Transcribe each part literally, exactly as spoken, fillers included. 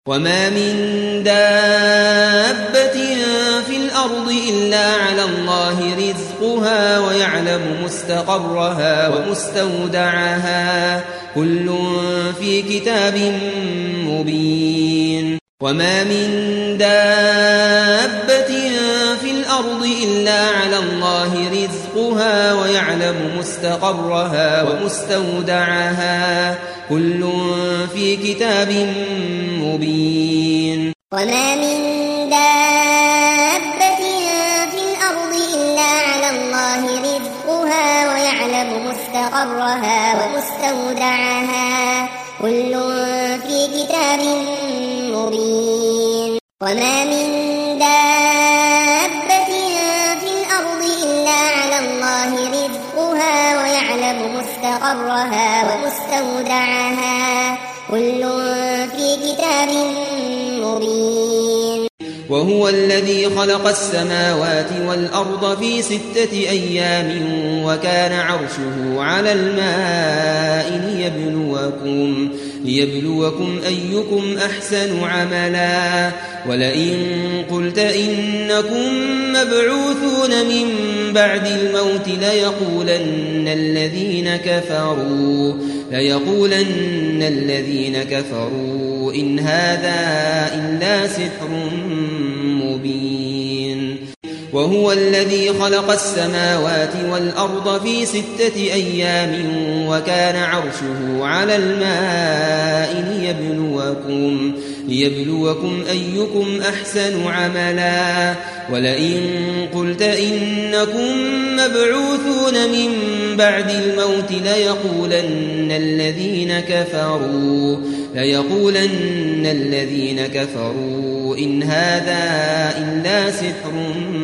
وما من دابة في الأرض إلا على الله رزقها ويعلم مستقرها ومستودعها كل في كتاب مبين وما من دابة في الأرض إلا على الله رزقها ويعلم مستقرها ومستودعها كل في كتاب مبين وما من دابة في الأرض إلا على الله رزقها ويعلم مستقرها ومستودعها كل في كتاب مبين وما من دابة في الأرض إلا على الله رزقها ويعلم مستقرها ومستودعها كل في كتاب مبين وهو الذي خلق السماوات والأرض في ستة أيام وكان عرشه على الماء ليبلوكم, ليبلوكم أيكم أحسن عملا ولئن قلت إنكم مبعوثون من بعد الموت ليقولن الذين كفروا ليقولن الذين كفروا إن هذا إلا سحر مبين وهو الذي خلق السماوات والأرض في ستة أيام وكان عرشه على الماء ليبلوكم, ليبلوكم أيكم أحسن عملا ولئن قلت إنكم مبعوثون من بعد الموت ليقولن الذين كفروا ليقولن الذين كفروا إن هذا إلا سحر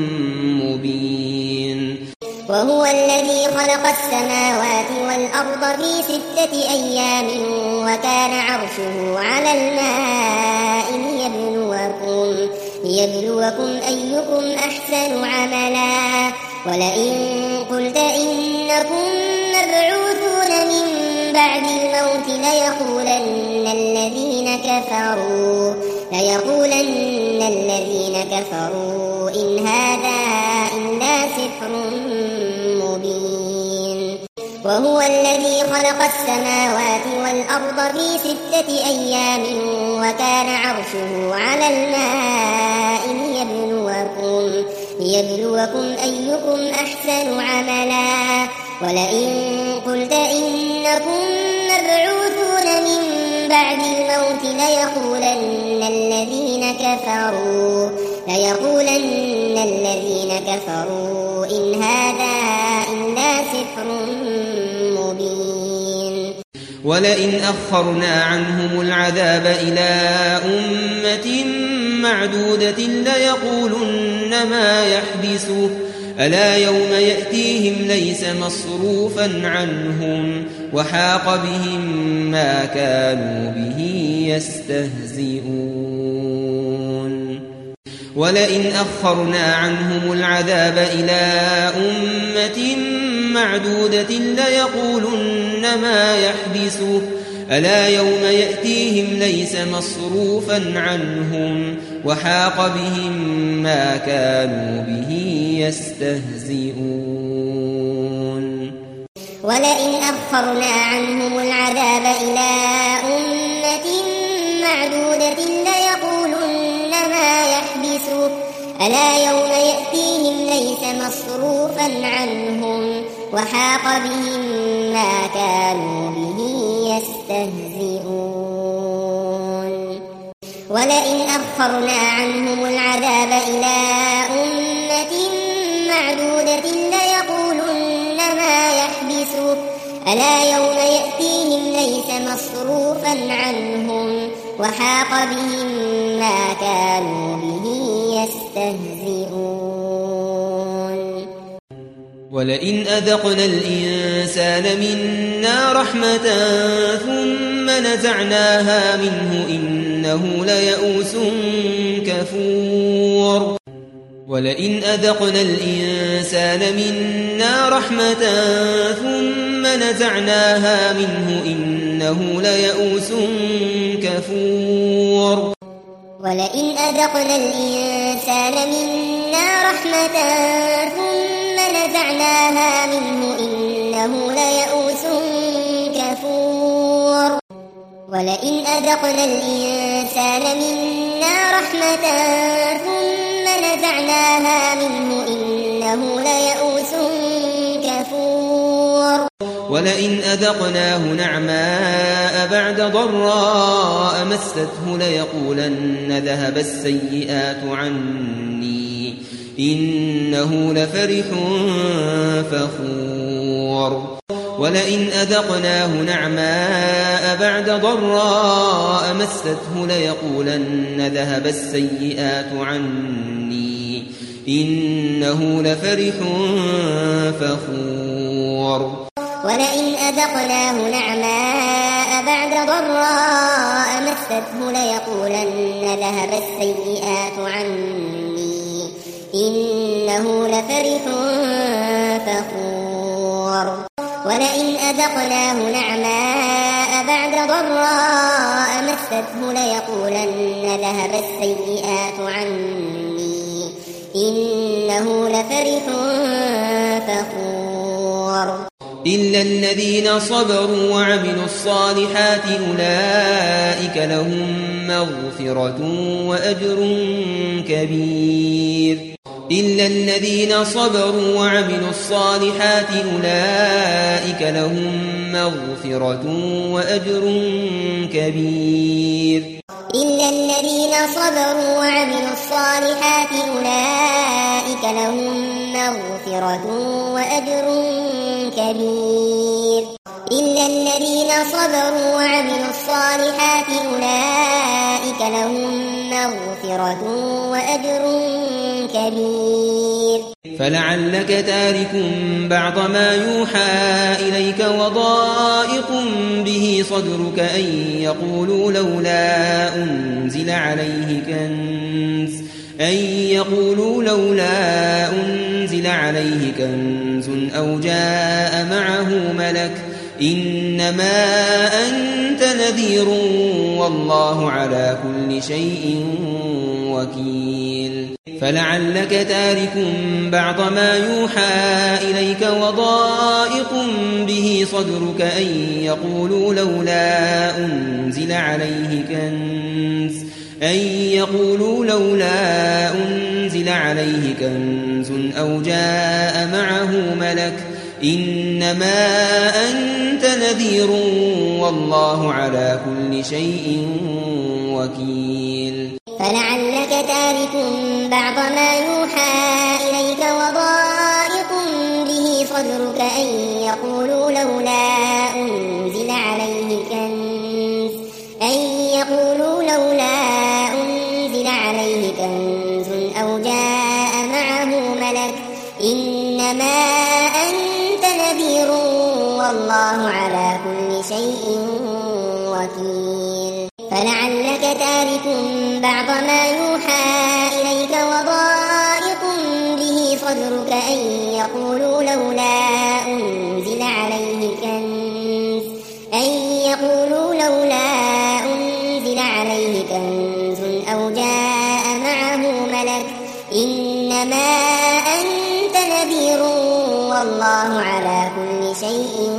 مبين وهو الذي خلق السماوات والأرض في ستة أيام وكان عرشه على الماء ليبلوكم, ليبلوكم أيكم أحسن عملا ولئن قلت إنكم مبعوثون من بعد الموت ليقولن الذين كفروا ليقولن الذين كفروا إن هذا إلا سحر مبين وهو الذي خلق السماوات والأرض في ستة أيام وكان عرشه على الماء ليبلوكم, ليبلوكم أيكم أحسن عملا ولئن قلت إنكم مبعوثون من بعد الموت ليقولن الذين كفروا ليقولن الذين كفروا إن هذا إلا سحر مبين ولئن أخرنا عنهم العذاب إلى أمة معدودة ليقولن ما يحبسه ألا يوم يأتيهم ليس مصروفا عنهم وحاق بهم ما كانوا به يستهزئون ولئن أخرنا عنهم العذاب إلى أمة معدودة ليقولن ما يحبسه ألا يوم يأتيهم ليس مصروفا عنهم وحاق بهم ما كانوا به يستهزئون ولئن أخرنا عنهم العذاب إلى أمة معدودة ليقولن ما يحبسه ألا يوم يأتيهم ليس مصروفا عنهم وحاق بهم ما كانوا به يستهزئون ولئن أخرنا عنهم العذاب إلى أمة معدودة ليقولن ما يحبسه ألا يوم يأتيهم ليس مصروفا عنهم وحاق بهم ما كانوا به يستهزئون ولئن أذقنا الإنسان منا رحمة ثم نزعناها منه إنه ليئوس كفور ولئن أذقنا الإنسان منا رحمة ثم نزعناها منه إنه ليئوس كفور ولئن أذقنا الإنسان منا رحمة ثم نزعناها منه إنه ليئوس كفور ولئن أذقنا الإنسان منا رحمة ثم نزعناها منه إنه ليئوس كفور ولئن أذقناه نعماء بعد ضراء مسته ليقولن ذهب السيئات عني إنه لفرح فخور ولئن أذقناه نعماء بعد ضراء مسته ليقولن ذهب السيئات عني إنه لفرح فخور ولئن أذقناه نعماء بعد ضراء مسته ليقولن ذهب السيئات عني إنه لفرح فخور ولئن أذقناه نعماء بعد ضراء مسته ليقولن ذهب السيئات عني إنه لفرح فخور إلا الذين صبروا وعملوا الصالحات أولئك لهم مغفرة وأجر كبير إلا الذين صبروا وعملوا الصالحات أولئك لهم مغفرة وأجر كبير إلا الذين صبروا وعملوا الصالحات أولئك لهم مغفرة وأجر كبير إلا الذين صبروا وعملوا الصالحات أولئك لهم مغفرة وأجر كبير فلعلك تارك بعض ما يوحى إليك وضائق به صدرك أن يقولوا لولا أنزل عليه كنز أن يقولوا لولا أنزل عليه كنز أو جاء معه ملك إنما أنت نذير والله على كل شيء وكيل فلعلك تارك بعض ما يوحى إليك وضائق به صدرك أن يقولوا لولا أنزل عليه كنز أن يقولوا لولا أنزل عليه كنز أو جاء معه ملك إنما أنت نذير والله على كل شيء وكيل فلعلك تارك بعض ما يوحى إليك وضائق به صدرك أن يقولوا لولا أنزل عليه كنز أن يقولوا لولا أنزل عليه كنز أو جاء معه ملك إنما أنت نذير والله على كل شيء وكيل فلعلك تارك بعض ما يوحى إليك وضائق به صدرك أن يقولوا لولا أنزل عليه كنز أن يقولوا لولا أنزل عليه كنز أو جاء معه ملك إنما أنت نذير والله على كل شيء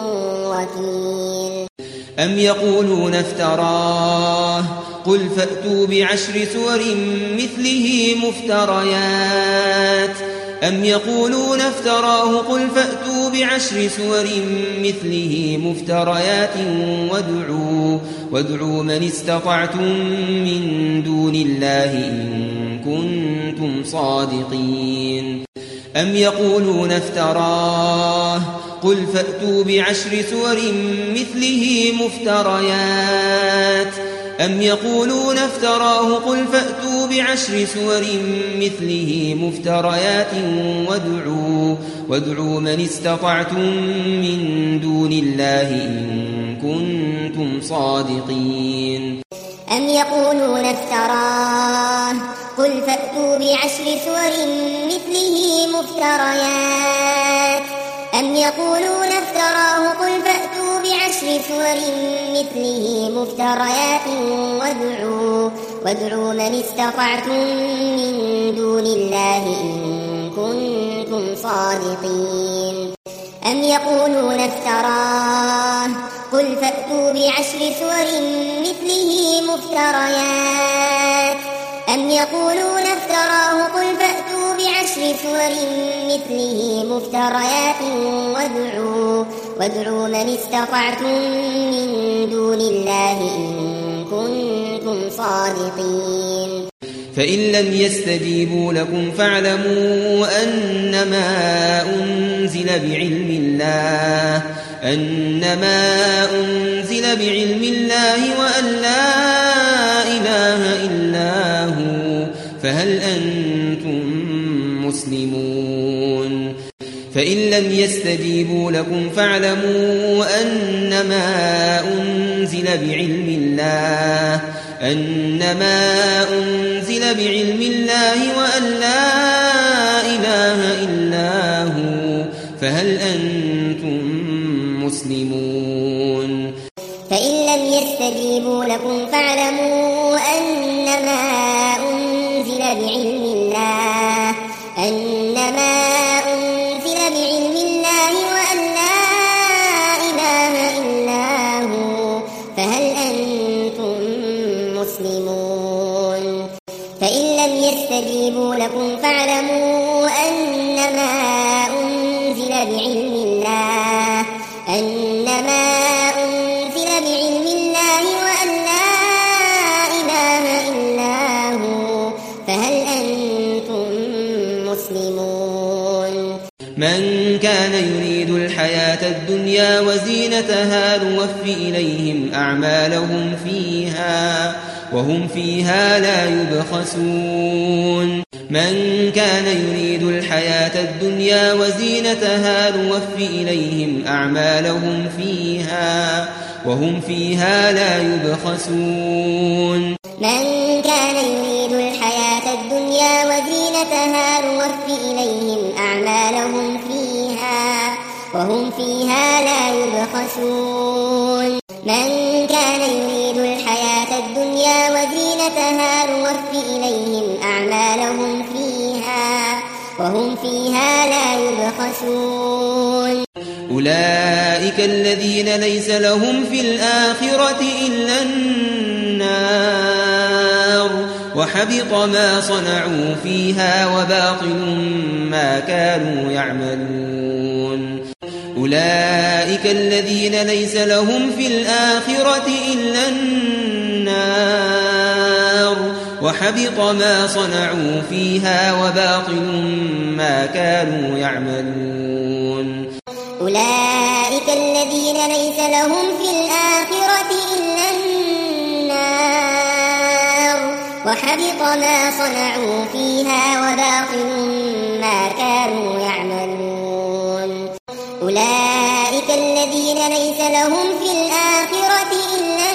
وكيل أم يقولون افتراه قل فأتوا بعشر سور مثله مفتريات أم يقولون افتراه قل فأتوا بعشر سور مثله مفتريات وادعوا وادعوا من استطعتم من دون الله إن كنتم صادقين أم يقولون افتراه قل فأتوا بعشر سور مثله مفتريات أم يقولون افتراه قل فأتوا بعشر سور مثله مفتريات وادعوا وادعوا من استطعتم من دون الله إن كنتم صادقين أم يقولون افتراه قل فأتوا بعشر سور مثله مفتريات أم يقولون افتراه قل فأتوا بعشر سور مثله مفتريات وادعوا وادعوا من استطعتم من دون الله إن كنتم صادقين. أم يقولون افتراه قل فأتوا بعشر سور مثله مفتريات أم يقولون افتراه قل فأتوا بعشر سور مثله مفتريات وادعوا, وادعوا من استطعتم من دون الله إن كنتم صادقين. فإن لم يستجيبوا لكم فاعلموا أنما أنزل بعلم الله أنما أنزل بعلم الله وأن لا إله إلا هو فهل أنتم مسلمون. فإن لم يستجيبوا لكم فاعلموا أنما أنزل بعلم الله أنما أنزل بعلم الله وأن لا إله إلا هو فهل أنتم مسلمون. فإن لم يستجيبوا لكم فاعلموا أنما أنزل بعلم الله أنما أنزل بعلم الله وأن لا إله إلا هو فهل أنتم مسلمون. فإن لم يستجيبوا لكم فاعلموا أنما أنزل بعلم الله أنما أنزل بعلم الله وأن لا إله إلا هو فهل أنتم مسلمون. من كان يريد الحياة الدنيا وزينتها نوفي إليهم أعمالهم فيها وهم فيها لا يبخسون. من كان يريد الحياة الدنيا وزينتها نوفي إليهم أعمالهم فيها وهم فيها لا يبخسون. من كان يريد الحياة الدنيا وزينتها نوفي إليهم أعمالهم فيها وهم فيها لا يبخسون. من كان يريد الحياة الدنيا وزينتها نوفي إليهم أعمالهم فيها وهم فيها لا يبخسون. أولئك الذين ليس لهم في الآخرة إلا النار وحبط ما صنعوا فيها وباطل ما كانوا يعملون. أولئك الذين ليس لهم في الآخرة إلا النار وحبط ما صنعوا فيها وباطل ما كانوا يعملون. أولئك الذين ليس لهم في الآخرة إلا النار وحبط ما صنعوا فيها وباطل ما كانوا يعملون. أولئك الذين ليس لهم في الآخرة إلا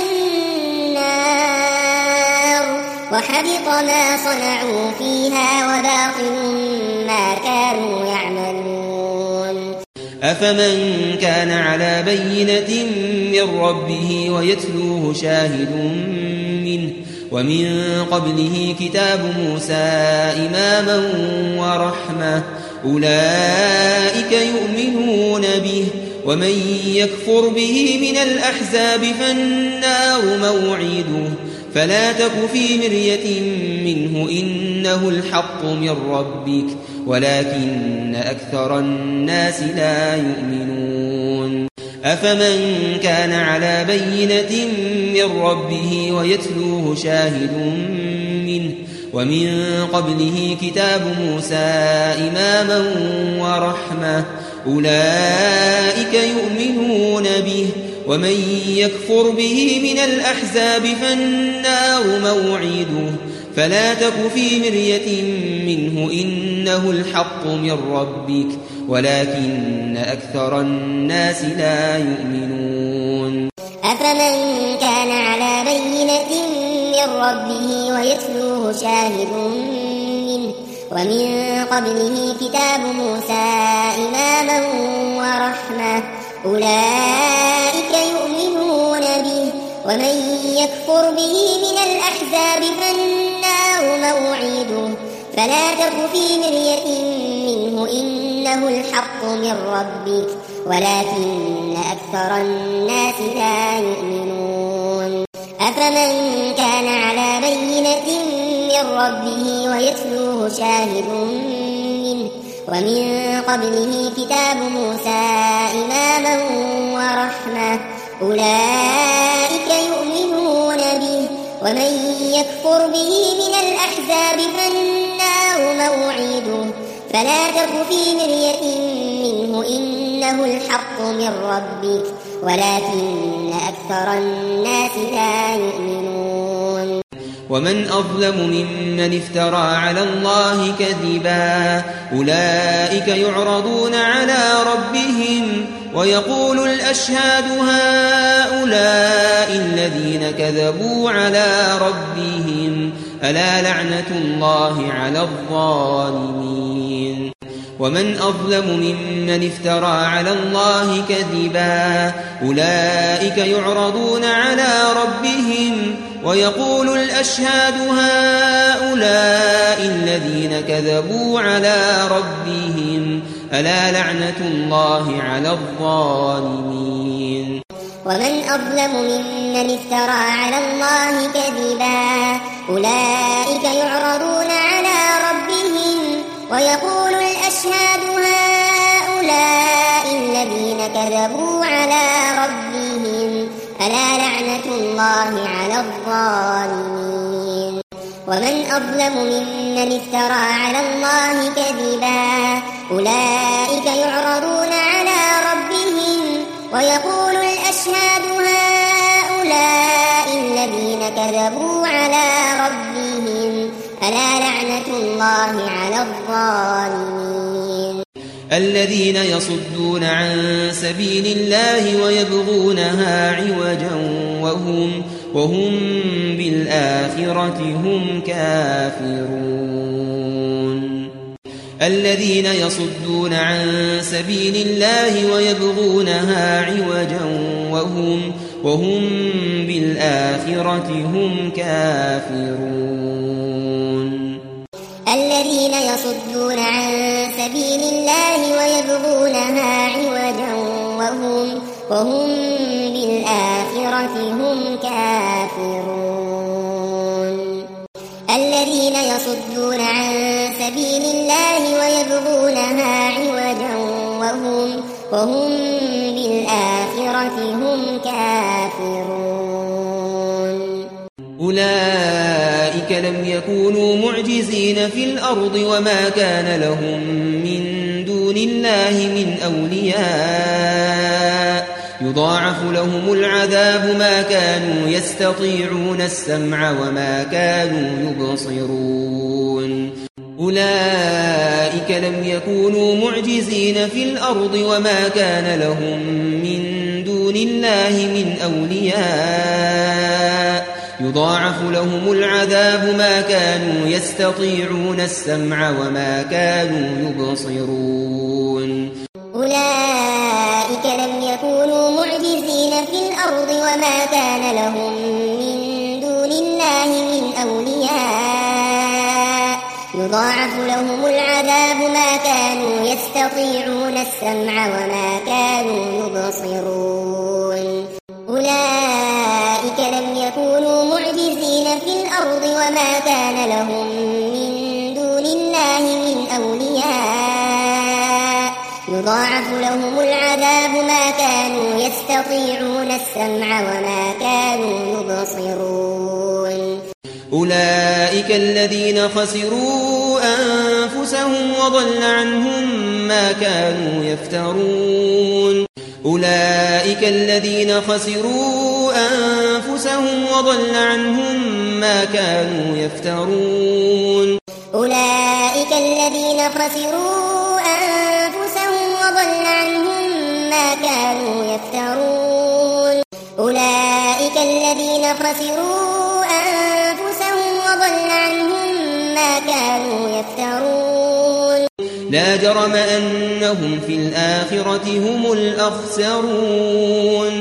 النار وحبط ما صنعوا فيها وباطل ما كانوا يعملون. أفمن كان على بينة من ربه ويتلوه شاهد منه ومن قبله كتاب موسى إماما ورحمة أولئك يؤمنون به ومن يكفر به من الأحزاب فالنار موعده فلا تك في مرية منه إنه الحق من ربك ولكن أكثر الناس لا يؤمنون. أفمن كان على بينة من ربه ويتلوه شاهد منه ومن قبله كتاب موسى إماما ورحمة أولئك يؤمنون به ومن يكفر به من الأحزاب فالنار موعده فلا تك في مرية منه إنه الحق من ربك ولكن أكثر الناس لا يؤمنون. أفمن كان على بينة من ربه ويتلوه شاهد منه ومن قبله كتاب موسى إماما ورحمة أولئك يؤمنون به ومن يكفر به من الأحزاب فالنار موعده فلا تك في مرية منه إنه الحق من ربك ولكن أكثر الناس لا يؤمنون أفمن كان على بينة من ربه ويتلوه شاهد منه ومن قبله كتاب موسى إماما ورحمة أولئك يؤمنون به ومن يكفر به من الأحزاب فالنار موعده فلا تك في مرية منه إنه الحق من ربك ولكن أكثر الناس لا يؤمنون ومن أظلم ممن افترى على الله كذبا أولئك يعرضون على ربهم ويقول الأشهاد هؤلاء الذين كذبوا على ربهم ألا لعنة الله على الظالمين ومن أظلم ممن افترى على الله كذبا أولئك يعرضون على ربهم ويقول الأشهاد هؤلاء الذين كذبوا على ربهم ألا لعنة الله على الظالمين ومن أظلم ممن افترى على الله كذبا أولئك يعرضون على ربهم ويقول الأشهاد هؤلاء الذين كذبوا على ربهم ألا لعنة الله على الظالمين ومن أظلم ممن افترى على الله كذبا أولئك يعرضون على ربهم ويقول الأشهاد هؤلاء الذين كذبوا على ربهم ألا لعنة الله على الظالمين الذين يصدون عن سبيل الله ويبغونها عوجا وهم وهم بالآخرة هم كافرون الذين يصدون عن سبيل الله ويبغونها عوجا وهم وهم بالآخرة هم كافرون الذين يصدون عن سبيل الله ويبغونها عوجا وهم وهم بالآخرة هم كافرون الذين يصدون عن سبيل الله ويبغونها عوجا وهم وهم بالآخرة هم كافرون أولئك لم يكونوا معجزين في الأرض وما كان لهم من دون الله من أولياء يضاعف لهم العذاب ما كانوا يستطيعون السمع وما كانوا يبصرون أولئك لم يكونوا معجزين في الأرض وما كان لهم من دون الله من أولياء يضاعف لهم العذاب ما كانوا يستطيعون السمع وما كانوا يبصرون أولئك لم يكونوا معجزين في الأرض وما كان لهم من دون الله من أولياء يضاعف لهم العذاب ما كانوا يستطيعون السمع وما كانوا يبصرون أولئك لم يكونوا معجزين في الأرض وما كان لهم من دون الله من أولياء يضاعف لهم العذاب ما كانوا يستطيعون السمع وما كانوا يبصرون أولئك الذين خسروا أنفسهم وضل عنهم ما كانوا يفترون أولئك الذين خسروا أنفسهم وضل عنهم ما كانوا يفترون أولئك الذين خسروا أنفسهم وضل عنهم ما كانوا يفترون أولئك الذين خسروا أنفسهم وضل عنهم ما كانوا يفترون لا جرم أنهم في الآخرة هم الأخسرون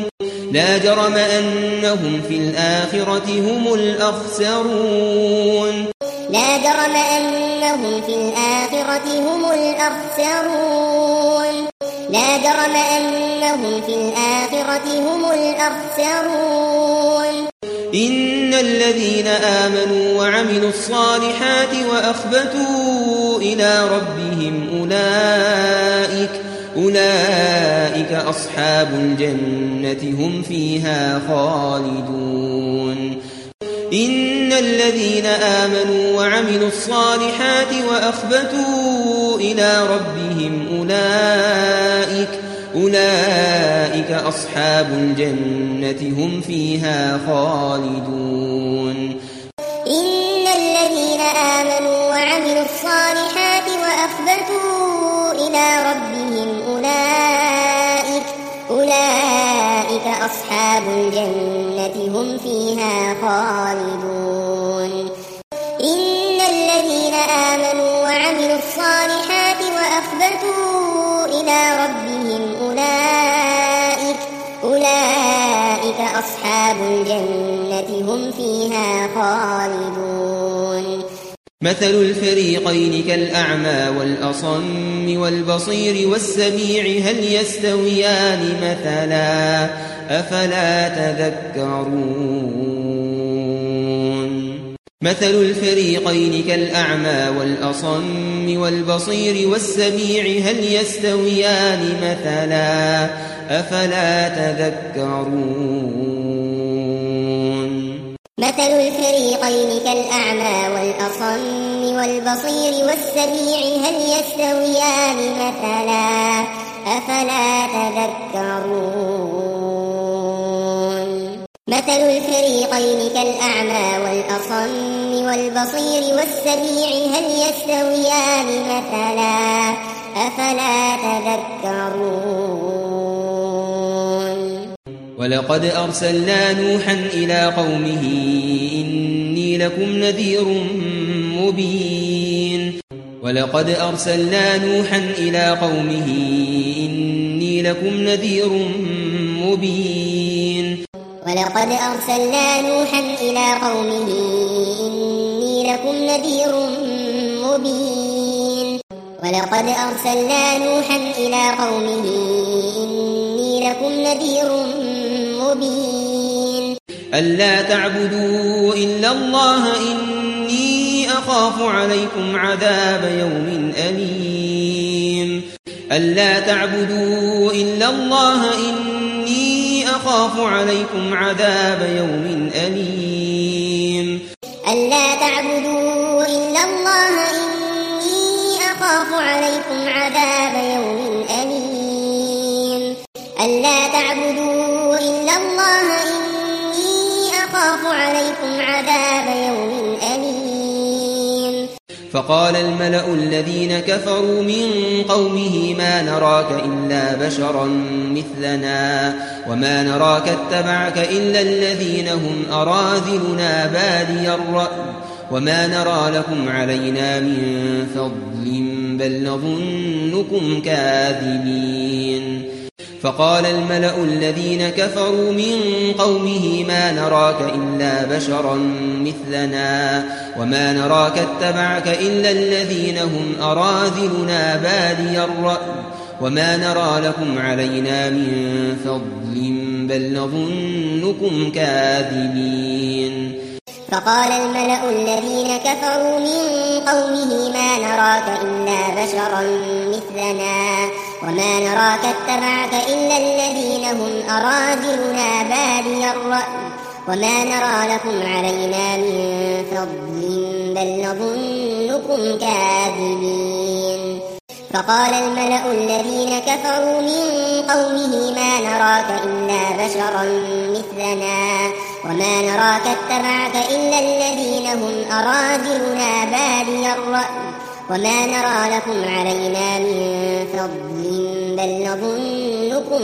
لا جرم أنهم في الآخرة هم الأخسرون لا جرم أنهم في الآخرة هم الأخسرون لا جرم أنهم في الآخرة هم الأخسرون إن الذين آمنوا وعملوا الصالحات وأخبتوا إلى ربهم أولئك أولئك أصحاب الجنة هم فيها خالدون إن الذين آمنوا وعملوا الصالحات وأخبتوا إلى ربهم أولئك أولئك أصحاب الجنة هم فيها خالدون إن الذين آمنوا وعملوا الصالحات وأخبتوا إلى ربهم أولئك أولئك أصحاب الجنة هم فيها خالدون إن الذين آمنوا وعملوا الصالحات وأخبتوا إلى ربهم أولئك أولئك أصحاب الجنة هم فيها خالدون مثل الفريقين كالأعمى والأصم والبصير والسميع هل يستويان مثلا أفلا تذكرون مثل الفريقين كالأعمى والأصم والبصير والسميع هل يستويان مثلا أفلا تذكرون مثل الفريقين كالأعمى والأصم والبصير والسميع هل يستويان مثلا أفلا تذكرون مثل الفريقين كالأعمى والأصم والبصير والسميع هل يستويان مثلا أفلا تذكرون ولقد أرسلنا نوحا إلى قومه إني لكم نذير مبين ولقد أرسلنا نوحا إلى قومه إني لكم نذير مبين ولقد أرسلنا نوحا إلى قومه إني لكم نذير مبين ولقد أرسلنا نوحا إلى قومه إني لكم نذير مبين ألا تعبدوا إلا الله إني أخاف عليكم عذاب يوم أليم ألا تعبدوا إلا الله إني أخاف عليكم عذاب يوم أليم ألا تعبدوا إلا الله إني أخاف عليكم عذاب يوم أليم ألا تعبدوا إلا الله إني أخاف عليكم عذاب يوم أليم فقال الملأ الذين كفروا من قومه ما نراك إلا بشرا مثلنا وما نراك اتبعك إلا الذين هم أراذلنا بادي الرأي وما نرى لكم علينا من فضل بل نظنكم كاذبين فقال الملأ الذين كفروا من قومه ما نراك إلا بشرا مثلنا وما نراك اتبعك إلا الذين هم أراذلنا بادي الرأي وما نرى لكم علينا من فضل بل نظنكم كاذبين فقال الملأ الذين كفروا من قومه ما نراك إلا بشرا مثلنا وما نراك اتبعك إلا الذين هم أراذلنا بادي الرأي وما نرى لكم علينا من فضل بل نظنكم كاذبين فقال الملأ الذين كفروا من قومه ما نراك إلا بشرا مثلنا وما نراك اتبعك إلا الذين هم أراذلنا بادي الرأي وما نرى لكم علينا من فضل بل نظنكم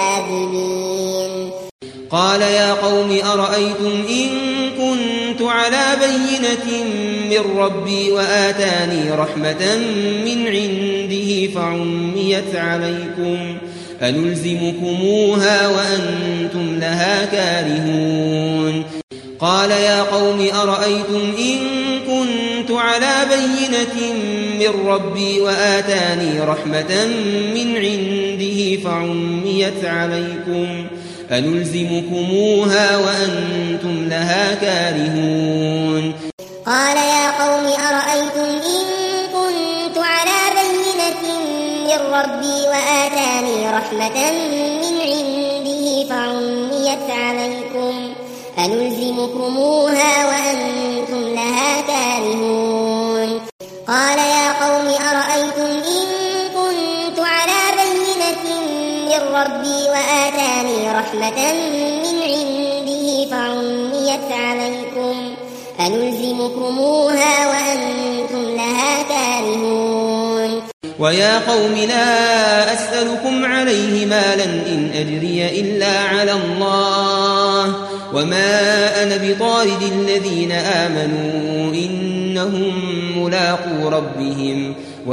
كاذبين قال يا قوم أرأيتم إن كنت على بينة من ربي وآتاني رحمة من عنده فعميت عليكم أنلزمكموها وأنتم لها كارهون قال يا قوم أرأيتم إن كنت على بينة من ربي وآتاني رحمة من عنده فعميت عليكم أنلزمكموها وأنتم لها كارهون قال يا قوم أرأيتم إن كنت على بينة من ربي وآتاني رحمة من عنده فعميت عليكم أنلزمكموها وأنتم لها كارهون قال يا قوم أرأيتم إن كنت على بينة من ربي وآتاني رحمة من عنده فعميت عليكم أنلزمكموها وأنتم لها كارهون ويا قوم لا أسألكم عليه مالا إن أجري إلا على الله وما أنا بطارد الذين آمنوا إنهم ملاقو ربهم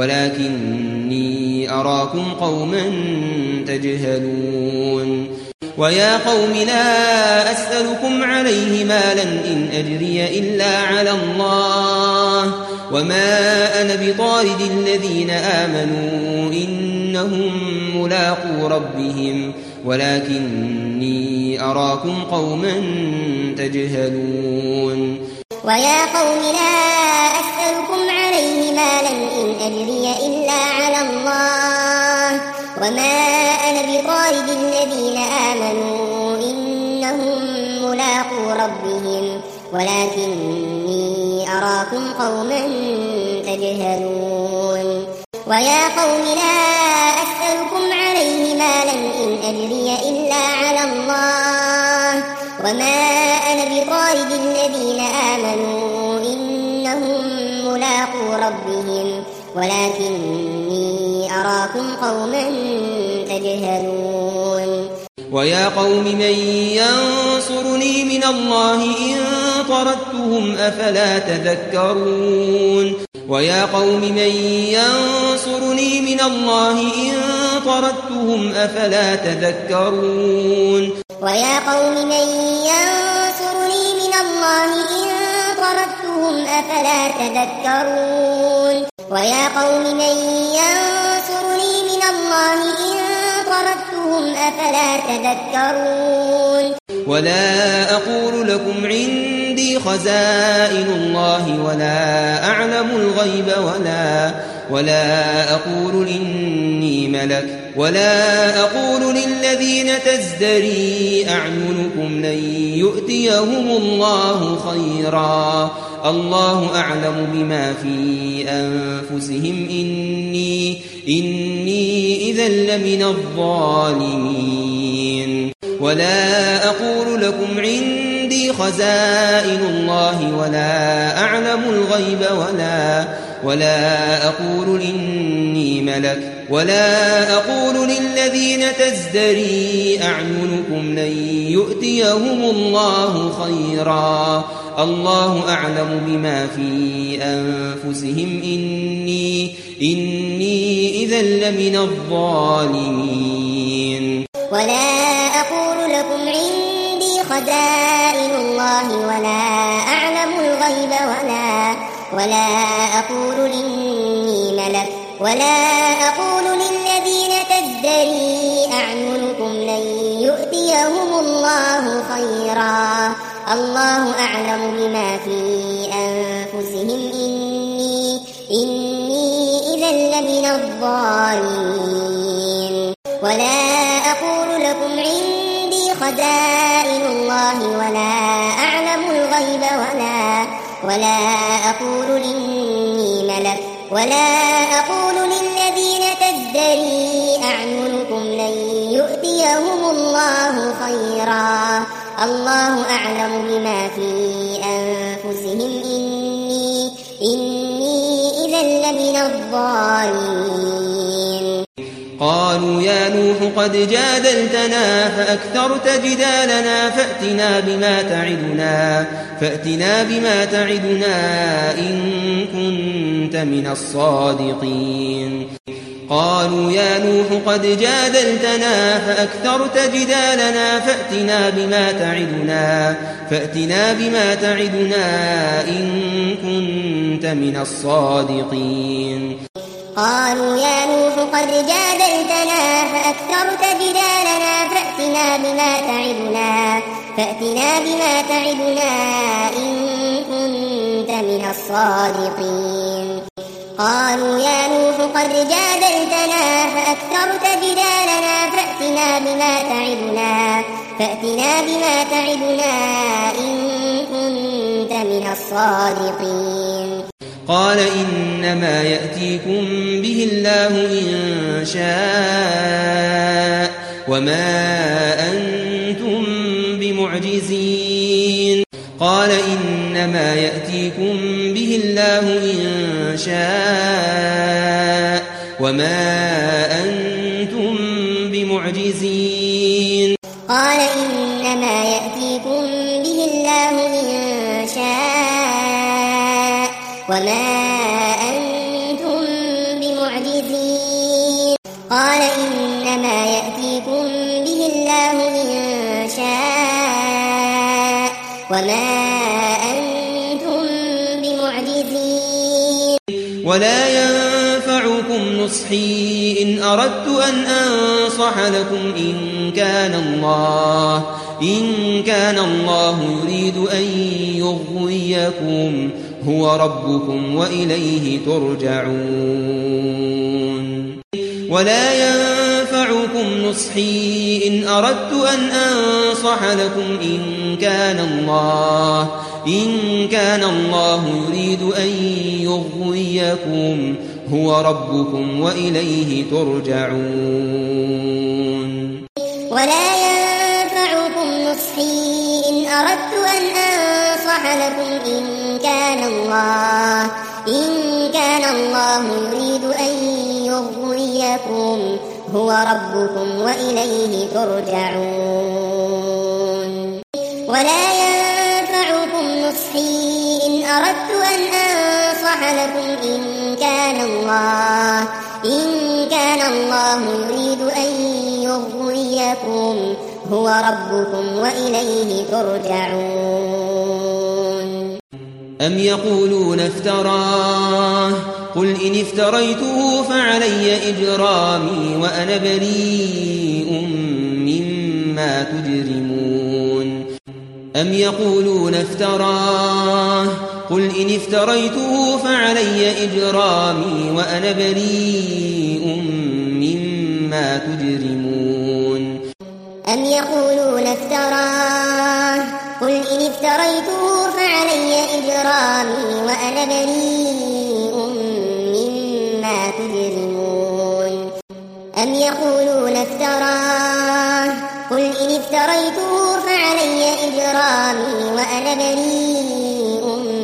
ولكني أراكم قوما تجهلون ويا قوم لا أسألكم عليه مالا إن أجري إلا على الله وما أنا بطارد الذين آمنوا إنهم ملاقو ربهم ولكني أراكم قوما تجهلون ويا قوم لا أسألكم عليه مالا إن أجري إلا على الله وما أنا بطارد الذين آمنوا إنهم ملاقو ربهم ولكني أراكم قوما تجهلون ويا قوم لا أسألكم عليه مالا إن أجري إلا على الله وما أنا بطارد الذين آمنوا إنهم ملاقو ربهم ولكني أراكم قوما تجهلون ويا قوم من ينصرني من الله إن طردتهم أفلا تذكرون ويا قوم من ينصرني من الله إن طردتهم أفلا تذكرون ويا قوم من ينصرني من الله إن طردتهم أفلا تذكرون ويا قوم من ينصرني من الله إن طردتهم أفلا تذكرون ولا أقول لكم عندي خزائن الله ولا أعلم الغيب ولا ولا أقول إني ملك ولا أقول للذين تزدري أعينكم لن يؤتيهم الله خيرا الله أعلم بما في أنفسهم إني إني إذا لمن الظالمين ولا أقول لكم عندي خزائن الله ولا أعلم الغيب ولا ولا أقول إني ملك ولا أقول للذين تزدري أعينكم لن يؤتيهم الله خيرا الله أعلم بما في أنفسهم إني إني إذا لمن الظالمين ولا أقول لكم عندي خزائن الله ولا أعلم الغيب ولا ولا أقول إني ملك ولا أقول للذين تزدري أعينكم لن يؤتيهم الله خيرا الله أعلم بما في أنفسهم إني إني إذا لمن الظالمين ولا أقول لكم عندي خزائن الله ولا أعلم الغيب ولا ولا أقول إني ملك ولا أقول للذين تزدري أعينكم لن يؤتيهم الله خيرا الله أعلم بما في أنفسهم إني إني إذا لمن الظالمين قالوا يا نوح قد جادلتنا فأكثرت جدالنا فأتنا بما تعدنا فأتنا بما تعدنا إن كنت من الصادقين قالوا يا نوح قد جادلتنا فأكثرت جدالنا فأتنا بما تعدنا فأتنا بما تعدنا إن كنت من الصادقين. قالوا يا نوح قد جادلتنا فأكثرت جدالنا فأتنا بما تعدنا فأتنا بما تعدنا إن كنت من الصادقين. قالوا يا نوح قد جادلتنا فأكثرت جدالنا فأتنا بما تعدنا فأتنا بما تعدنا إن كنت من الصادقين. قال إنما يأتيكم به الله إن شاء وما أنتم بمعجزين. قال إنما يأتيكم به الله إن شاء وما أنتم بمعجزين. قال إنما يأتيكم به الله إن شاء وما أنتم بمعجزين. قال إنما يأتيكم به الله إن شاء وما أنتم بمعجزين. ولا ينفعكم نصحي إن أردت أن أنصح لكم إن كان الله إن كان الله يريد أن يغويكم هو ربكم وإليه ترجعون. ولا ينفعكم نصحي إن أردت أن أنصح لكم إن كان الله إن كان الله يريد أن يغويكم هو ربكم وإليه ترجعون. ولا ينفعكم نصحي إن أردت أن أنصح لكم إن كان الله إن كان الله يريد أن يغويكم هو ربكم وإليه ترجعون. ولا ينفعكم نصحي إن أردت أن أنصح لكم إن كان الله إن كان الله يريد أن يغويكم هو ربكم وإليه ترجعون. أم يقولون افتراه قل إن افتريته فعلي إجرامي وأنا بريء مما تجرمون. أم يقولون افتراه قل إن افتريته فعلي إجرامي وأنا بريء مما تجرمون. أم يقولون افتراه قل إن افتريته فعلي إجرامي وأنا بريء مما تجرمون. أم يقولون افتراه قل إن افتريته فعلي إجرامي وأنا بريء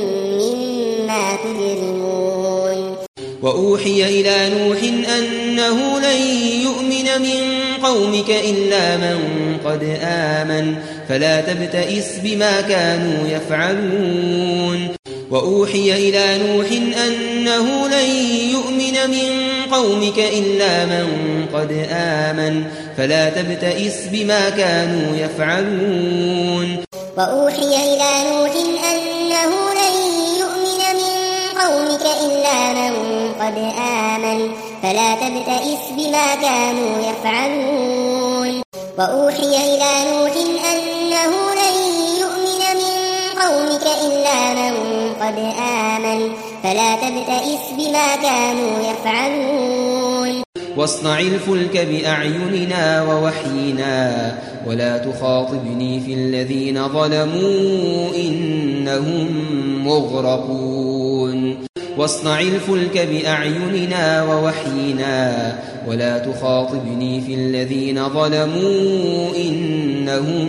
مما تجرمون. وأوحي إلى نوح أنه لن يؤمن من قومك إلا من قد آمن فلا تبتئس بما كانوا يفعلون. وأوحي إلى نوح أنه لن يؤمن من قومك إلا من قد آمن فلا تبتئس بما كانوا يفعلون. وأوحي إلى نوح أنه لن يؤمن من قومك إلا من قد آمن فلا تبتئس بما كانوا يفعلون. وأوحي إلى نوح أنه لن يؤمن من قومك إلا من قد آمن فلا تبتئس بما كانوا يفعلون. واصنع الفلك بأعيننا ووحينا ولا تخاطبني في الذين ظلموا إنهم مغرقون. واصنع الفلك بأعيننا ووحينا ولا تخاطبني في الذين ظلموا إنهم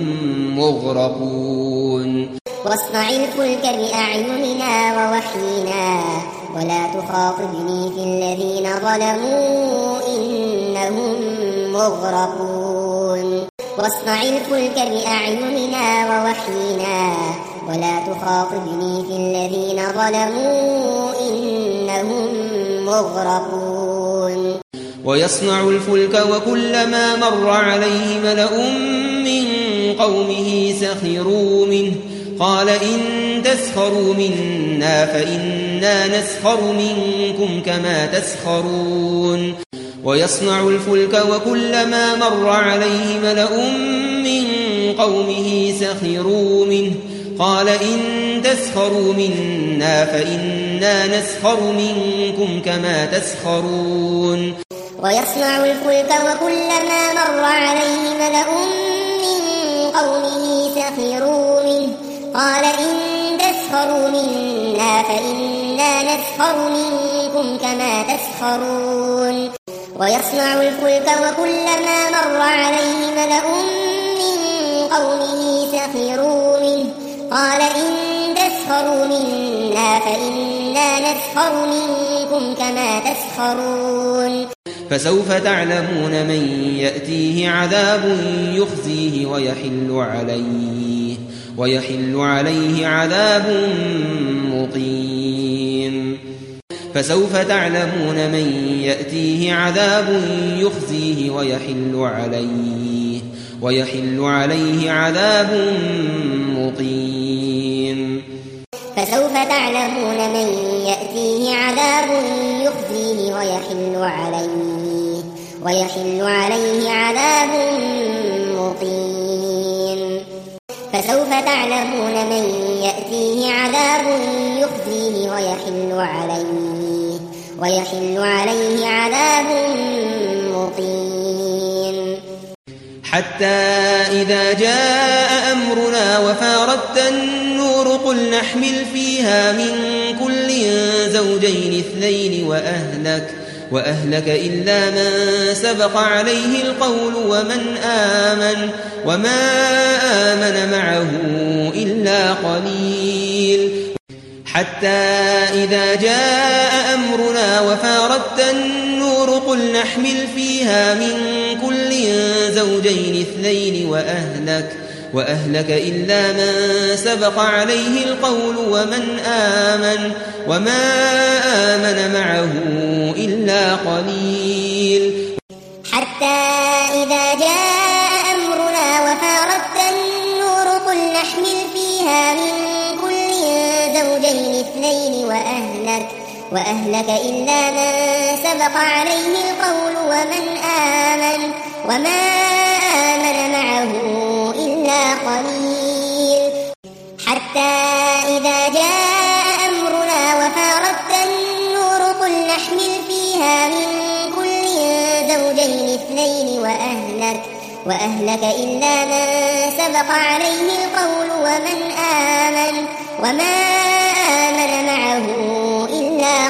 مغرقون. واصنع الفلك بأعيننا ووحينا ولا تخاطبني في الذين ظلموا إنهم مغرقون. واصنع الفلك بأعيننا ووحينا ولا تخاطبني في الذين ظلموا إنهم مغرقون. ويصنع الفلك وكلما مر عليه ملأ من قومه سخروا منه قال إن تسخروا منا فإنا نسخر منكم كما تسخرون ويصنع الفلك وكلما مر عليه ملأ من قومه سخروا منه قال إن تسخروا منا فإنا نسخر منكم كما تسخرون ويصنع الفلك وكلما مر عليه ملأ من قومه سخروا منه قال إن تسخروا منا فإنا نسخر منكم كما تسخرون ويصنع الفلك وكلما مر عليه ملأ من قومه سخروا منه قال إن تسخروا منا فإنا نسخر منكم كما تسخرون فسوف تعلمون من يأتيه عذاب يخزيه ويحل عليه ويحل عليه عذاب مقيم فسوف تعلمون من يأتيه عذاب يخزيه ويحل عليه ويحل عليه عذاب مقيم فسوف تعلمون من يأتيه عذاب يخزيه ويحل عليه ويحل عليه عذاب مقيم فسوف تعلمون من يأتيه عذاب يخزيه ويحل عليه ويحل عليه عذاب مقيم حتى إذا جاء أمرنا وفارت النور قل نحمل فيها من كل زوجين اثنين وأهلك وأهلك إلا من سبق عليه القول ومن آمن وما آمن معه إلا قليل حتى إذا جاء أمرنا وفارت النور قل نحمل فيها من كل زوجين اثنين وأهلك وأهلك إلا من سبق عليه القول ومن آمن وما آمن معه إلا قليل حتى إذا جاء أمرنا وفارت النور قل نحمل فيها من كل زوجين اثنين وأهلك وأهلك إلا من سبق عليه القول ومن آمن وما آمن معه إلا قليل حتى إذا جاء أمرنا وفارت النور قل نحمل فيها من كل زوجين اثنين وأهلك وأهلك إلا من سبق عليه القول ومن آمن وما آمن معه إلا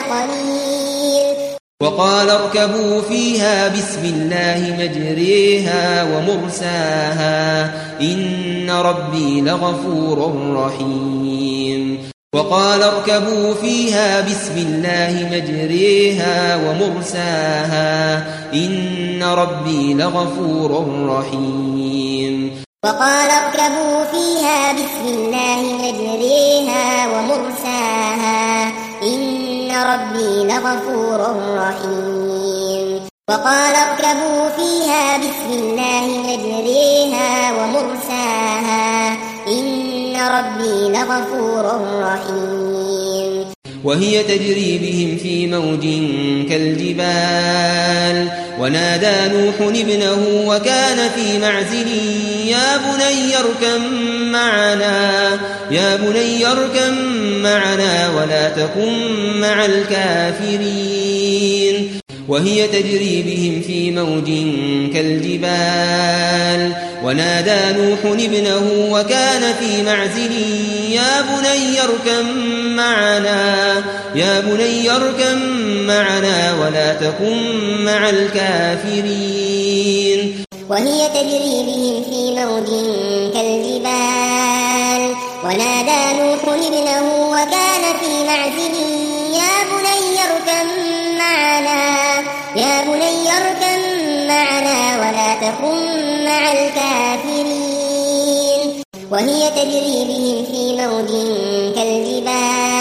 قليل وقال اركبوا فيها بسم الله مجريها ومرساها إن ربي لغفور رحيم وقال اركبوا فيها بسم الله مجريها ومرساها إن ربي لغفور رحيم وقال اركبوا فيها بسم الله مجريها ومرساها إن ربي لغفور رحيم وقال اركبوا فيها بسم الله مجريها ومرساها إن ربي لغفور رحيم وهي تجري بهم في موج كالجبال ونادى نوح ابنه وكان في معزل يا بني اركب معنا يا بني اركب معنا ولا تكن مع الكافرين وهي تجري بهم في موج كالجبال ونادى نوح ابنه وكان في معزل يا بني اركب معنا يا بني اركب معنا ولا تكن مع الكافرين وهي تجري بهم في موج كالجبال ونادى نوح ابنه وكان في معزل يا بني اركب معنا يا بني اركب معنا ولا تكن مع الكافرين وهي تجري بهم في موج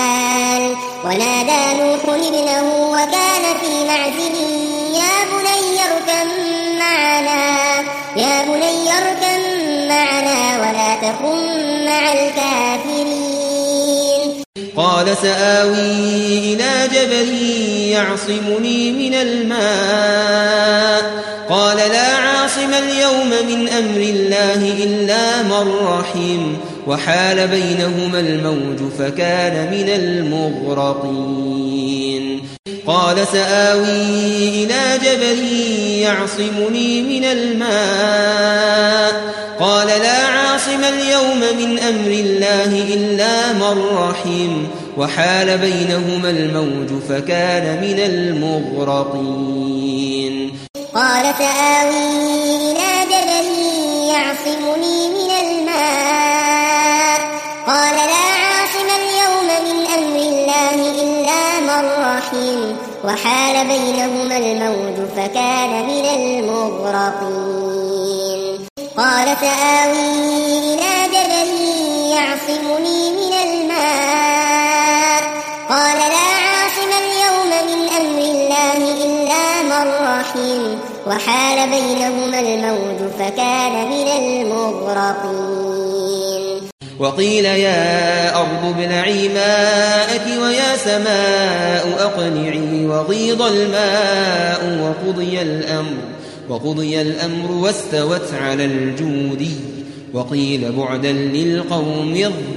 كالجبال ونادى نوح ابنه وكان في معزل يا بني اركب معنا يا بني اركب معنا ولا تكن مع الكافرين قال سآوي إلى جبل يعصمني من الماء قال لا عاصم اليوم من أمر الله إلا من رحم وحال بينهما الموج فكان من المغرقين قال سآوي إلى جبل يعصمني من الماء قال لا عاصم اليوم من أمر الله إلا من رحم وحال بينهما الموج فكان من المغرقين قال سآوي إلى جبل يعصمني من الماء قال لا عاصم اليوم من أمر الله إلا من رحم وحال بينهما الموج فكان من المغرقين قال سآوي إلى جبل يعصمني من الماء قال لا عاصم اليوم من أمر الله إلا من رحم وحال بينهما الموج فكان من المغرقين وقيل يا أرض ابلعي ماءك ويا سماء أقلعي وغيض الماء وقضي الأمر وقضي الأمر واستوت على الجودي وقيل بعدا للقوم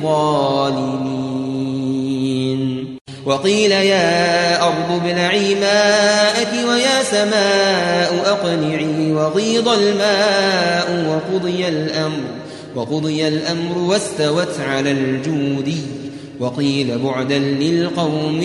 الظالمين وقيل يا أرض ابلعي ماءك ويا سماء أقلعي وغيض الماء وقضي الأمر وقضي الأمر واستوت على الجودي وقيل بعدا للقوم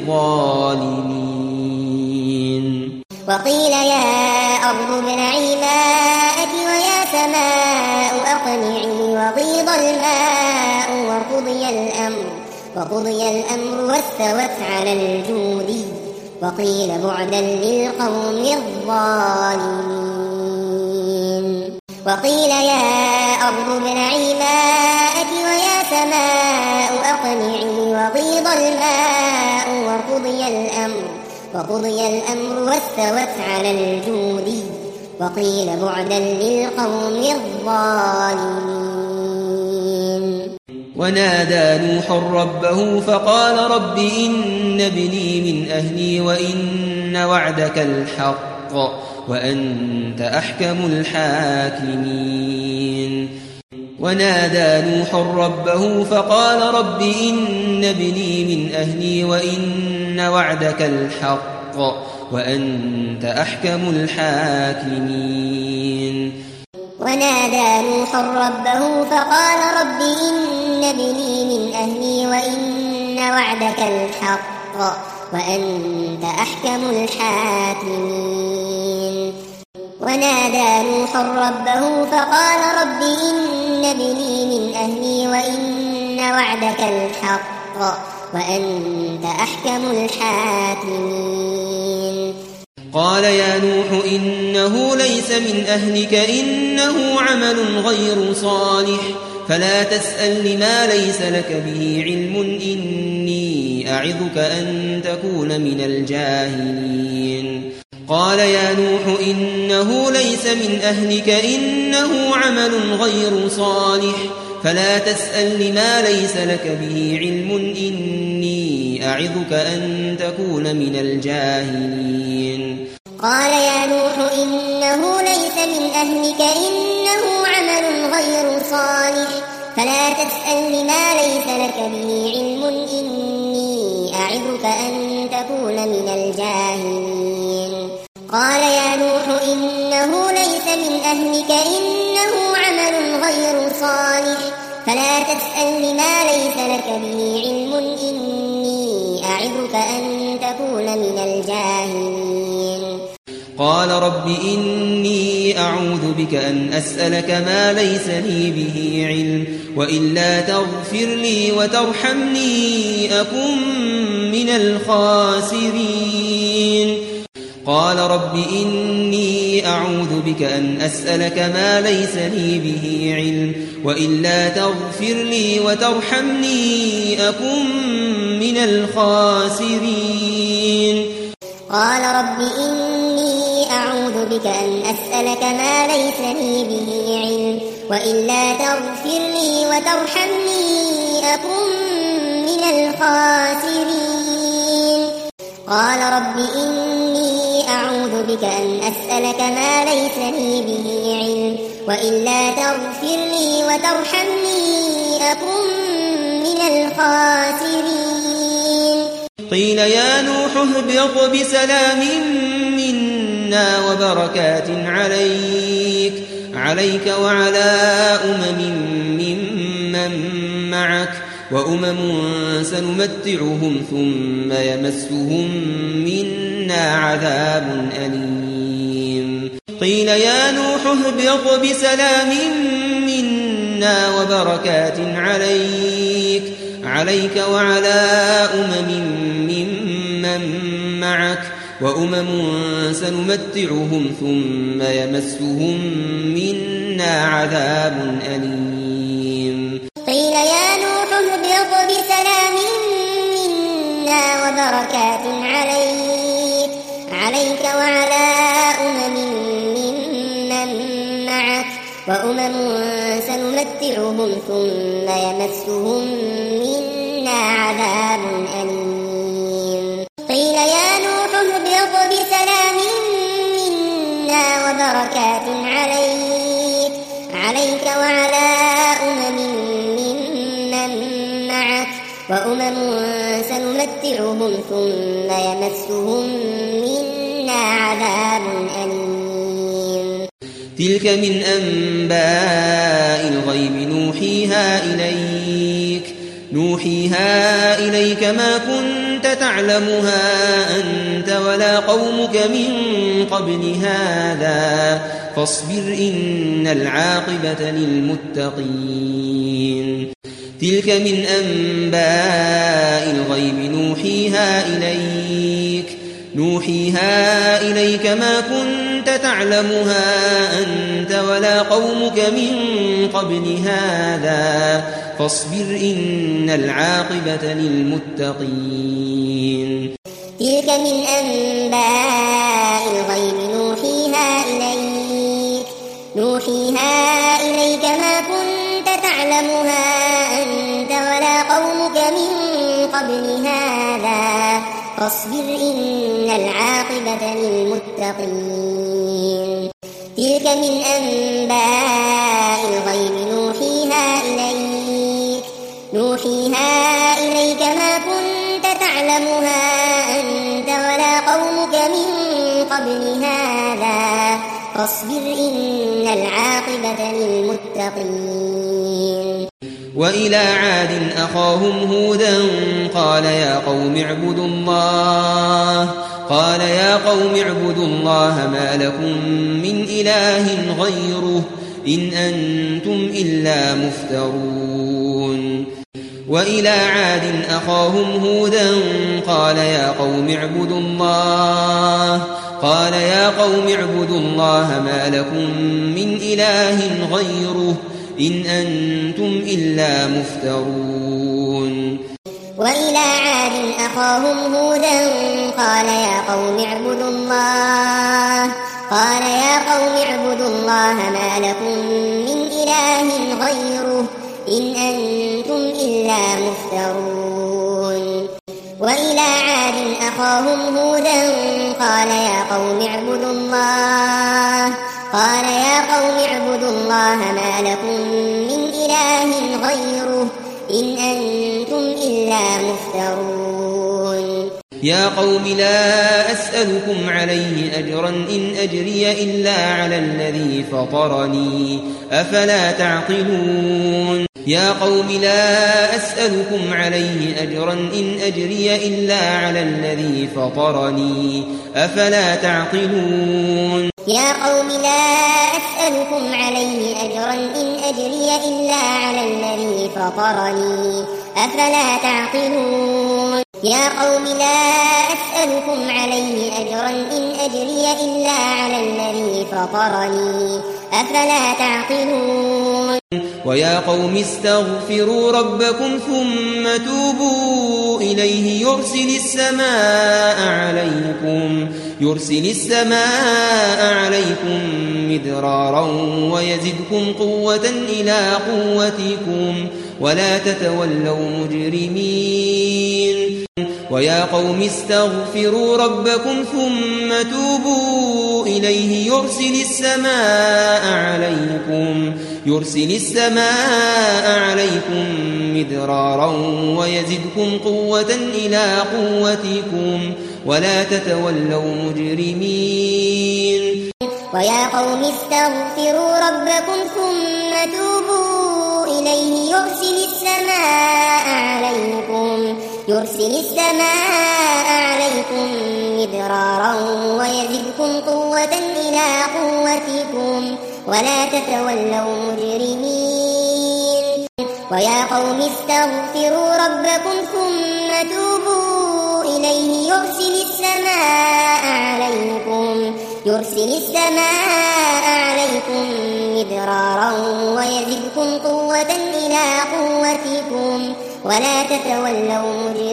الظالمين وقيل يا أرض ابلعي ماءك ويا سماء أقلعي وغيض الماء وقضي الأمر وقضي الأمر واستوت على الجودي وقيل بعدا للقوم الظالمين وقيل يا أرض ابلعي ماءك ويا سماء أقلعي وغيض الماء وقضي الأمر وقضي الأمر واستوت على الجودي وقيل بعدا للقوم الظالمين ونادى نوح ربه فقال رب إن ابني من أهلي وإن وعدك الحق وأنت أحكم الحاكمين ونادى نوح ربه فقال رب إن ابني من أهلي وإن وعدك الحق وأنت أحكم الحاكمين ونادى نوح ربه فقال رب إن ابني من أهلي وإن وعدك الحق وأنت أحكم الحاكمين ونادى نوح ربه فقال رب إن ابني من أهلي وإن وعدك الحق وأنت أحكم الحاكمين قال يا نوح إنه ليس من أهلك إنه عمل غير صالح فلا تسأل لما ليس لك به علم إني أعظك أن تكون من الجاهلين قال يا نوح إنه ليس من أهلك إنه عمل غير صالح فلا تسأل لما ليس لك به علم إني أعظك أن تكون من الجاهلين قال يا نوح إنه ليس من أهلك إنه عمل غير صالح فلا تسأل لما ليس لك به علم إني أعظك أن تكون من الجاهلين قال يا نوح إنه ليس من أهلك إنه عمل غير صالح فلا تسأل لما ليس لك به علم إني أعظك أن تكون من الجاهلين قال رب إني أعوذ بك أن أسألك ما ليس لي به علم وإلا تغفر لي وترحمني أكن من الخاسرين قال رب إني أعوذ بك أن أسألك ما ليس لي به علم وإلا تغفر لي وترحمني أكن من الخاسرين قال رب إني أعوذ أعوذ بك أن أسألك ما ليس لي به علم وإلا تغفر لي وترحمني أكن من الخاسرين قال رب إني أعوذ بك أن أسألك ما ليس لي به علم وإلا تغفر لي وترحمني أكن من الخاسرين قيل يا نوح اهبط بسلام منا وبركات عليك عليك وعلى أمم ممن معك وأمم سنمتعهم ثم يمسهم منا عذاب أليم قيل يا نوح اهبط بسلام منا وبركات عليك عليك وعلى أمم ممن معك وأمم سنمتعهم ثم يمسهم منا عذاب أليم قيل يا نوح اهبط بسلام منا وبركات عليك عليك وعلى أمم ممن معك وأمم سنمتعهم ثم يمسهم منا عذاب أليم قيل يا نوح اهبط بسلام منا وبركات عليك عليك وعلى أمم ممن معك وأمم سنمتعهم ثم يمسهم منا عذاب أليم تلك من أنباء الغيب نوحيها إليك نوحيها إليك ما كنت تعلمها أنت ولا قومك من قبل هذا فاصبر إن العاقبة للمتقين تلك من أنباء الغيب نوحيها إليك نوحيها إليك ما كنت تعلمها أنت ولا قومك من قبل هذا فاصبر إن العاقبة للمتقين تلك من أنباء الغيب نوحيها إليك نوحيها إليك ما كنت تعلمها أنت ولا قومك من قبل هذا فاصبر إن العاقبة للمتقين تلك من أنباء الغيب نوحيها إليك نوحيها إليك ما كنت تعلمها أنت ولا قومك من قبل هذا فاصبر إن العاقبة للمتقين وإلى عاد أخاهم هودا قال يا قوم اعبدوا الله قال يا قوم اعبدوا الله ما لكم من إله غيره إن أنتم إلا مفترون وإلى عاد أخاهم هودا قال يا قوم اعبدوا الله قال يا قوم اعبدوا الله ما لكم من إله غيره إن أنتم إلا مفترون وإلى عاد أخاهم هودا قال يا قوم اعبدوا الله قال يا قوم اعبدوا الله ما لكم من إله غيره إن أنتم إلا مفترون وإلى عاد أخاهم هودا قال يا قوم اعبدوا الله قال يا قوم اعبدوا الله ما لكم من إله غيره إن أنتم إلا مفترون يا قوم لا أسألكم عليه أجرا إن أجري إلا على الذي فطرني أفلا تعقلون يا قوم لا أسألكم عليه أجرا إن أجري إلا على الذي فطرني أفلا تعقلون يا قوم لا أسألكم عليه أجرا إن أجري إلا على الذي فطرني أفلا تعقلون يا قوم لا أسألكم عليه أجرا إن أجري إلا على الذي فطرني أفلا تعقلون ويا قوم استغفروا ربكم ثم توبوا إليه يرسل السماء عليكم يرسل السماء عليكم مدرارا ويزدكم قوة إلى قوتكم ولا تتولوا مجرمين ويا قوم استغفروا ربكم ثم توبوا إليه يرسل السماء عليكم يرسل السماء عليكم مدرارا ويزدكم قوة إلى قوتكم ولا تتولوا مجرمين ويا قوم استغفروا ربكم ثم توبوا إليه يرسل السماء عليكم يرسل السماء عليكم مدرارا ويزدكم قوة إلى قوتكم ولا تتولوا مجرمين ويا قوم استغفروا ربكم ثم توبوا إليه يرسل السماء عليكم يرسل السماء عليكم مدرارا ويزدكم قوة إلى قوتكم ولا تتولوا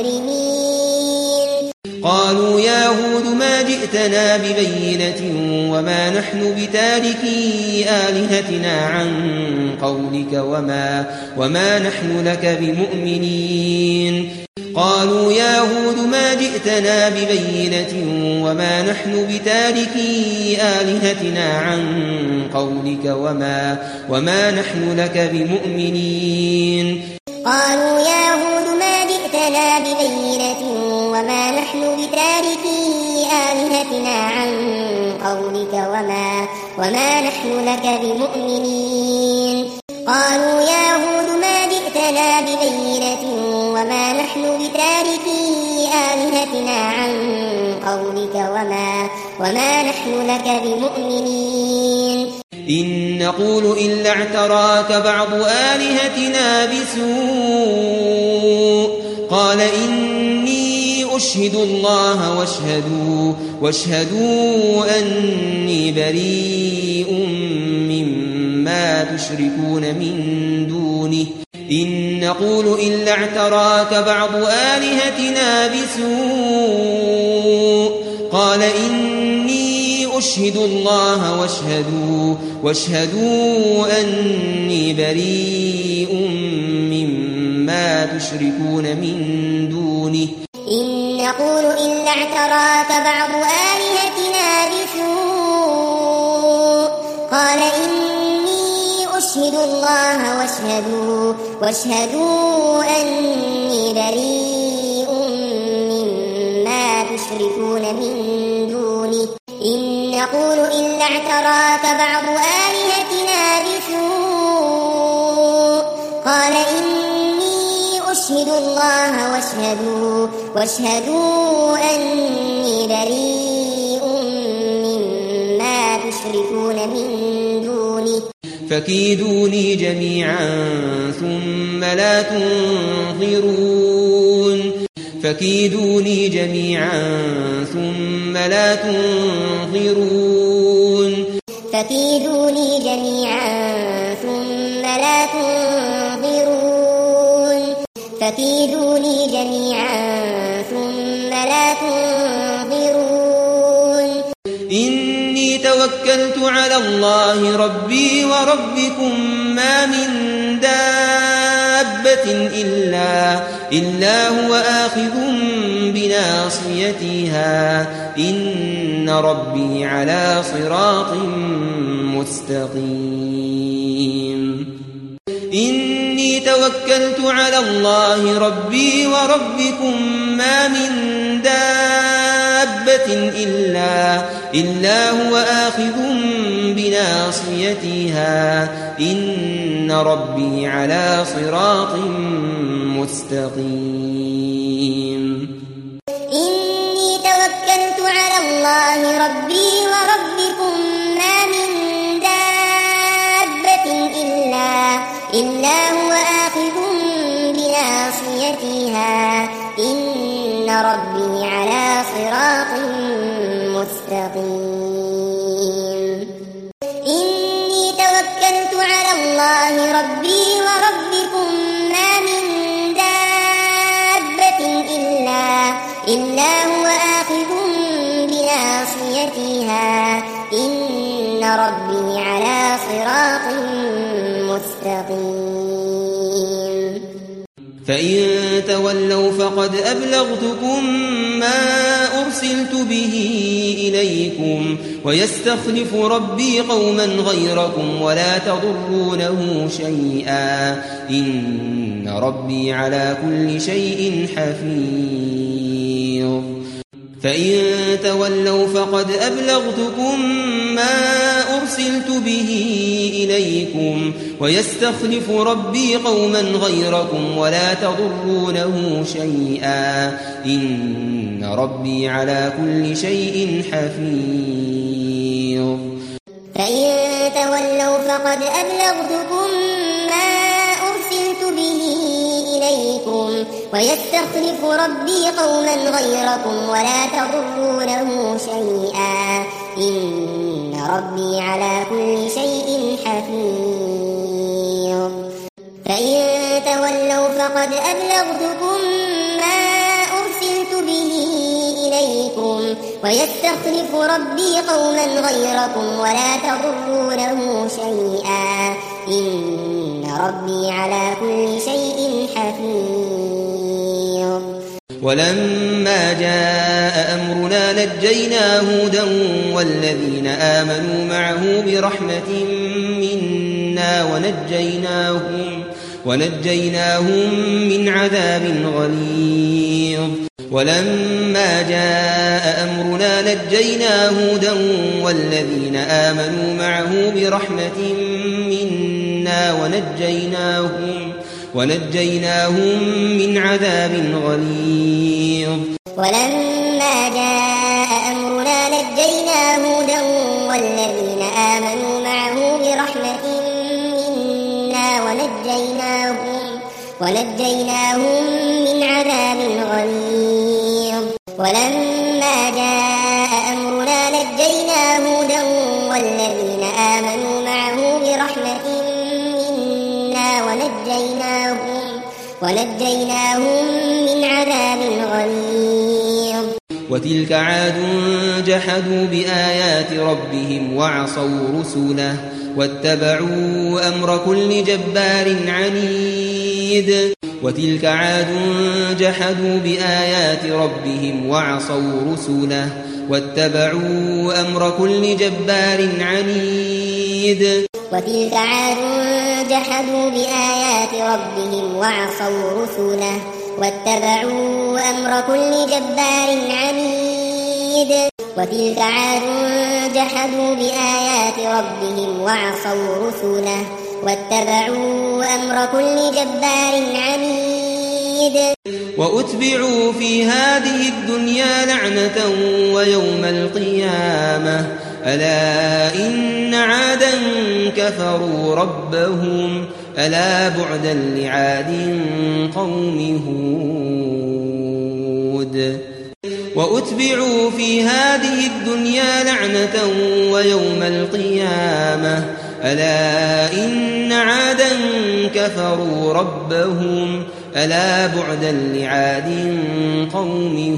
مجرمين قالوا يا هود ما جئتنا ببينة وما نحن بتاركي آلهتنا عن قولك وما, وما نحن لك بمؤمنين قالوا يا هود ما جئتنا ببينة وما نحن بتاركي آلهتنا عن قولك وما, وما نحن لك بمؤمنين قالوا يا هود ما جئتنا ببينة وما نحن بتاركي آلهتنا عن قولك وما, وما نحن لك بمؤمنين قالوا يا هود ما جئتنا ببينة وما نحن بتاركي آلهتنا عن قولك وما, وما نحن لك بمؤمنين إن نقول إلا اعتراك بعض آلهتنا بسوء قال إني أشهد الله واشهدوا, واشهدوا أني بريء مما تشركون من دونه إن نقول إلا اعتراك بعض آلهتنا بسوء قال إني أشهد الله واشهدوا, واشهدوا أني بريء مما تشركون من دونه إن نقول إلا اعتراك بعض آلهتنا بسوء قال إني أشهد الله واشهدوا, واشهدوا أني بريء مما تشركون من دونه إن نقول إلا اعتراك بعض آلهتنا بسوء قال إني أشهد الله واشهدوا, واشهدوا أني بريء مما تشركون من دونه فكيدوني جميعا ثم لا تنظرون فكيدوني جميعا ثم لا تنظرون فكيدوني جميعا ثم لا تنظرون فكيدوني جميعا ثم لا تنظرون إني توكلت على الله ربي وربكم ما من دابة إلا, إلا هو آخذ بناصيتها إن ربي على صراط مستقيم إني توكلت على الله ربي وربكم ما من دابة إلا, إلا هو آخذ بناصيتها إن ربي على صراط مستقيم إني توكلت على الله ربي وربكم ما من دابة إلا, إلا هو آخذ بناصيتها إن ربي على صراط مستقيم إني توكلت على الله ربي وربكم ما من دابة إلا, إلا هو آخذ بناصيتها فيها إن ربي على صراط مستقيم فإن تولوا فقد أبلغتكم ما أرسلت به إليكم ويستخلف ربي قوما غيركم ولا تضرونه شيئا إن ربي على كل شيء حفيظ فإن تولوا فقد أبلغتكم ما أرسلت به إليكم ويستخلف ربي قوما غيركم ولا تضرونه شيئا إن ربي على كل شيء حفيظ فإن تولوا فقد أبلغتكم ما أرسلت به إليكم ويستخلف ربي قوما غيركم ولا تضرونه شيئا إن ربي على كل شيء حفيظ فإن تولوا فقد أبلغتكم ما أرسلت به إليكم ويستخلف ربي قوما غيركم ولا تضرونه شيئا إن ربي على كل شيء حفيظ ولما جاء أمرنا نجينا هودا والذين آمنوا معه برحمة منا ونجيناهم, ونجيناهم من عذاب غليظ ولما جاء أمرنا نجينا هودا والذين آمنوا معه برحمة منا ونجيناهم ونجيناهم من عذاب غليظ ولما جاء أمرنا نجينا هودا والذين آمنوا معه برحمة منا ونجيناهم ونجيناهم من عذاب غليظ ولما جاء أمرنا نجينا هودا والذين آمنوا معه برحمة منا ونجيناهم ونجيناهم من عذاب غليظ وتلك عاد جحدوا بآيات ربهم وعصوا رسله واتبعوا أمر كل جبار عنيد وتلك عاد جحدوا بآيات ربهم وعصوا رسله واتبعوا أمر كل جبار عنيد وتلك عاد جحدوا بآيات ربهم وعصوا رسله واتبعوا أمر كل جبار عنيد وتلك عاد جحدوا بآيات ربهم وعصوا رسله واتبعوا أمر كل جبار عنيد وأتبعوا في هذه الدنيا لعنة ويوم القيامة ألا إن عادا كفروا ربهم ألا بعدا لعاد قوم هود وأتبعوا في هذه الدنيا لعنة ويوم القيامة ألا إن عادا كفروا ربهم ألا بعدا لعاد قوم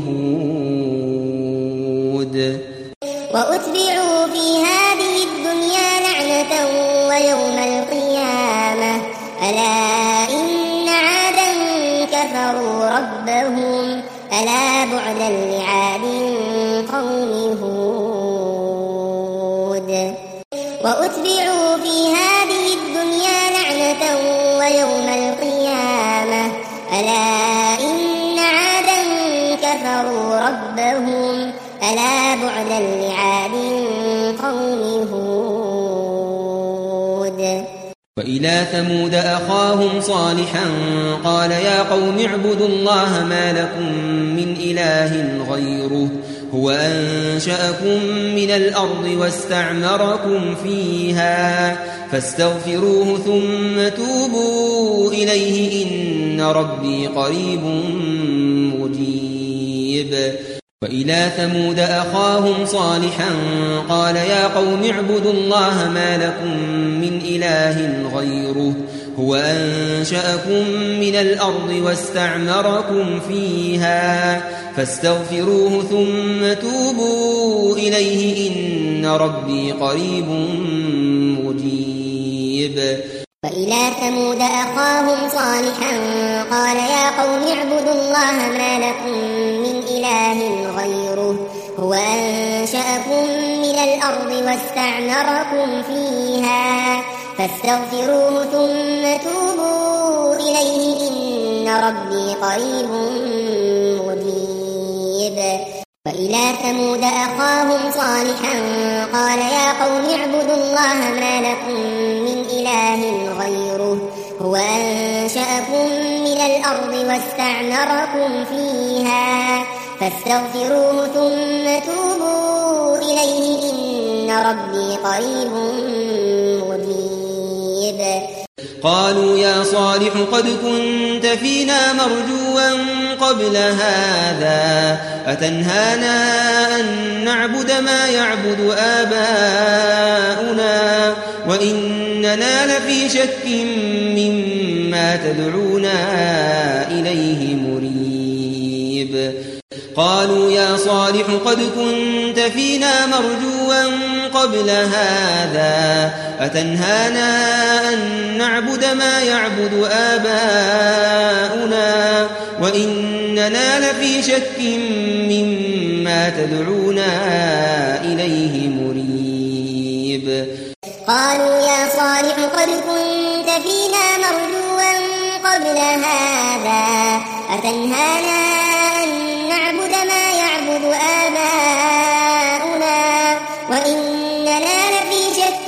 هود وأتبعوا في هذه الدنيا لعنة ويوم القيامة ألا إن عادا كفروا ربهم ألا بعدا لعاد قوم هود وأتبعوا في هذه الدنيا لعنة ويوم القيامة ألا إن عادا كفروا ربهم ألا بعدا لعاد قوم هود وإلى ثمود أخاهم صالحا قال يا قوم اعبدوا الله ما لكم من إله غيره هو أنشأكم من الأرض واستعمركم فيها فاستغفروه ثم توبوا إليه إن ربي قريب مجيب وإلى ثمود أخاهم صالحا قال يا قوم اعبدوا الله ما لكم من إله غيره هو أنشأكم من الأرض واستعمركم فيها فاستغفروه ثم توبوا إليه إن ربي قريب مجيب. وإلى ثمود أخاهم صالحا قال يا قوم اعبدوا الله ما لكم من إله غيره هو أنشأكم من الأرض واستعمركم فيها فاستغفروه ثم توبوا إليه إن ربي قريب مجيب. وإلى ثمود أخاهم صالحا قال يا قوم اعبدوا الله ما لكم من إله غيره هو أنشأكم من الأرض واستعمركم فيها فاستغفروه ثم توبوا إليه إن ربي قريب مجيب. قالوا يا صالح قد كنت فينا مرجوا قبل هذا أتنهانا أن نعبد ما يعبد آباؤنا وإننا لفي شك مما تدعونا إليه مريب. قالوا يا صالح قد كنت فينا مرجوا قبل هذا أتنهانا أن نعبد ما يعبد آباؤنا وإننا لفي شك مما تدعونا إليه مريب. قالوا يا صالح قد كنت فينا مرجوا قبل هذا أتنهانا أن نعبد ما يعبد آباؤنا وإننا لفي شك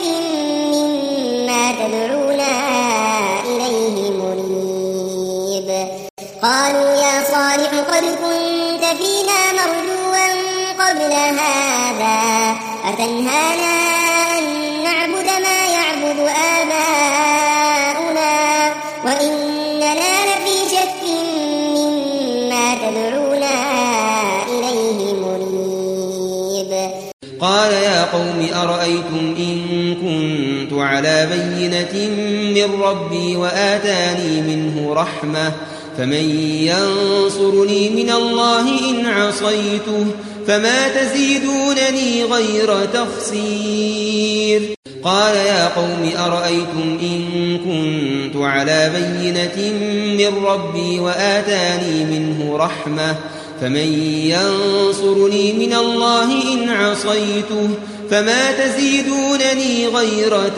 مما تدعونا إليه مريب. قالوا يا صالح قد كنت فينا مرجوا قبل هذا أتنهانا أن نعبد ما يعبد آباؤنا وإننا لفي شك مما تدعونا إليه مريب. قال يا قوم أرأيتم إن كنت على بينة من ربي وآتاني منه رحمة فمن ينصرني من الله إن عصيته فما تزيدونني غير تخسير. قال يا قوم أرأيتم إن كنت على بينة من ربي وآتاني منه رحمة فمن ينصرني من الله إن عصيته فما تزيدونني غير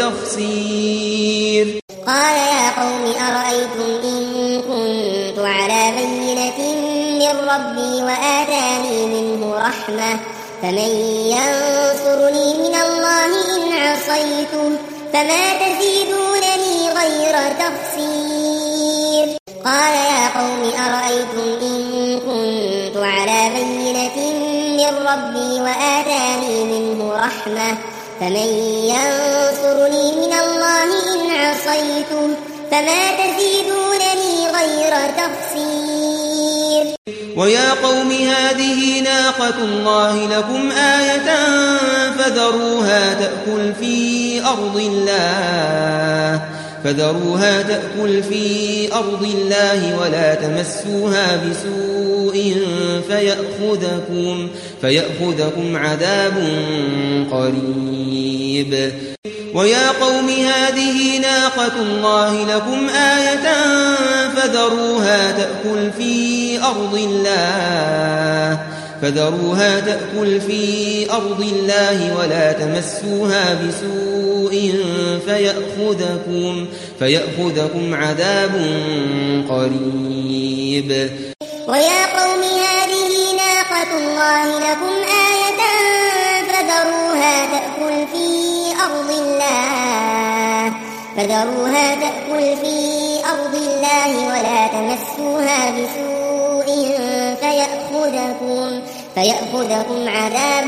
تخسير. قال يا قوم أرأيتم إن كنت على بينة من ربي وآتاني منه رحمة فمن ينصرني من الله إن عصيته فما تزيدونني غير تخسير. قال يا قوم أرأيتم إن كنت على بينة من ربي وآتاني منه رحمة فمن ينصرني من الله إن عصيته فما تزيدونني غير تخسير. ويا قوم هذه ناقة الله لكم آية فذروها تأكل في أرض الله فذروها تأكل في أرض الله ولا تمسوها بسوء فيأخذكم فيأخذكم عذاب قريب. ويا قوم هذه ناقة الله لكم آية فذروها تأكل في أرض الله فذروها تأكل في أرض الله ولا تمسوها بسوء فيأخذكم فيأخذكم عذاب قريب. ويا قوم هذه ناقة الله لكم آية فذروها تأكل في أرض الله فذروها تأكل في أرض الله ولا تمسوها بسوء فيأخذكم فيأخذكم عذاب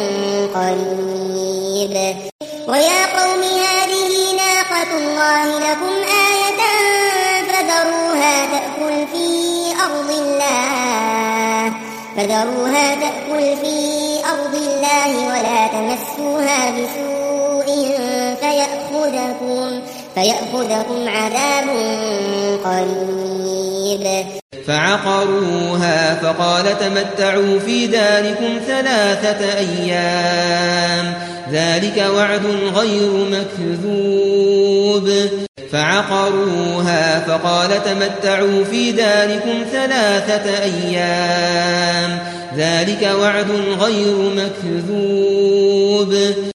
قريب. ويا قوم هذه ناقة الله لكم آية فذروها تأكل في أرض الله فذروها تأكل في أرض الله ولا تمسوها بسوء فيأخذكم فيأخذهم عذاب قريب. فعقروها فقال تمتعوا في داركم ثلاثة أيام ذلك وعد غير مكذوب. فعقروها فقال تمتعوا في داركم ثلاثة أيام ذلك وعد غير مكذوب.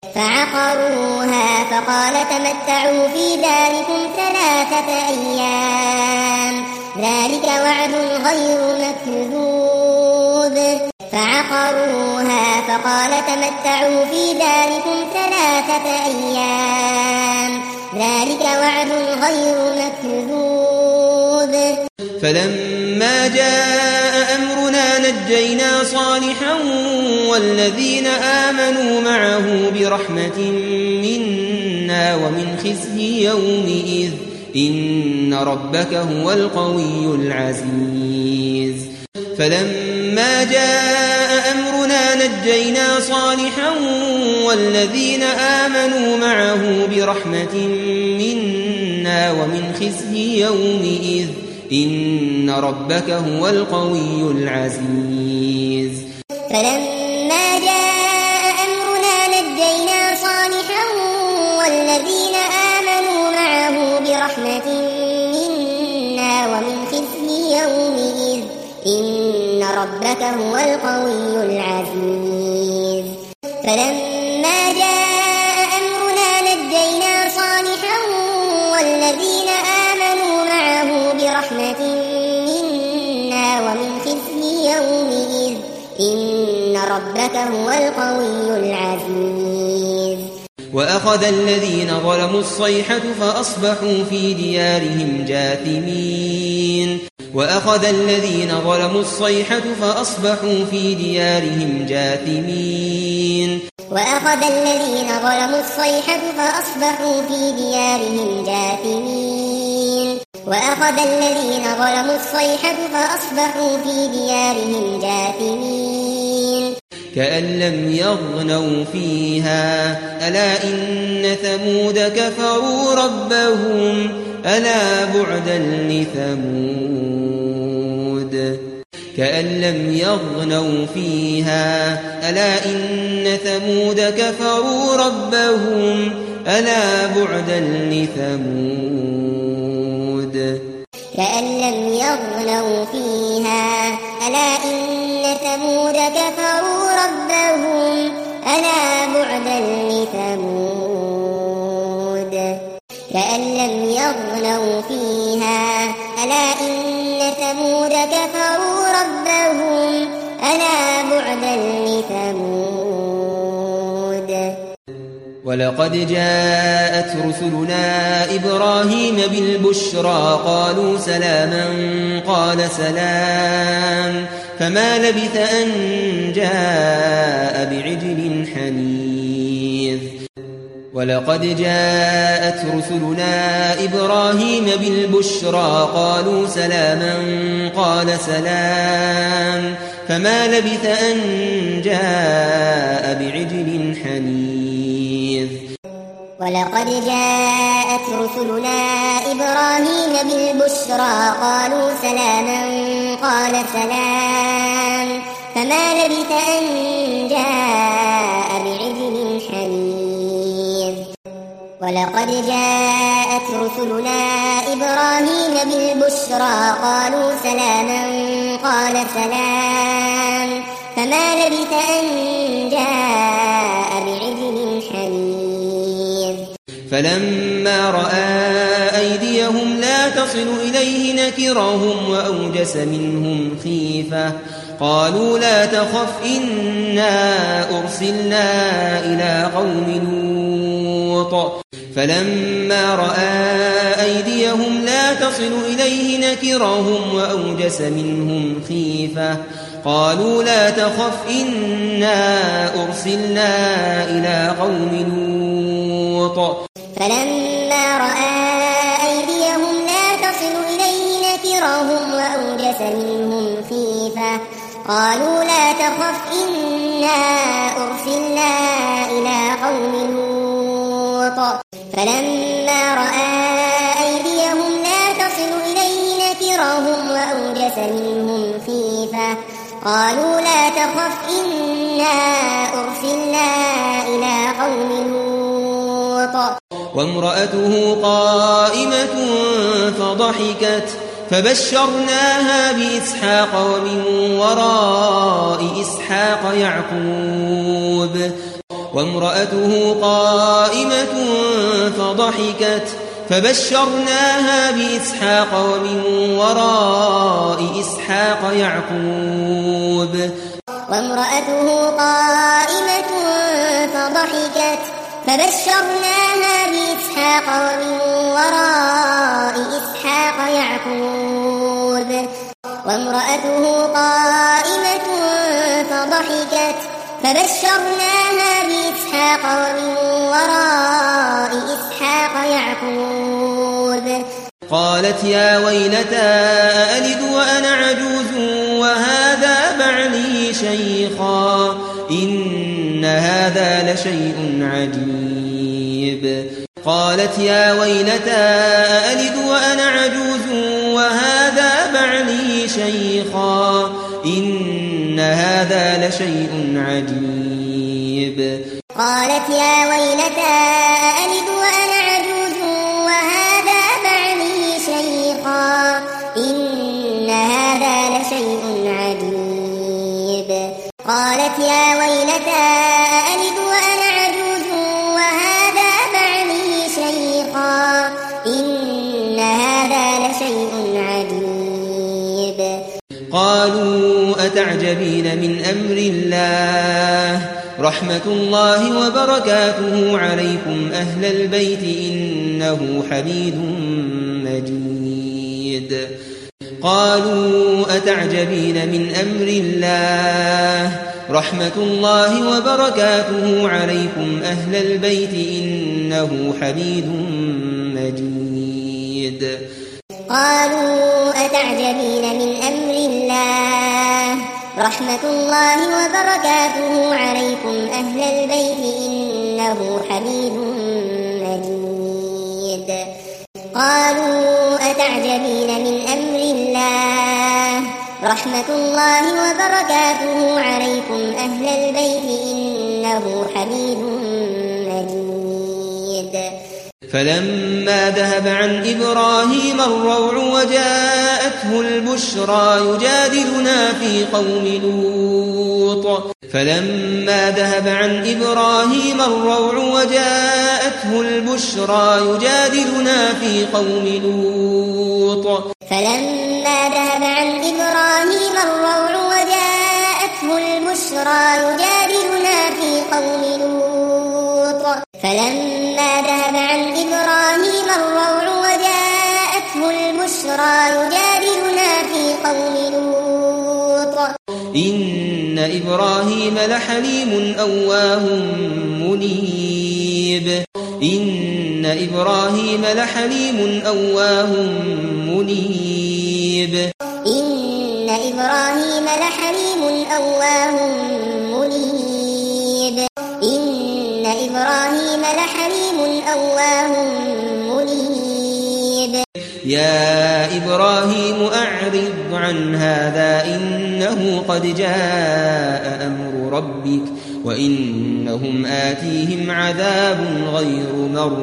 فعقروها فقال تمتعوا في داركم ثلاثة أيام ذلك وعد غير مكذوب. فعقروها فقال تمتعوا في داركم ثلاثة أيام ذلك وعد غير مكذوب. فلما جاء أمرنا نجينا صالحا والذين آمنوا معه برحمة منا ومن خزي يومئذ إن ربك هو القوي العزيز. فلما جاء أمرنا نجينا صالحا والذين آمنوا معه برحمة منا ومن خزي يومئذ إن ربك هو القوي العزيز. فلما جاء أمرنا نجينا صالحا والذين آمنوا معه برحمة منا ومن خزي يومئذ إن ربك هو القوي العزيز. فلما جاء أمرنا نجينا صالحا والذين آمنوا معه برحمة منا ومن خزي يومئذ إن ربك هو القوي العزيز. وأخذ الذين ظلموا الصيحة فأصبحوا في ديارهم جاثمين. وأخذ الذين ظلموا الصيحة فأصبحوا في ديارهم جاثمين. وأخذ الذين ظلموا الصيحة فأصبحوا في ديارهم جاثمين. وأخذ الذين ظلموا الصيحة فأصبحوا في ديارهم جاثمين. كأن لم يغنوا فيها ألا إن ثمود كفروا ربهم ألا بعدا لثمود. كأن لم يغنوا فيها ألا إن ثمود كفروا ربهم ألا بعدا لثمود. كأن لم يغنوا فيها ألا إن ثمود كفروا ربهم ألا بعدا لثمود. كأن لم يغنوا فيها ألا إن ثمود كفروا ربهم ألا بعدا لثمود. ولقد جاءت رسلنا إبراهيم بالبشرى قالوا سلاما قال سلام فما لبث أن جاء بعجل حنيذ. ولقد جاءت رسلنا إبراهيم بالبشرى قالوا سلاما قال سلام فما لبث أن جاء بعجل حنيذ. ولقد جاءت رسلنا إبراهيم بالبشرى قالوا سلاما قال سلام فما لبث أن جاء بعجل حنيذ. ولقد جاءت رسلنا إبراهيم بالبشرى قالوا سلاما قال سلام فما لبث أن جاء بعجل حنيذ. فلما رأى أيديهم لا تصل إليه نكرهم وأوجس منهم خيفة قالوا لا تخف إنا أرسلنا إلى قوم لوط. فلما رأى أيديهم لا تصل إليه نكرهم وأوجس منهم خيفة قالوا لا تخف إنا أرسلنا إلى قوم لوط. فلما رأى أيديهم لا تصل إليه نكرهم وأوجس منهم خيفة قالوا لا تخف إنا أرسلنا إلى قوم لوط. فلما رأى قالوا لا تخف إنا أرسلنا إلى قوم لوط وامرأته قائمة فضحكت فبشرناها بإسحاق ومن وراء إسحاق يعقوب وامرأته قائمة فضحكت فبشرناها بإسحاق ومن وراء إسحاق يعقوب وامرأته قائمة فضحكت فبشرناها بإسحاق ومن وراء إسحاق يعقوب وامرأته قائمة فضحكت فبشرناها بإسحاق ومن وراء إسحاق يعقوب قالت يا ويلتى أألد وأنا عجوز وهذا بعلي شيخا إن هذا لشيء عجيب قالت يا ويلتى أألد وأنا عجوز وهذا بعلي شيخا إن هذا لشيء عجيب قالت يا ويلتى أألد وأنا عجوز وهذا بعلي شيخا إن هذا لشيء عجيب قالت يا ويلتى أألد وأنا عجوز وهذا بعلي شيخا إن هذا لشيء عجيب قالوا أتعجبين من أمر الله رحمة الله وبركاته عليكم أهل البيت إنه حميد مجيد قالوا أتعجبين من أمر الله رحمة الله وبركاته عليكم أهل البيت إنه حميد مجيد قالوا أتعجبين من أمر الله رحمة الله وبركاته عليكم أهل البيت إنه حميد مجيد قالوا أتعجبين من أمر الله رحمة الله وبركاته عليكم أهل البيت إنه حميد مجيد فلما ذهب عن إبراهيم الروع وجاءته البشرى يجادلنا في قوم لوط فلما ذهب عن إبراهيم الروع وجاءته البشرى يجادلنا في قوم لوط فلما ذهب عن إبراهيم الروع وجاءته البشرى يجادلنا في قوم لوط فلما ذهب عن إبراهيم الروع وجاءته البشرى يجادلنا في قوم لوط إن إبراهيم لحليم أواه منيب إن إبراهيم لحليم أواه منيب إن إبراهيم لحليم أواه منيب إن إبراهيم لحليم أواه منيب يا إبراهيم أعرض عن هذا إنه قد جاء أمر ربك وإنهم آتيهم عذاب غير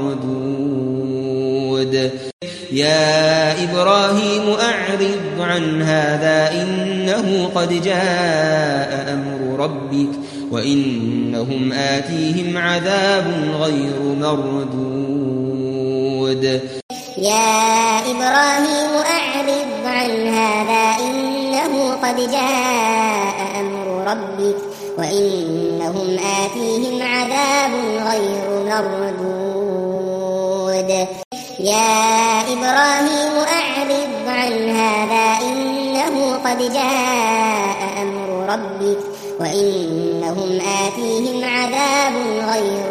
مردود يا إبراهيم أعرض عن هذا إنه قد جاء أمر ربك وإنهم آتيهم عذاب غير مردود يا إبراهيم أعرض عن هذا إنه قد جاء أمر ربك وإنهم آتيهم عذاب غير مردود يا إبراهيم أعرض عن هذا إنه قد جاء أمر ربك وإنهم آتيهم عذاب غير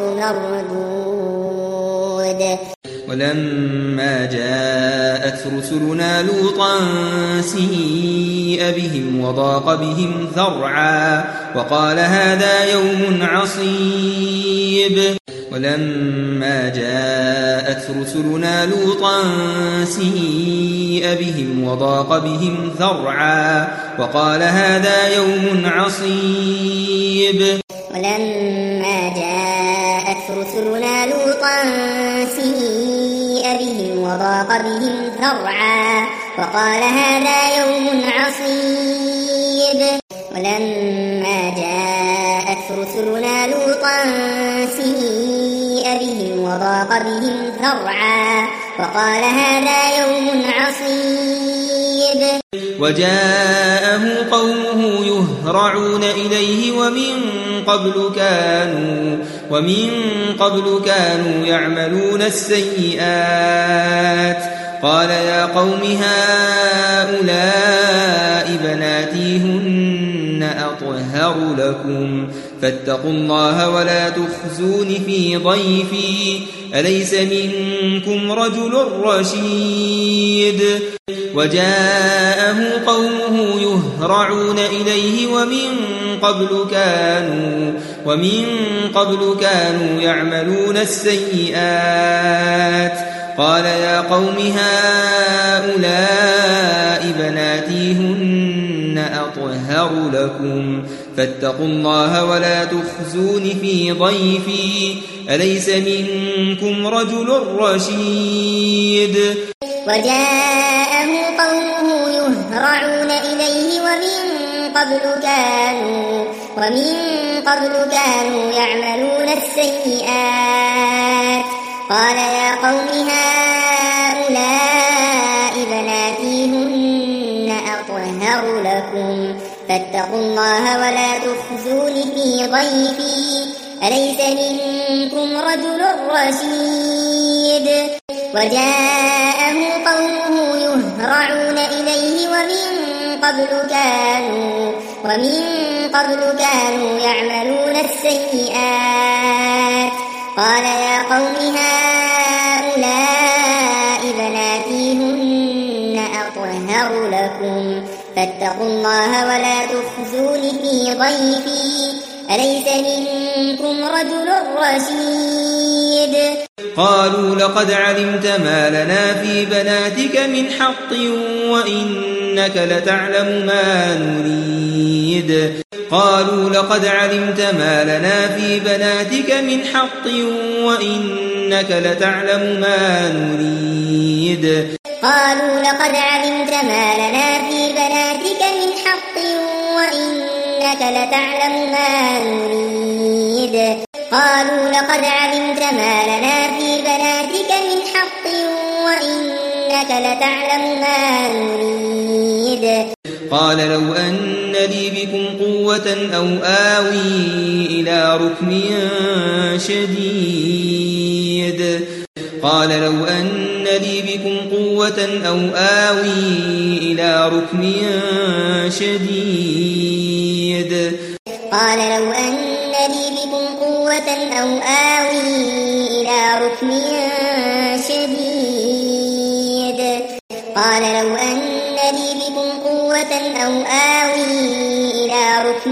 مردود ولما جاءت رسلنا لوطا سيء بهم وضاق بهم ذرعا وقال هذا يوم عصيب ولما جاءت رسلنا لوطا سيء سيء بهم وضاق بهم ذرعا وقال هذا يوم عصيب. ولما جاءت رسلنا لوطا سيء بهم وضاق بهم ذرعا وقال هذا يوم عصيب. ولما جاءت رسلنا لوطا سيء بهم وضاق بهم ذرعا وقال هذا يوم عصيب. وجاءه قومه يهرعون إليه ومن قبل كانوا ومن قبل كانوا يعملون السيئات قال يا قوم هؤلاء بناتي هن أطهر لكم فاتقوا الله ولا تخزون في ضيفي أليس منكم رجل رشيد. وجاءه قومه يهرعون إليه ومن قبل كانوا ومن قبل كانوا يعملون السيئات قال يا قوم هؤلاء بناتي هن أطهر لكم فاتقوا الله ولا تخزون في ضيفي أليس منكم رجل رشيد. وجاءه قومه يهرعون إليه ومن قبل كانوا ومن قبل كانوا يعملون السيئات قال يا قوم هؤلاء بناتي هن أطهر لكم فاتقوا الله ولا تخزون في ضيفي أليس منكم رجل رشيد. وجاءه قومه يهرعون إليه ومن قبل كانوا ومن قبل كانوا يعملون السيئات قال يا قوم هؤلاء بناتي هن أطهر لكم فاتقوا الله ولا تخزون في ضيفي أليس منكم رجل رشيد. قالوا لقد علمت ما لنا في بناتك من حق وإنك لتعلم ما نريد. قالوا لقد علمت ما لنا في بناتك من حق وإنك لتعلم ما نريد. قالوا لقد علمت ما لنا في بناتك من حق وإنك لتعلم ما نريد. قالوا لقد علمت ما لنا في بناتك من حق وإنك لتعلم ما نريد. قال لو أن لي بكم قوة أو آوي إلى ركن شديد. قال لو أن لي بكم قوة أو آوي إلى ركن شديد. قال لو أن لي بكم قوة أو آوي إلى ركن شديد. قال لو أن لي بكم قوة أو آوي إلى ركن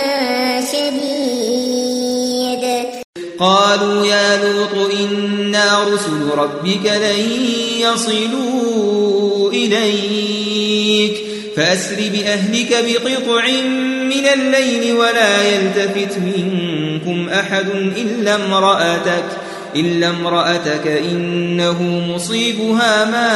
شديد. قالوا يا لوط إنا رسل ربك لن يصلوا إليك فأسر بأهلك بقطع من الليل ولا يلتفت منكم أحد إلا امرأتك إلا امرأتك إنه مصيبها ما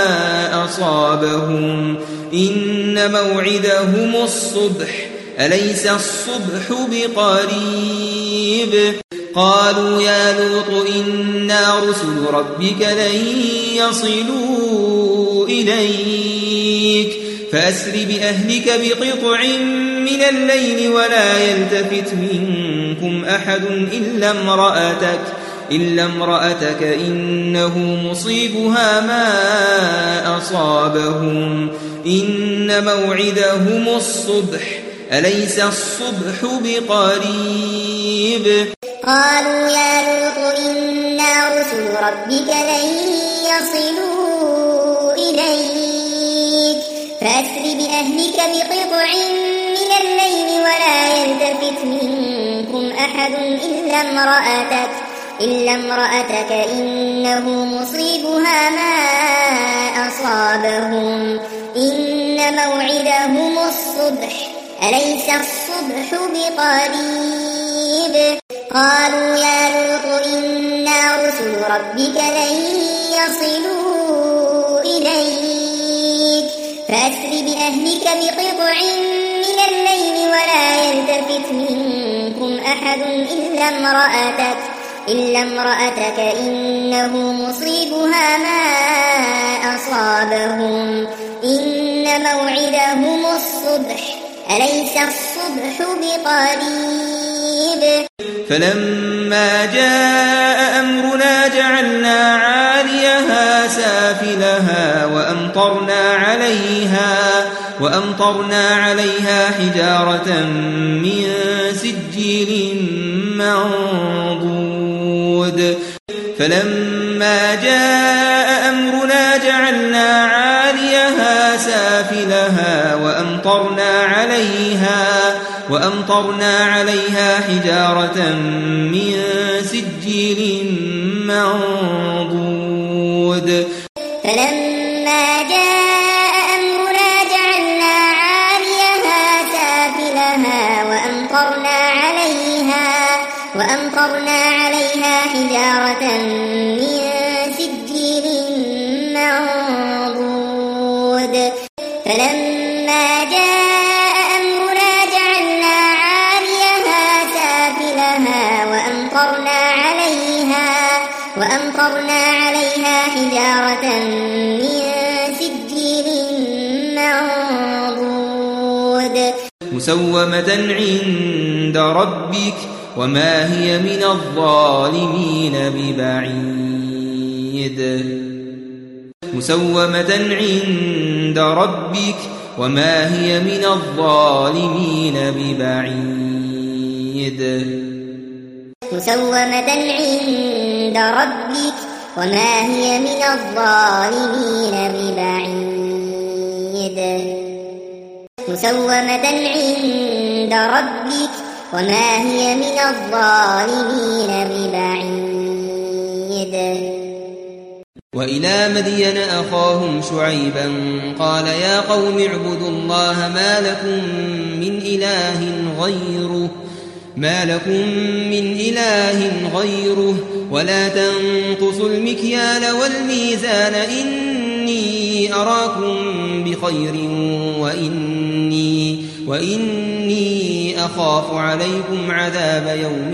أصابهم إن موعدهم الصبح أليس الصبح بقريب. قالوا يا لوط إنا رسل ربك لن يصلوا إليك فأسر بأهلك بقطع من الليل ولا يلتفت منكم أحد إلا امرأتك إلا امرأتك إنه مصيبها ما أصابهم إن موعدهم الصبح أليس الصبح بقريب. قالوا يا لوط إنا رسل ربك لن يصلوا إليك فأسر بأهلك بقطع من الليل ولا يلتفت منكم أحد إلا امرأتك إلا امرأتك إنه مصيبها ما أصابهم إن موعدهم الصبح أليس الصبح بقريب قالوا يا لوط إنا رسل ربك لن يصلوا إليك فأسر بأهلك بقطع من الليل ولا يلتفت منكم أحد إلا امرأتك إلا امرأتك إنه مصيبها ما أصابهم إن موعدهم الصبح أليس الصبح بقريب فلما جاء أمرنا جعلنا عاليها سافلها وأمطرنا عليها وأمطرنا عليها حجارة من سجيل منضود فلما جاء أمرنا جعلنا عاليها سافلها وأمطرنا عليها وأمطرنا عليها حجارة من سجيل منضود فلما جاء أمرنا جعلنا عاليها سافلها وأمطرنا عليها وأمطرنا عليها حجارة من سجيل منضود فلما جاء أمرنا جعلنا عاليها سافلها وأمطرنا عليها وأمطرنا عليها حجارة من سجيل منضود مسومة عند ربك وما هي من الظالمين ببعيد مسومة عند ربك وما هي من الظالمين ببعيد مسومة عند ربك وما هي من الظالمين ببعيد مسومة عند ربك وما هي من الظالمين ببعيد وإلى مدين أخاهم شعيبا قال يا قوم اعبدوا الله ما لكم من إله غيره ما لكم من إله غيره ولا تنقصوا المكيال والميزان إني أراكم بخير وإني وإني أخاف عليكم عذاب يوم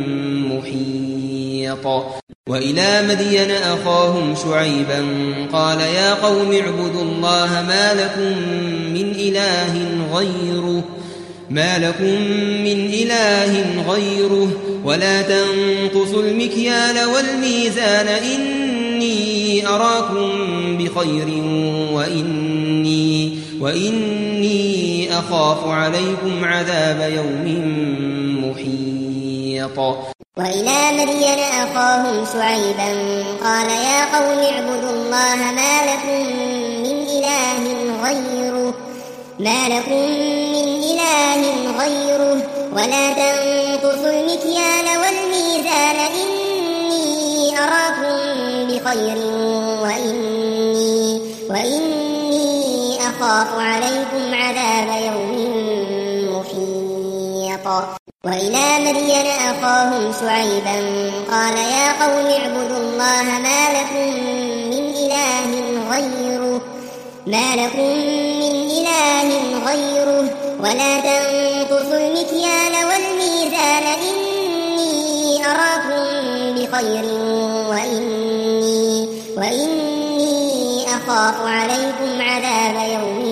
محيط وإلى مدين أخاهم شعيبا قال يا قوم اعبدوا الله ما لكم من إله غيره ما لكم من إله غيره ولا تنقصوا المكيال والميزان إني أراكم بخير وإني وإني أخاف عليكم عذاب يوم محيط وإلى مدين أخاهم شعيبا قال يا قوم اعبدوا الله ما لكم من إله غيره ما لكم من إله غيره ولا تنقصوا المكيال والميزان إني أراكم بخير وإني وإني أخاف عليكم عذاب يوم محيط وإلى مدين أخاهم شعيبا قال يا قوم اعبدوا الله ما لكم من إله غيره ما لكم من إله غيره ولا تنقصوا المكيال والميزان إني أراكم بخير وإني وإني أخاف عليكم عذاب يوم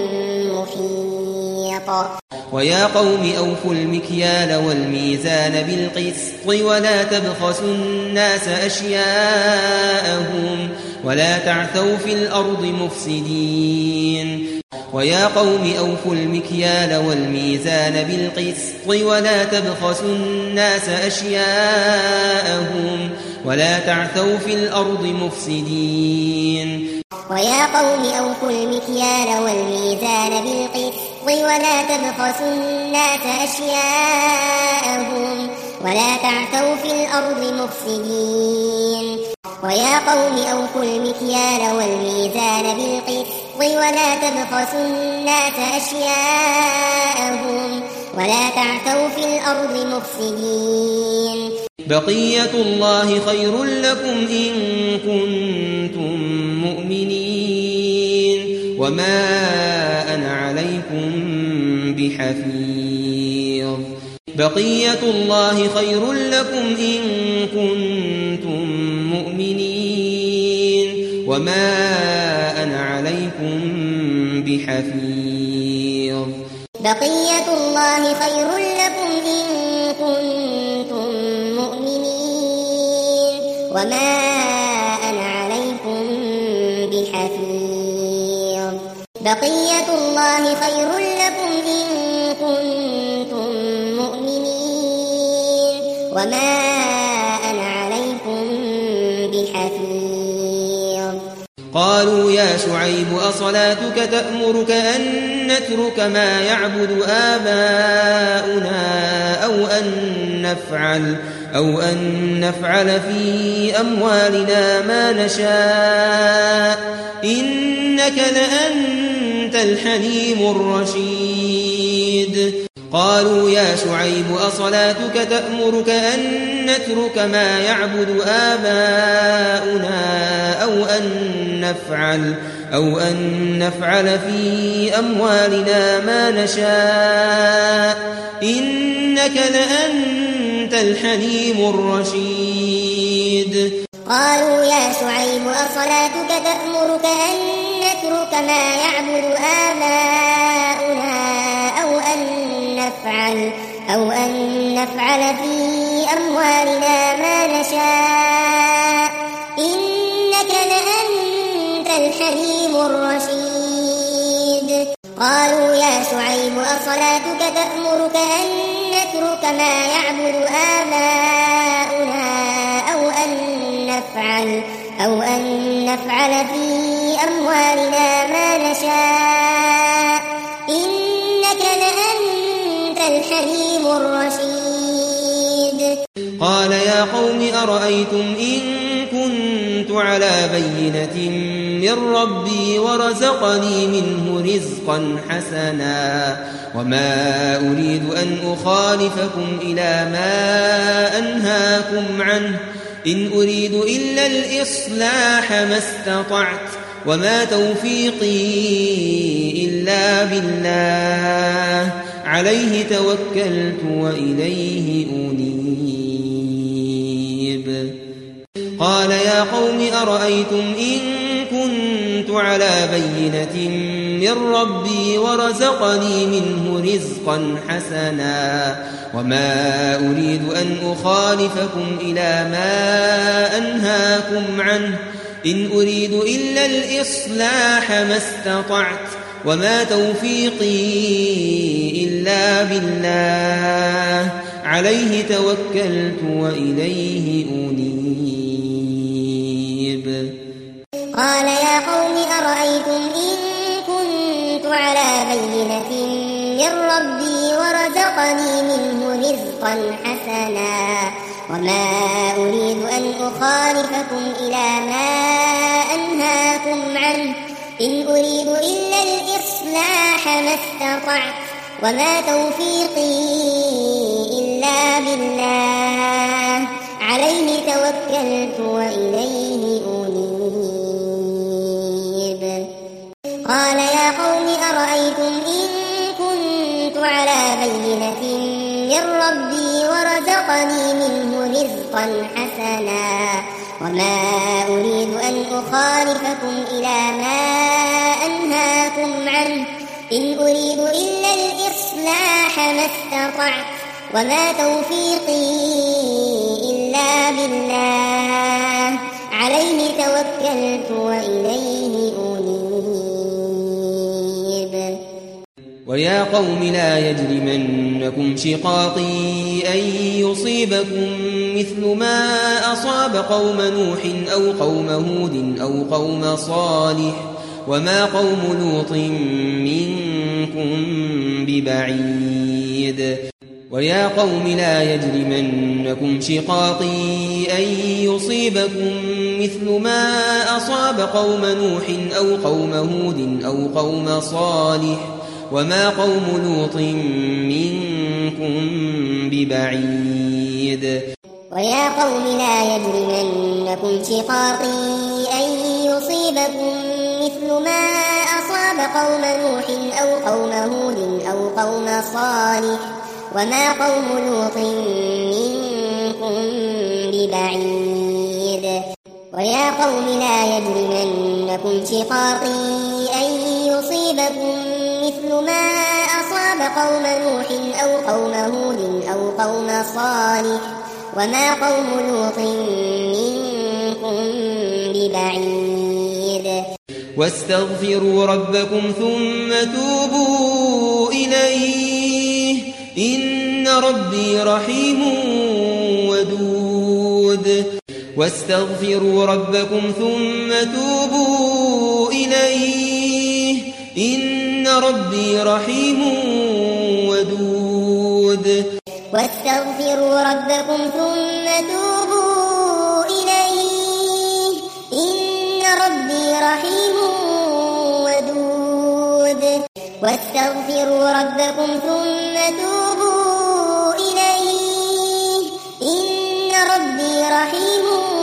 محيط ويا قوم أوفوا المكيال والميزان بالقسط ولا تبخسوا الناس أشياءهم ولا تعثوا في الأرض مفسدين ويا قوم أوفوا المكيال والميزان بالقسط ولا تبخسوا الناس أشياءهم ولا تعثوا في الأرض مفسدين ويا قوم أوفوا المكيال والميزان بالقسط ولا تبخسوا الناس أشياءهم ولا تعثوا في الأرض مفسدين ويا قوم أوفوا المكيال والميزان بالقسط ولا تبخسوا الناس أشياءهم ولا تعثوا في الأرض مفسدين بقية الله خير لكم إن كنتم مؤمنين وما أنا عليكم بحفيظ بقية الله خير لكم إن كنتم مؤمنين وما أنا عليكم بحفيظ بقية الله خير لكم إن كنتم مؤمنين وما أنا عليكم بحفيظ بقية الله خير لكم إن كنتم مؤمنين وما أنا عليكم بحفيظ قالوا يا شعيب أصلاتك تأمرك أن نترك ما يعبد آباؤنا أو أن نفعل أو أن نفعل في أموالنا ما نشاء إنك لأنت الحليم الرشيد قالوا يا شعيب أصلاتك تأمرك أن نترك ما يعبد آباؤنا أو أن نفعل أو أن نفعل في أموالنا ما نشاء إنك لأنت الحليم الرشيد قالوا يا شعيب أصلاتك تأمرك أن نترك ما يعبد آباؤنا أو أن نفعل أو أن نفعل في أموالنا ما نشاء إنك لأنت الحليم الرشيد قالوا يا شعيب أصلاتك تأمرك أن نترك ما يعبد آباؤنا أو أن نفعل أو أن نفعل في أموالنا ما نشاء إنك لأنت الحليم الرشيد قال يا قوم أرأيتم إن كنت على بينة من ربي ورزقني منه رزقا حسنا وما أريد أن أخالفكم إلى ما أنهاكم عنه إن أريد إلا الإصلاح ما استطعت وما توفيقي إلا بالله عليه توكلت وإليه أنيب قال يا قوم أرأيتم إن كنت على بينة من ربي ورزقني منه رزقا حسنا وما أريد أن أخالفكم إلى ما أنهاكم عنه إن أريد إلا الإصلاح ما استطعت وما توفيقي إلا بالله عليه توكلت وإليه أنيب قال يا قوم أرأيتم إن كنت على بينة من ربي ورزقني منه رزقا حسنا وما أريد أن أخالفكم إلى ما أنهاكم عنه إن أريد إلا الإصلاح ما استطعت وما توفيقي إلا بالله عليه توكلت وإليه أنيب قال يا قوم أرأيتم إن كنت على بينة من ربي ورزقني منه رزقا حسنا وما أريد أن أخالفكم إلى ما أنهاكم عنه إن أريد إلا الإصلاح ما استطعت وما توفيقي إلا بالله عليه توكلت وإليه أنيب ويا قوم لا يجرمنكم شقاقي أن يصيبكم مثل ما أصاب قوم نوح أو قوم هود أو قوم صالح وما قوم لوط منكم ببعيد ويا قوم لا يجرمنكم شقاقي أن يصيبكم مثل ما أصاب قوم نوح أو قوم هود أو قوم صالح وما قوم لوط منكم ببعيد. ويا قوم لا يجرمنكم شقاقي أن يصيبكم مثل ما أصاب قوم نوح أو قوم هود أو قوم صالح وما قوم لوط منكم ببعيد. ويا قوم لا يجرمنكم شقاقي أن يصيبكم مثل ما أصاب قوم نوح أو قوم هود أو قوم صالح وما قوم لوط منكم ببعيد. واستغفروا ربكم ثم توبوا إليه إن ربي رحيم ودود. واستغفروا ربكم ثم توبوا إليه إن ربي رحيم ودود. واستغفروا ربكم ثم توبوا إليه إن ربي رحيم ودود. واستغفروا ربكم ثم توبوا إليه إن ربي رحيم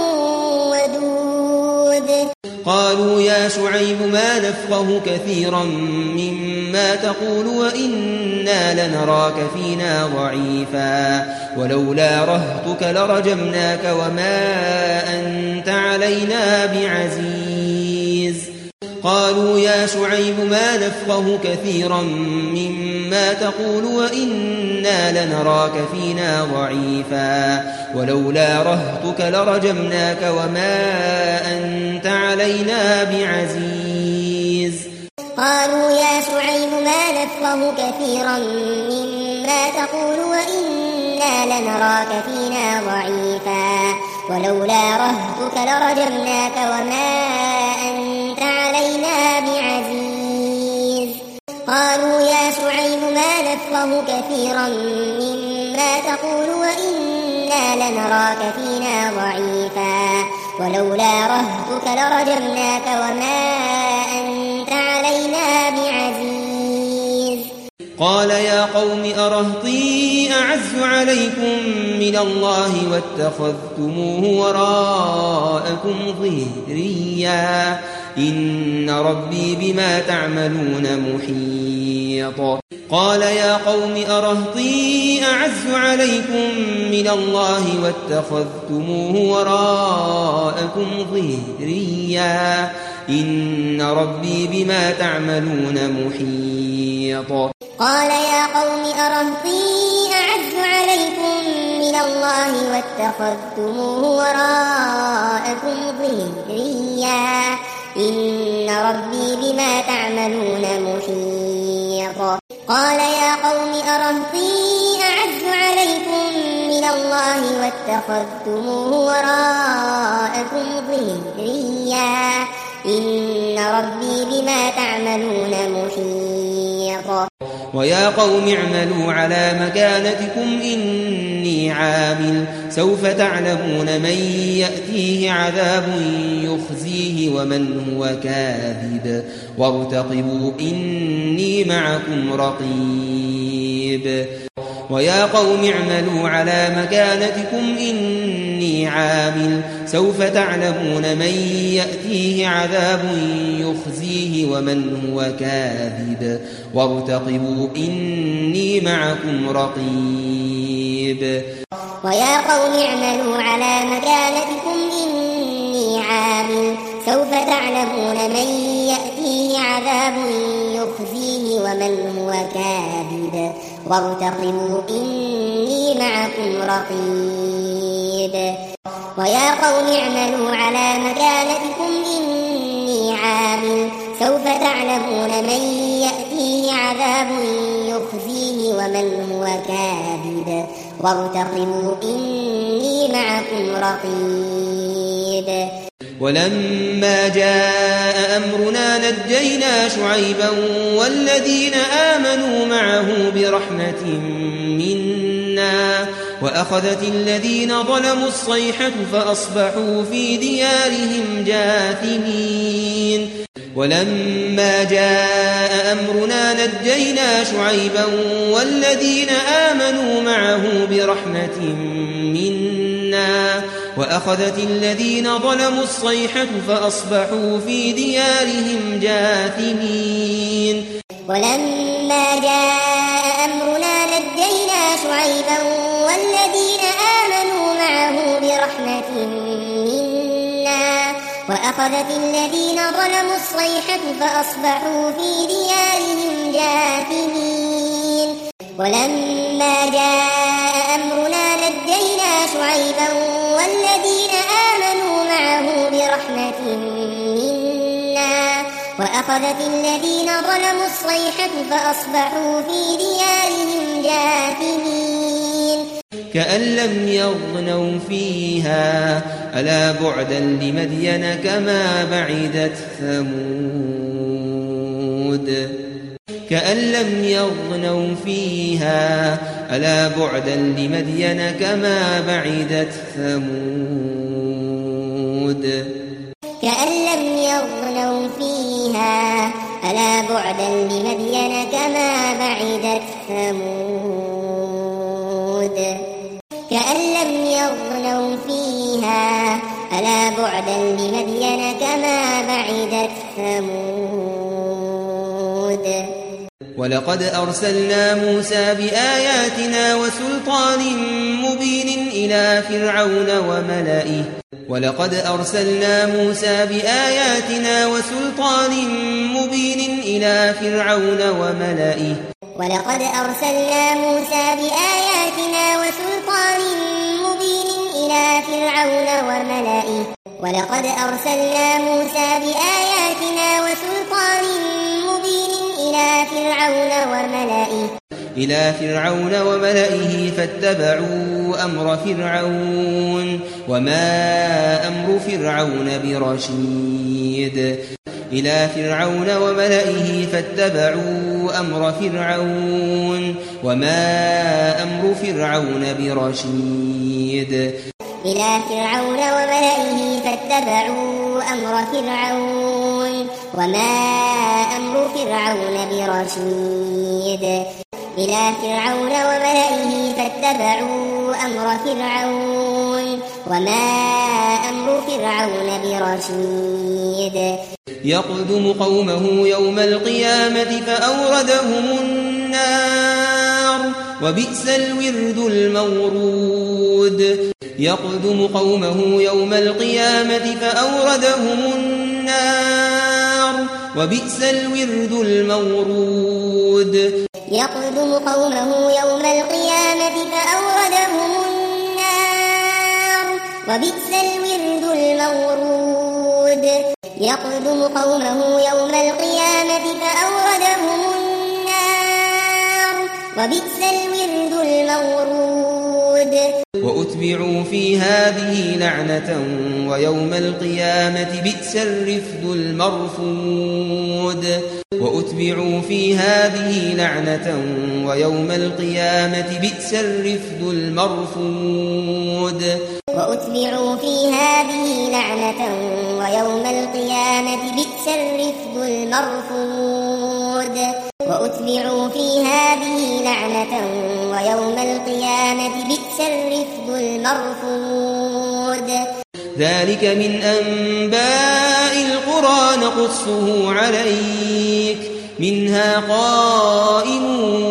ودود. قالوا يا شعيب ما نفقه كثيرا مما تقول وإنا لنراك فينا ضعيفا ولولا رهتك لرجمناك وما أنت علينا بعزيز. قالوا يا شعيب ما نفقه كثيرا مما تقول وإنا لنراك فينا ضعيفا ولولا رهتك لرجمناك وما أنت علينا بعزيز. قالوا يا شعيب ما نفقه كثيرا مما تقول وإنا لنراك فينا ضعيفا ولولا رهتك لرجمناك وما أنت علينا بعزيز. قالوا يا شعيب ما نفقه كثيرا مما تقول وإنا لنراك فينا ضعيفا ولولا رهتك لرجمناك وما أنت علينا بعزيز. قال يا قوم أرهطي أعز عليكم من الله واتخذتموه وراءكم ظهريا إن ربي بما تعملون محيط. قال يا قوم أرهطي أعز عليكم من الله واتخذتموه وراءكم ظهريا إن ربي بما تعملون محيط. قال يا قوم أرهطي أعز عليكم من الله واتخذتموه وراءكم ظهريا إن ربي بما تعملون محيط. قال يا قوم أرهطي أعز عليكم من الله واتخذتموه وراءكم ظهريا إن ربي بما تعملون محيط. ويا قوم اعملوا على مكانتكم إني عامل سوف تعلمون من يأتيه عذاب يخزيه ومن هو كاذب وارتقبوا إني معكم رقيب. ويا قوم اعملوا على مكانتكم إني عامل سوف تعلمون من يأتيه عذاب يخزيه ومن هو كاذب وارتقبوا إني معكم رقيب. ويا قوم اعملوا على مكانتكم إني عامل سوف تعلمون من يأتيه عذاب يخزيه ومن هو كاذب وارتقبوا إني معكم رقيب. ويا قوم اعملوا على مكانتكم إني عامل سوف تعلمون من يأتيه عذاب يخزيه ومن هو كاذب وارتقبوا إني معكم رقيب. ولما جاء أمرنا نجينا شعيبا والذين آمنوا معه برحمة منا منا وأخذت الذين ظلموا الصيحة فأصبحوا في ديارهم جاثمين ولما جاء أمرنا نجينا شعيبا والذين آمنوا معه برحمة منا وأخذت الذين ظلموا الصيحة فأصبحوا في ديارهم جاثمين ولما جاء أمرنا نجينا شعيبا والذين آمنوا معه برحمة منا وأخذت الذين ظلموا الصيحة فأصبحوا في ديارهم جاثمين ولما جاء أمرنا نجينا شعيبا والذين آمنوا معه برحمة منا وأخذت الذين ظلموا الصيحة فأصبحوا في ديارهم جاثمين كأن لم يغنوا فيها ألا بعدا لمدين كما بعدت ثمود كأن لم يغنوا فيها ألا بعدا لمدين كما بعدت ثمود كأن لم يغنوا فيها ألا بعدا لمدين كما بعدت ثمود كأن لم يغنوا فيها ألا بعدا لمدين كما بعدت ثمود ولقد أرسلنا موسى بآياتنا وسلطان مبين إلى فرعون وملئه ولقد أرسلنا موسى بآياتنا وسلطان مبين إلى فرعون وملئه ولقد أرسلنا موسى بآياتنا وسلطان مبين إلى فرعون وملئه ولقد أرسلنا موسى بآياتنا وسلطان مبين إلى فرعون وملئه إلى فرعون وملئه فاتبعوا أمر فرعون وما أمر فرعون برشيد إلى فرعون وملئه فاتبعوا أمر فرعون وما أمر فرعون برشيد إلى فرعون وملئه فاتبعوا أمر فرعون وما أمر فرعون برشيد إلى فرعون وملئه فاتبعوا أمر فرعون وما أمر فرعون برشيد يقدم قومه يوم القيامة فأوردهم النار وبئس الورد المورود يقدم قومه يوم القيامة فأوردهم النار وبئس الورد المورود يقدم قومه يوم القيامة فأوردهم النار وبئس الورد المورود يقدم قومه يوم القيامة فأوردهم النار وبئس الورد المورود وأتبعوا في هذه لعنة ويوم القيامة بئس الرفد المرفود وأتبعوا في هذه لعنة ويوم القيامة بئس الرفد المرفود وأتبعوا في هذه لعنة ويوم القيامة بئس الرفد المرفود وأتبعوا في هذه لعنة ويوم القيامة بئس الرفد المرفود ذلك من أنباء القرى نقصه عليك منها قائم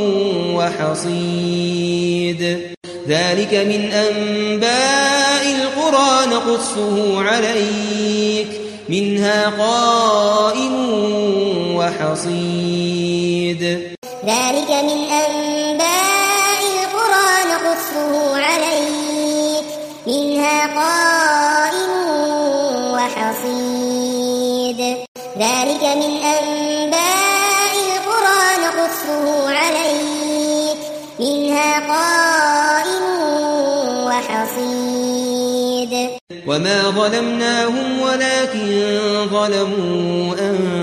وحصيد ذلك من أنباء القرى نقصه عليك منها قائم وحصيد ذلك من أنباء القرى نقصه عليك منها قائم وحصيد ذلك من أنباء القرى نقصه عليك منها قائم وحصيد رصيد وما ظلمناهم ولكن ظلموا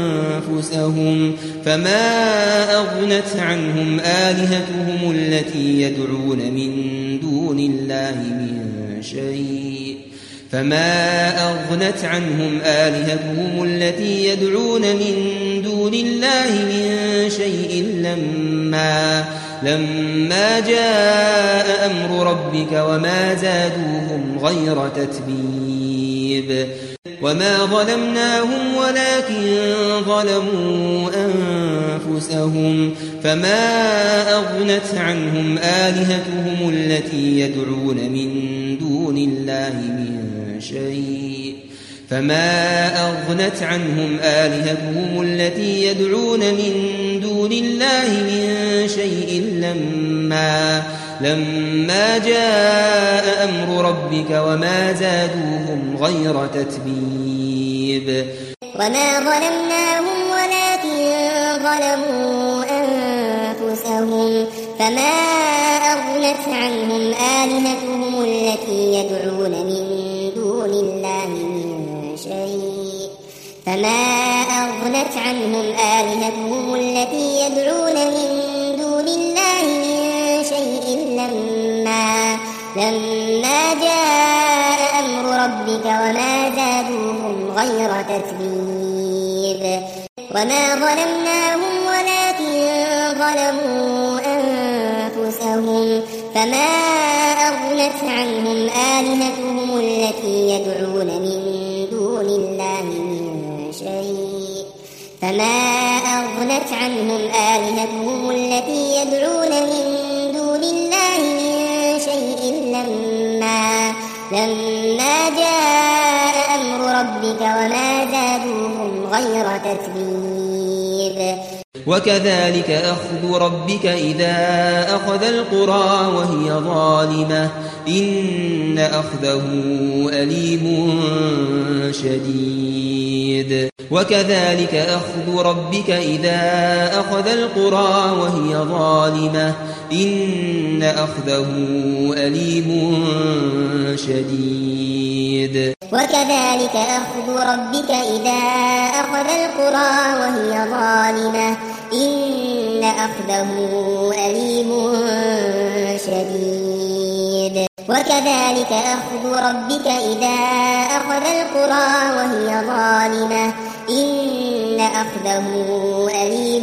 أنفسهم فما أغنت عنهم آلهتهم التي يدعون من دون الله من شيء فما أغنت عنهم آلهتهم التي يدعون من دون الله من شيء لما لما جاء أمر ربك وما زادوهم غير تتبيب وما ظلمناهم ولكن ظلموا أنفسهم فما أغنت عنهم آلهتهم التي يدعون من دون الله من شيء فما أغنت عنهم آلهتهم التي يدعون من دون الله من شيء لما لما جاء أمر ربك وما زادوهم غير تتبيب وما ظلمناهم ولكن ظلموا أنفسهم فما أغنت عنهم آلهتهم التي يدعون من دون الله من شيء فما أغنت عنهم آلهتهم التي يدعون من دون الله من شيء لما لما جاء أمر ربك وما زادوهم غير تتبيب وما ظلمناهم ولكن ظلموا أنفسهم فما أغنت عنهم آلهتهم التي يدعون من دون الله من شيء فما أغنت عنهم آلهتهم التي يدعون من دون الله من شيء لما لما جاء أمر ربك وما زادوهم غير تتبيب وكذلك أخذ ربك إذا أخذ القرى وهي ظالمة إن أخذه أليم شديد وكذلك أخذ ربك إذا أخذ القرى وهي ظالمة إن أخذه أليم شديد وكذلك أخذ ربك إذا أخذ القرى وهي ظالمة إن أخذه أليم شديد وكذلك أخذ ربك إذا أخذ القرى وهي ظالمة إن أخذه أليم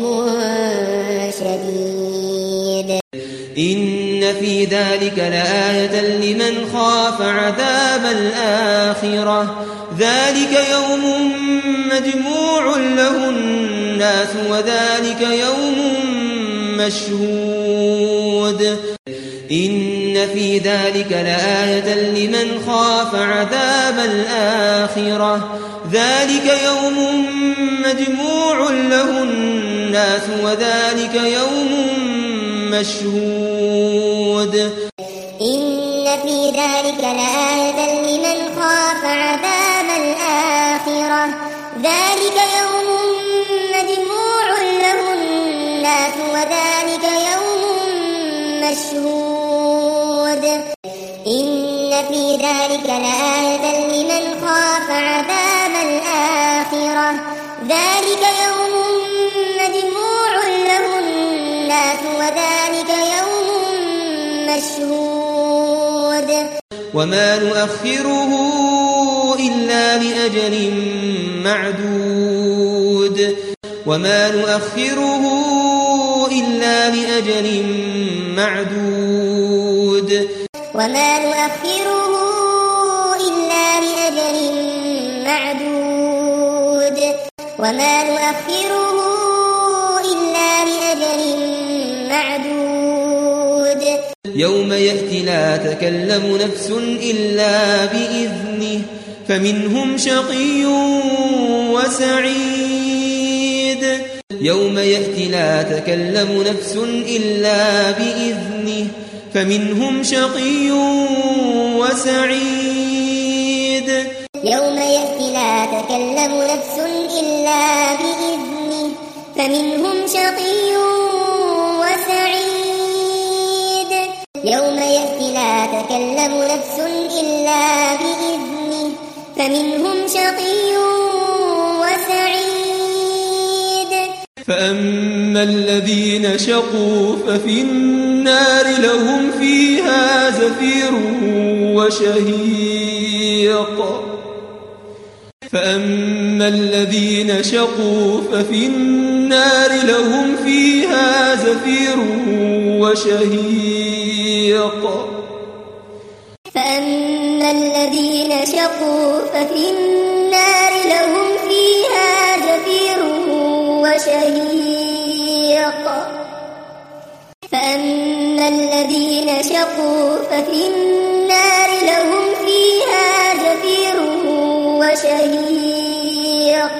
شديد إن في ذلك لآية لمن خاف عذاب الآخرة ذلك يوم مجموع له الناس وذلك يوم مشهود إن في ذلك لآية لمن خاف عذاب الآخرة ذلك يوم مجموع له الناس وذلك يوم مشهود إن في ذلك لآية لمن خاف عذاب الآخرة ذلك يوم مجموع له الناس وذلك يوم مشهود إن في ذلك لآية لمن خاف عذاب الآخرة ذلك يوم مجموع له الناس وذلك يوم مشهود وما نؤخره إلا لأجل معدود وما نؤخره إلا لأجل معدود وما نؤخره إلا لأجل معدود وما نؤخره إلا لأجل معدود يوم يأتي لا تكلم نفس إلا بإذنه فمنهم شقي وسعيد يوم يأتي لا تكلم نفس إلا بإذنه فمنهم شقي وسعيد يوم يأتي لا تكلم نفس إلا بإذنه فمنهم شقي وسعيد يوم يأتي لا تكلم نفس إلا بإذنه فمنهم شقي وسعيد. فأما الذين شقوا ففي النار لهم فيها زفير وشهيق. فأما الذين شقوا ففي النار لهم فيها زفير وشهيق. فأما الذين شقوا ففي النار لهم فيها زفير وشهيق. فأما الذين شقوا ففي النار لهم فيها زفير وشهيق.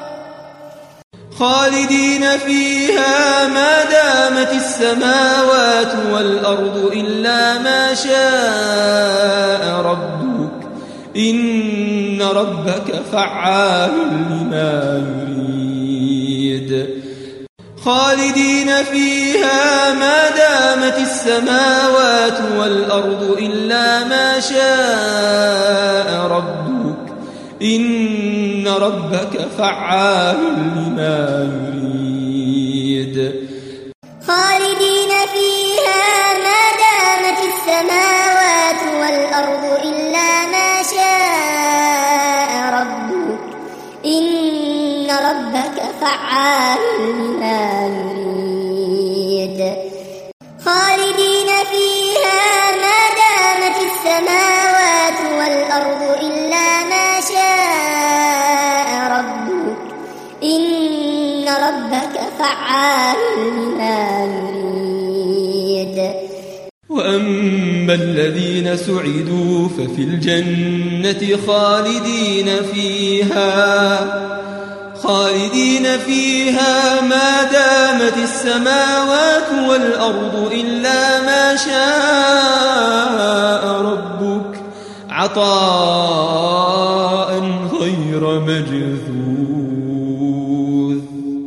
خالدين فيها ما دامت السماوات والأرض إلا ما شاء ربك إن ربك فعال لما يريد. خالدين فيها ما دامت السماوات والأرض إلا ما شاء ربك إن ربك فعال لما يريد. خالدين فيها ما دامت السماوات والأرض إلا ما شاء ربك إن ربك فعال لما يريد. خالدين فيها ما دامت السماوات والأرض إلا ما شاء ربك إن ربك فعال لما يريد. وأما الذين سعدوا ففي الجنة خالدين فيها خالدين فيها ما دامت السماوات والأرض إلا ما شاء ربك عطاء غير مجذوذ.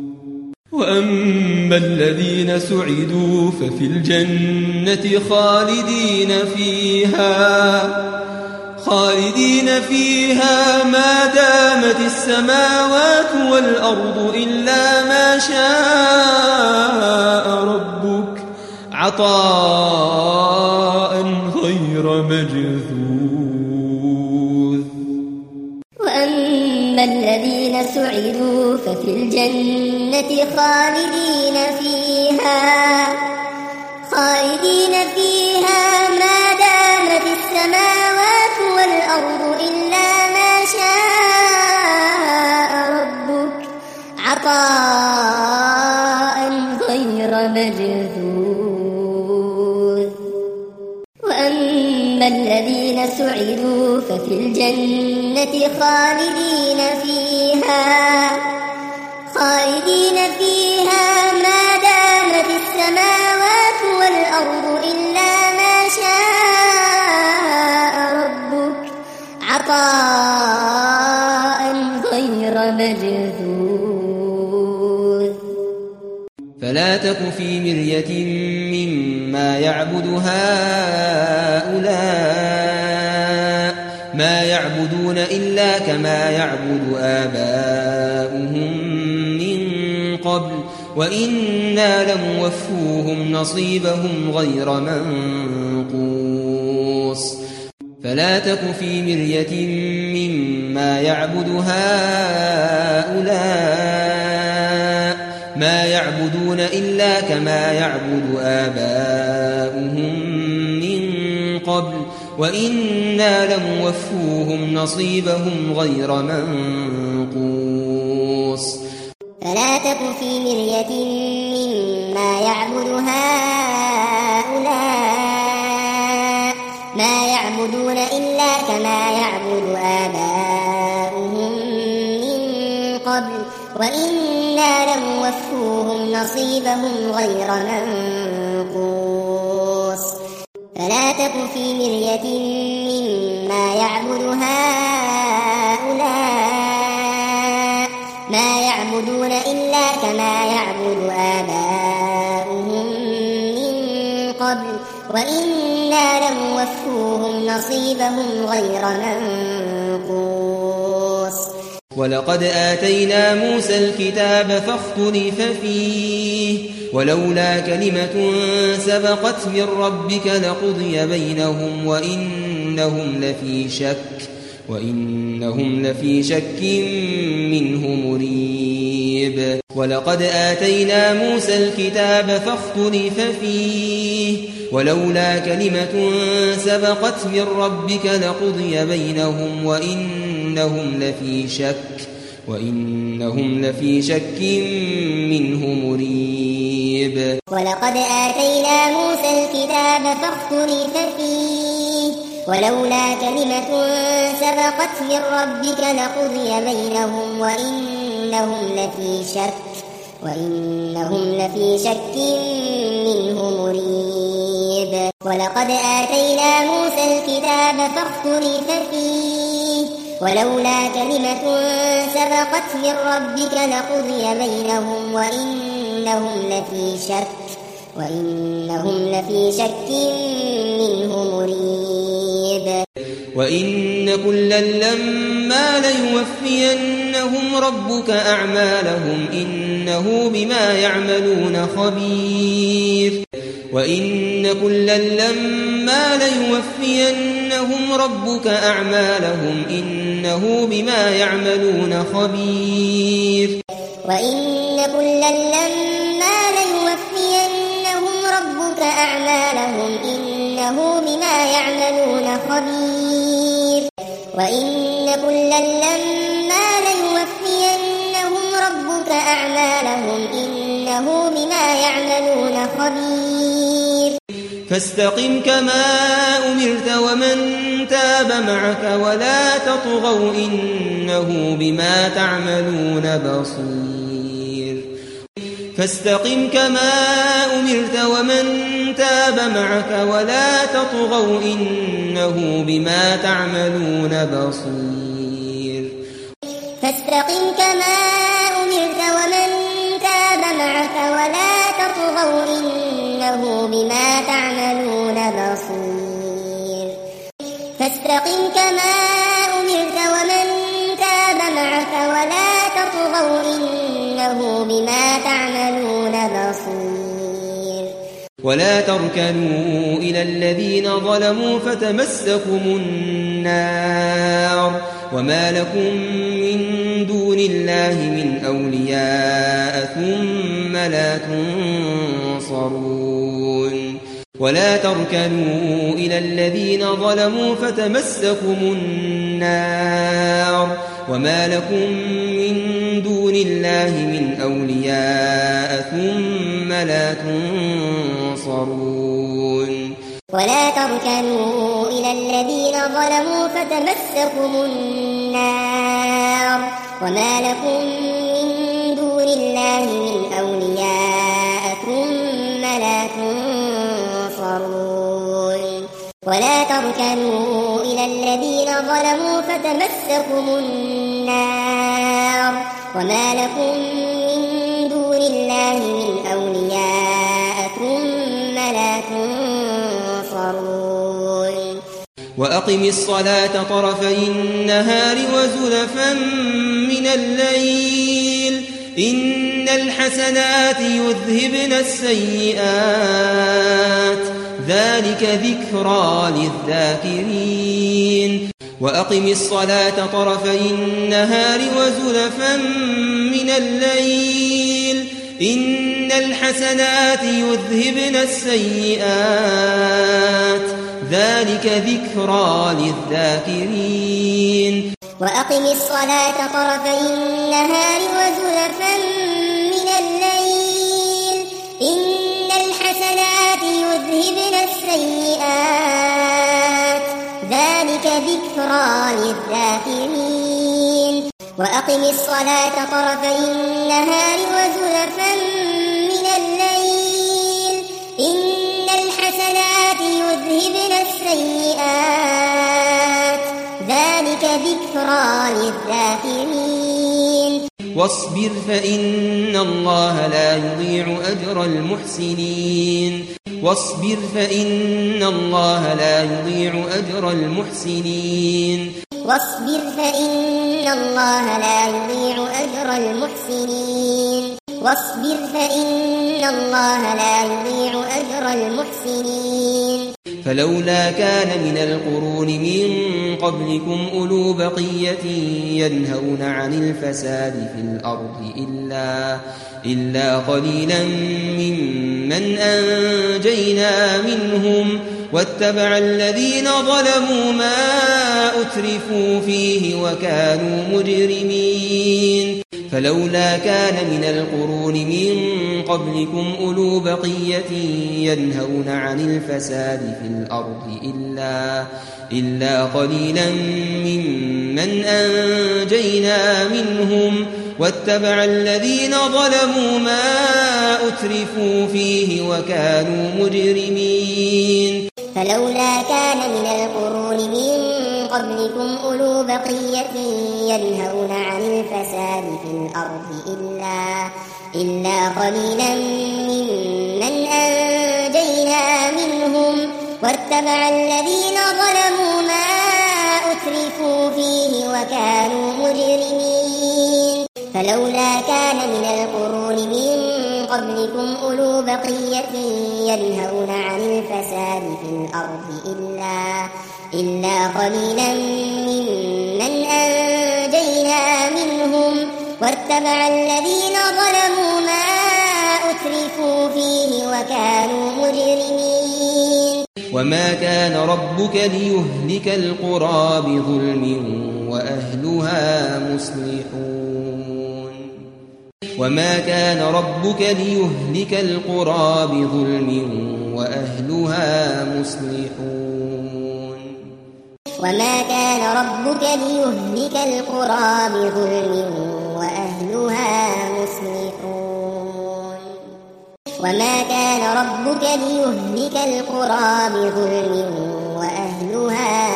وأما الذين سعدوا ففي الجنة خالدين فيها خالدين فيها ما دامت السماوات والأرض إلا ما شاء ربك عطاء غير مجذوذ. وأما الذين سعدوا ففي الجنة خالدين فيها خالدين فيها ما دامت السماوات والأرض إلا ما شاء ربك عطاء غير مجذوذ. وأما الذين سعدوا ففي الجنة خالدين فيها خالدين فيها ما دامت السماوات والأرض إلا ما شاء ربك عطاء غير مجذوذ. فلا تك في مرية مما يعبد هؤلاء ما يعبدون إلا كما يعبد آباؤهم من قبل وإنا لموفوهم نصيبهم غير منقوص. فلا تك في مرية مما يعبد هؤلاء ما يعبدون إلا كما يعبد آباؤهم من قبل وإنا لموفوهم نصيبهم غير منقوص. فلا تك في مرية مما يعبد هؤلاء ما يعبدون إلا كما يعبد آباؤهم من قبل وإنا لموفوهم نصيبهم غير منقوص. فلا تك في مرية مما يعبد هؤلاء ما يعبدون إلا كما يعبد آباؤهم من قبل وإنا لنوفوهم نصيبهم غير منقوص. ولقد آتينا موسى الكتاب فاختلف فيه ولولا كلمة سبقت من ربك لقضي بينهم وإنهم لفي شك وإنهم لفي شك منه مريب. ولقد آتينا موسى الكتاب فاختلف فيه ولولا كلمة سبقت من ربك لقضي بينهم وإنهم لفي شك وإنهم لفي شك منه مريب. ولقد آتينا موسى الكتاب فاختلف فيه ولولا كلمة سبقت من ربك لقضي بينهم وإنهم لفي شك وإنهم لفي شك منه مريب. ولقد آتينا موسى الكتاب فاختلف فيه ولولا كلمة سبقت من ربك لقضي بينهم وإنهم لفي شك وإنهم لفي شك منه مريب. وإن كلا لما ليوفينهم ربك أعمالهم إنه بما يعملون خبير. وإن كلا لما ليوفينهم ربك أعمالهم إنه بما يعملون خبير. وإن كلا لما ليوفينهم ربك أعمالهم إنه بما يعملون خبير. وإن كلا لما ليوفينهم ربك أعمالهم إنه بما يعملون خبير. فاستقم كما أمرت ومن تاب معك ولا تطغوا إنه بما تعملون بصير. فاستقم كما أمرت ومن تاب معك ولا تطغوا إنه بما تعملون بصير. فاستقم كما أمرت ومن تاب معك ولا تطغوا إنه بما تعملون بصير. فاستقم كما أمرت ومن تاب معك ولا تطغوا إنه بما تعملون بصير. ولا تركنوا إلى الذين ظلموا فتمسكم النار وما لكم من دون الله من أولياء ثم لا تنصرون. ولا تركنوا إلى الذين ظلموا فتمسكم النار وما لكم من دون الله من أولياء ثم لا تنصرون. ولا تركنوا إلى الذين ظلموا فتمسكم النار وما لكم من دون الله من أولياء ثم لا تنصرون. ولا تركنوا إلى الذين ظلموا فتمسكم النار وما لكم من دون الله من أولياء ثم لا تنصرون. وأقم الصلاة طرفي النهار وزلفا من الليل إن الحسنات يذهبن السيئات ذلك ذكرى للذاكرين. وأقم الصلاة طرفي النهار وزلفا من الليل إن الحسنات يذهبن السيئات ذلك ذكرى للذاكرين. وأقم الصلاة طرفي النهار وزلفا من الليل إن الحسنات يذهبن السيئات ذلك ذكرى للذاكرين. وأقم الصلاة طرفي النهار وزلفا من الليل إن الحسنات يذهبن السيئات ذلك ذكرى للذاكرين. واصبر فإن الله لا يضيع أجر المحسنين. واصبر فإن الله لا يضيع أجر المحسنين واصبر فإن الله لا يضيع أجر المحسنين واصبر فإن الله لا يضيع أجر المحسنين فلولا كان من القرون من قبلكم أولو بقية ينهون عن الفساد في الأرض إلا, إلا قليلا ممن أنجينا منهم واتبع الذين ظلموا ما أترفوا فيه وكانوا مجرمين فلولا كان من القرون من قبلكم أولو بقية ينهون عن الفساد في الأرض إلا, إلا قليلا ممن أنجينا منهم واتبع الذين ظلموا ما أترفوا فيه وكانوا مجرمين فلولا كان من القرون من قبلكم أولو بقية ينهون عن الفساد في الأرض إلا, إلا قليلا ممن أنجينا منهم واتبع الذين ظلموا ما أترفوا فيه وكانوا مجرمين فلولا كان من القرون من قبلكم أولو بقية ينهون عن الفساد في الأرض إلا, إلا قليلا ممن أنجينا منهم واتبع الذين ظلموا ما أترفوا فيه وكانوا مجرمين وما كان ربك ليهلك القرى بظلم وأهلها مصلحون وما كان ربك ليهلك القرى بظلم وأهلها مصلحون وما كان ربك ليهلك القرى بظلم وأهلها مصلحون وما كان ربك ليهلك القرى بظلم وأهلها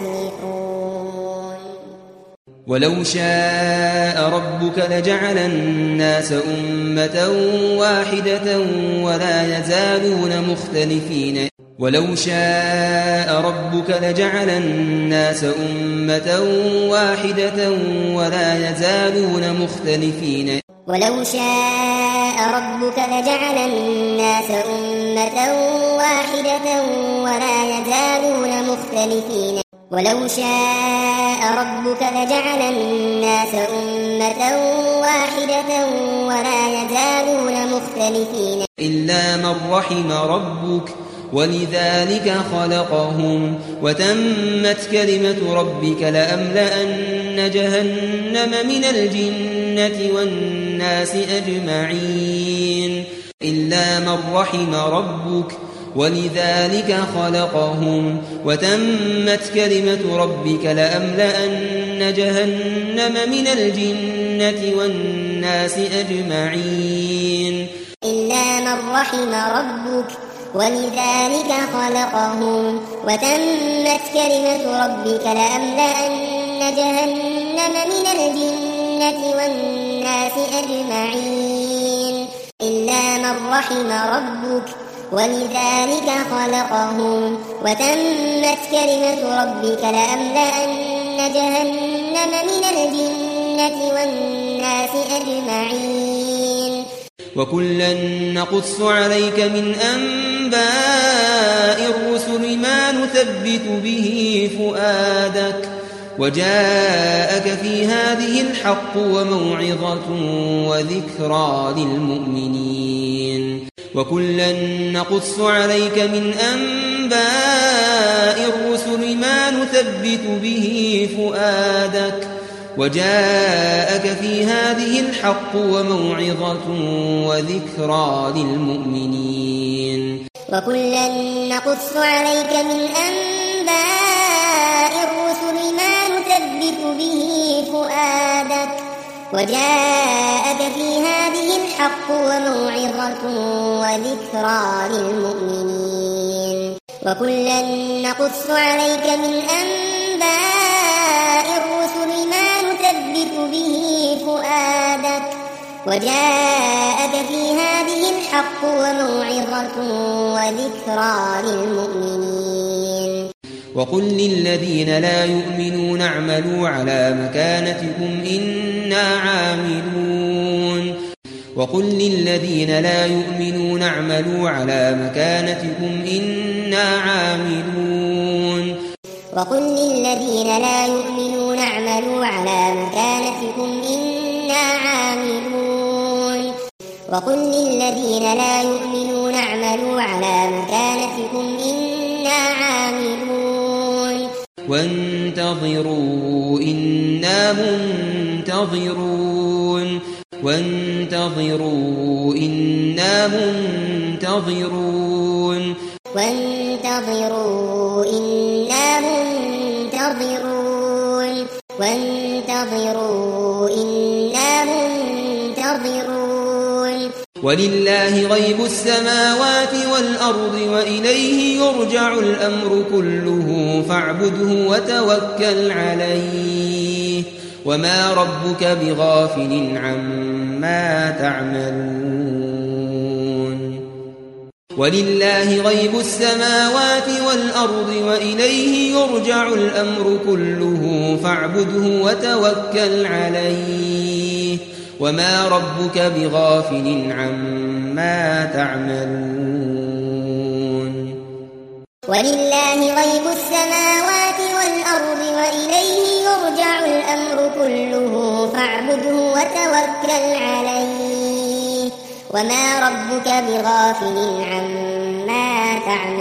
مصلحون ولو شاء ربك لجعل الناس أمة واحدة ولا يزالون مختلفين ولو شاء ربك لجعل الناس أمة واحدة ولا يزالون مختلفين ولو شاء ربك لجعل الناس أمة واحدة ولا يزالون مختلفين ولو شاء ربك لجعل الناس أمة واحدة ولا يزالون مختلفين إلا من رحم ربك ولذلك خلقهم وتمت كلمة ربك لأملأن جهنم من الجنة والناس أجمعين إلا من رحم ربك ولذلك خلقهم وتمت كلمة ربك لأملأن جهنم من الجنة والناس أجمعين إلا من رحم ربك ولذلك خلقهم وتمت كلمة ربك لأملأن جهنم من الجنة والناس أجمعين إلا من رحم ربك ولذلك خلقهم وتمت كلمة ربك لأملأن جهنم من الجنة والناس أجمعين وكلا نقص عليك من أنباء الرسل ما نثبت به فؤادك وجاءك في هذه الحق وموعظة وذكرى للمؤمنين وكلا نقص عليك من أنباء الرسل ما نثبت به فؤادك وجاءك في هذه الحق وموعظة وذكرى للمؤمنين وكلا نقص عليك من أنباء الرسل ما نثبت به فؤادك وجاءك في هذه الحق وموعظة وذكرى للمؤمنين وكلا نقص عليك من أنباء الرسل ما نثبت به فؤادك وجاءك في هذه الحق الحق وموعظة وذكرى للمؤمنين. وقل للذين لا يؤمنون اعملوا على مكانتكم إنا عاملون وقل للذين لا يؤمنون اعملوا على مكانتكم إنا عاملون وقل للذين لا يؤمنون اعملوا على مكانتكم إنا عاملون وقل للذين لا يؤمنون اعملوا على مكانتكم إنا عاملون وانتظروا إنا منتظرون وانتظروا إنا منتظرون وانتظروا إنا منتظرون وانتظروا إنا منتظرون ولله غيب السماوات والأرض وإليه يرجع الأمر كله فاعبده وتوكل عليه وما ربك بغافل عما تعملون ولله غيب السماوات والأرض وإليه يرجع الأمر كله فاعبده وتوكل عليه وما ربك بغافل عما تعملون ولله غيب السماوات والأرض وإليه يرجع الأمر كله فاعبده وتوكل عليه وما ربك بغافل عما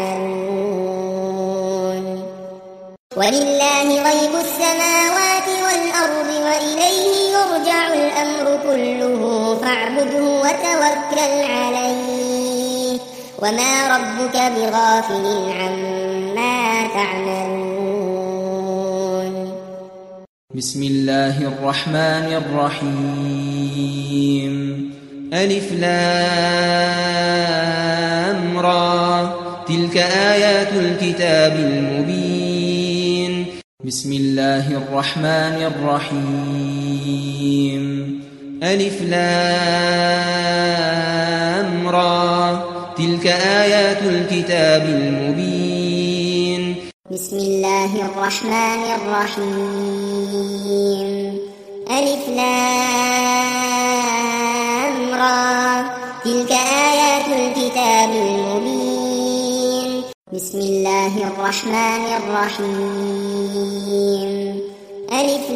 تعملون ولله غيب السماوات والأرض وإليه يرجع الأمر كله فاعبده وتوكل عليه وما ربك بغافل عما تعملون بسم الله الرحمن الرحيم ألف لام را تلك آيات الكتاب المبين بسم الله الرحمن الرحيم ألف لام را تلك آيات الكتاب المبين بسم الله الرحمن الرحيم ألف لام را تلك آيات الكتاب المبين بسم الله الرحمن الرحيم ألف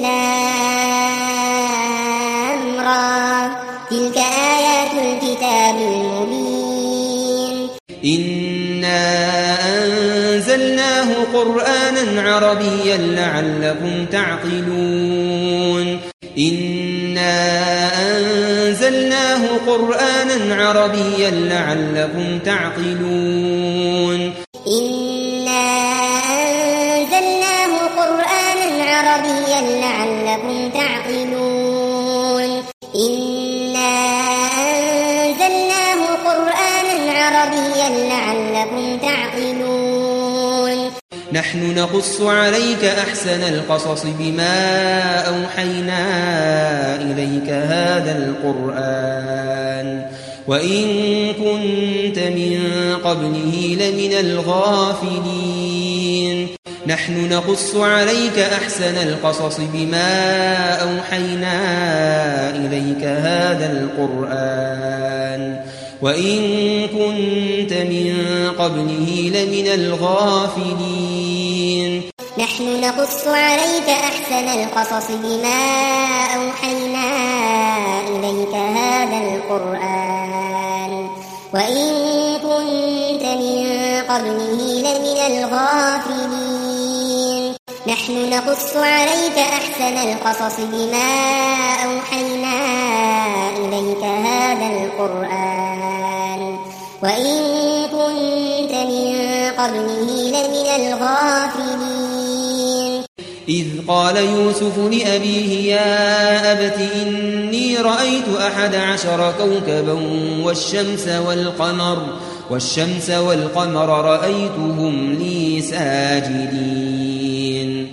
لام را تلك آيات الكتاب المبين إنا أنزلناه قرآنا عربيا لعلكم تعقلون إنا أنزلناه قرآنا عربيا لعلكم تعقلون إنا أنزلناه قرآنا عربيا لعلكم تعقلون إنا أنزلناه قرآنا عربيا لعلكم تعقلون نحن نقص عليك أحسن القصص بما أوحينا إليك هذا القرآن وإن كنت من قبله لمن الغافلين نحن نقص عليك أحسن القصص بما أوحينا إليك هذا القرآن وإن كنت من قبله لمن الغافلين نحن نقص عليك أحسن القصص بما أوحينا إليك هذا القرآن وإن كنت من قبله لمن الغافلين نحن نقص عليك أحسن القصص بما أوحينا إليك هذا القرآن وإن كنت من قبله لمن الغافلين إذ قال يوسف لأبيه يا أبت إني رأيت أحد عشر كوكبا والشمس والقمر والشمس والقمر رأيتهم لي ساجدين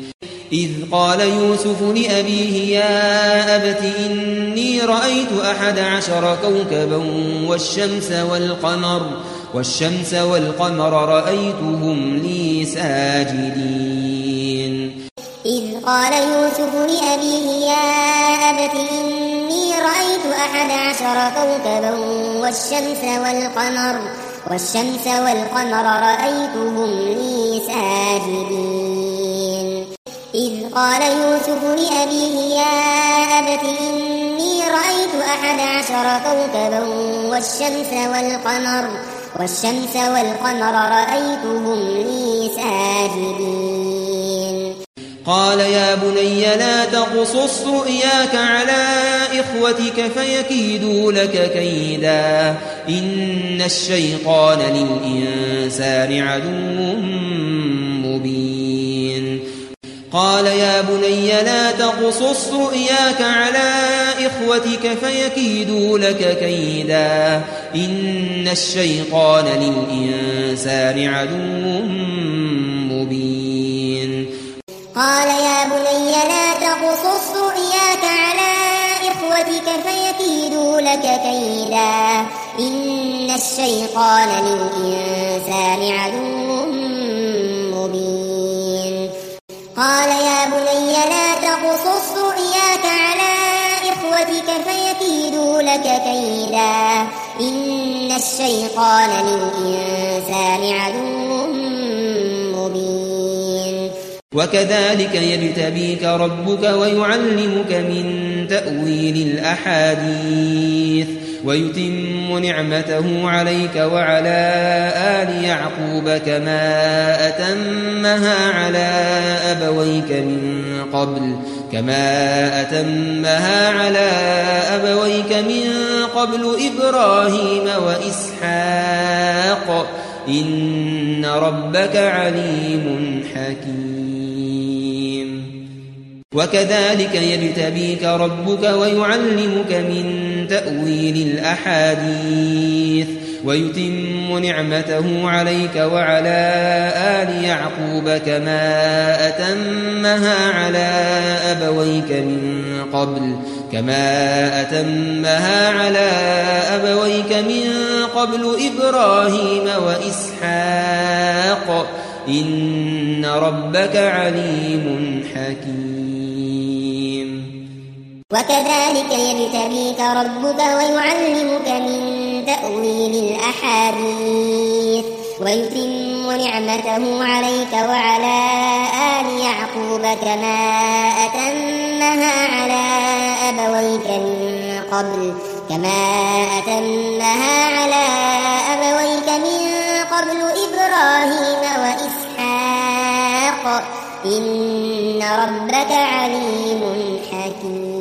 إذ قال يوسف لأبيه يا أبت إني رأيت أحد عشر كوكبا والشمس والقمر والشمس والقمر رأيتهم لي ساجدين إذ قال يوسف لأبيه يا أبت إني رأيت أحد عشر كوكبا والشمس والقمر والشمس والقمر رأيتهم لي ساجدين إذ قال يوسف لأبيه يا أبت إني رأيت أحد عشر كوكبا والشمس والقمر والشمس والقمر رأيتهم لي ساجدين قال يا بني لا تقصص رؤياك على إخوتك فيكيدوا لك كيدا إن الشيطان للإنسان عدو مبين قال يا بني لا تقصص رؤياك على إخوتك فيكيدوا لك كيدا إن الشيطان للإنسان عدو مبين قال يا بني لا تقصص رؤياك على إخوتك فيكيدوا لك كيدا إن الشيطان للإنسان عدو مبين قال يا بني لا تقصص رؤياك على إخوتك فيكيدوا لك كيدا إن الشيطان للإنسان عدو مبين وكذلك يجتبيك ربك ويعلمك من تأويل الأحاديث ويتم نعمته عليك وعلى آل يعقوب كما أتمها على أبويك من قبل كما أتمها على أبويك من قبل إبراهيم وإسحاق إن ربك عليم حكيم وكذلك يجتبيك ربك ويعلمك من تأويل الأحاديث ويتم نعمته عليك وعلى آل يعقوب كما أتمها على أبويك من قبل كما أتمها على أبويك من قبل إبراهيم وإسحاق إن ربك عليم حكيم وكذلك يجتبيك ربك ويعلمك من تأويل الأحاديث ويتم نعمته عليك وعلى آل يعقوب كما أتمها على أبويك من قبل كما أتمها على أبويك من قبل إبراهيم وإسحاق إن ربك عليم حكيم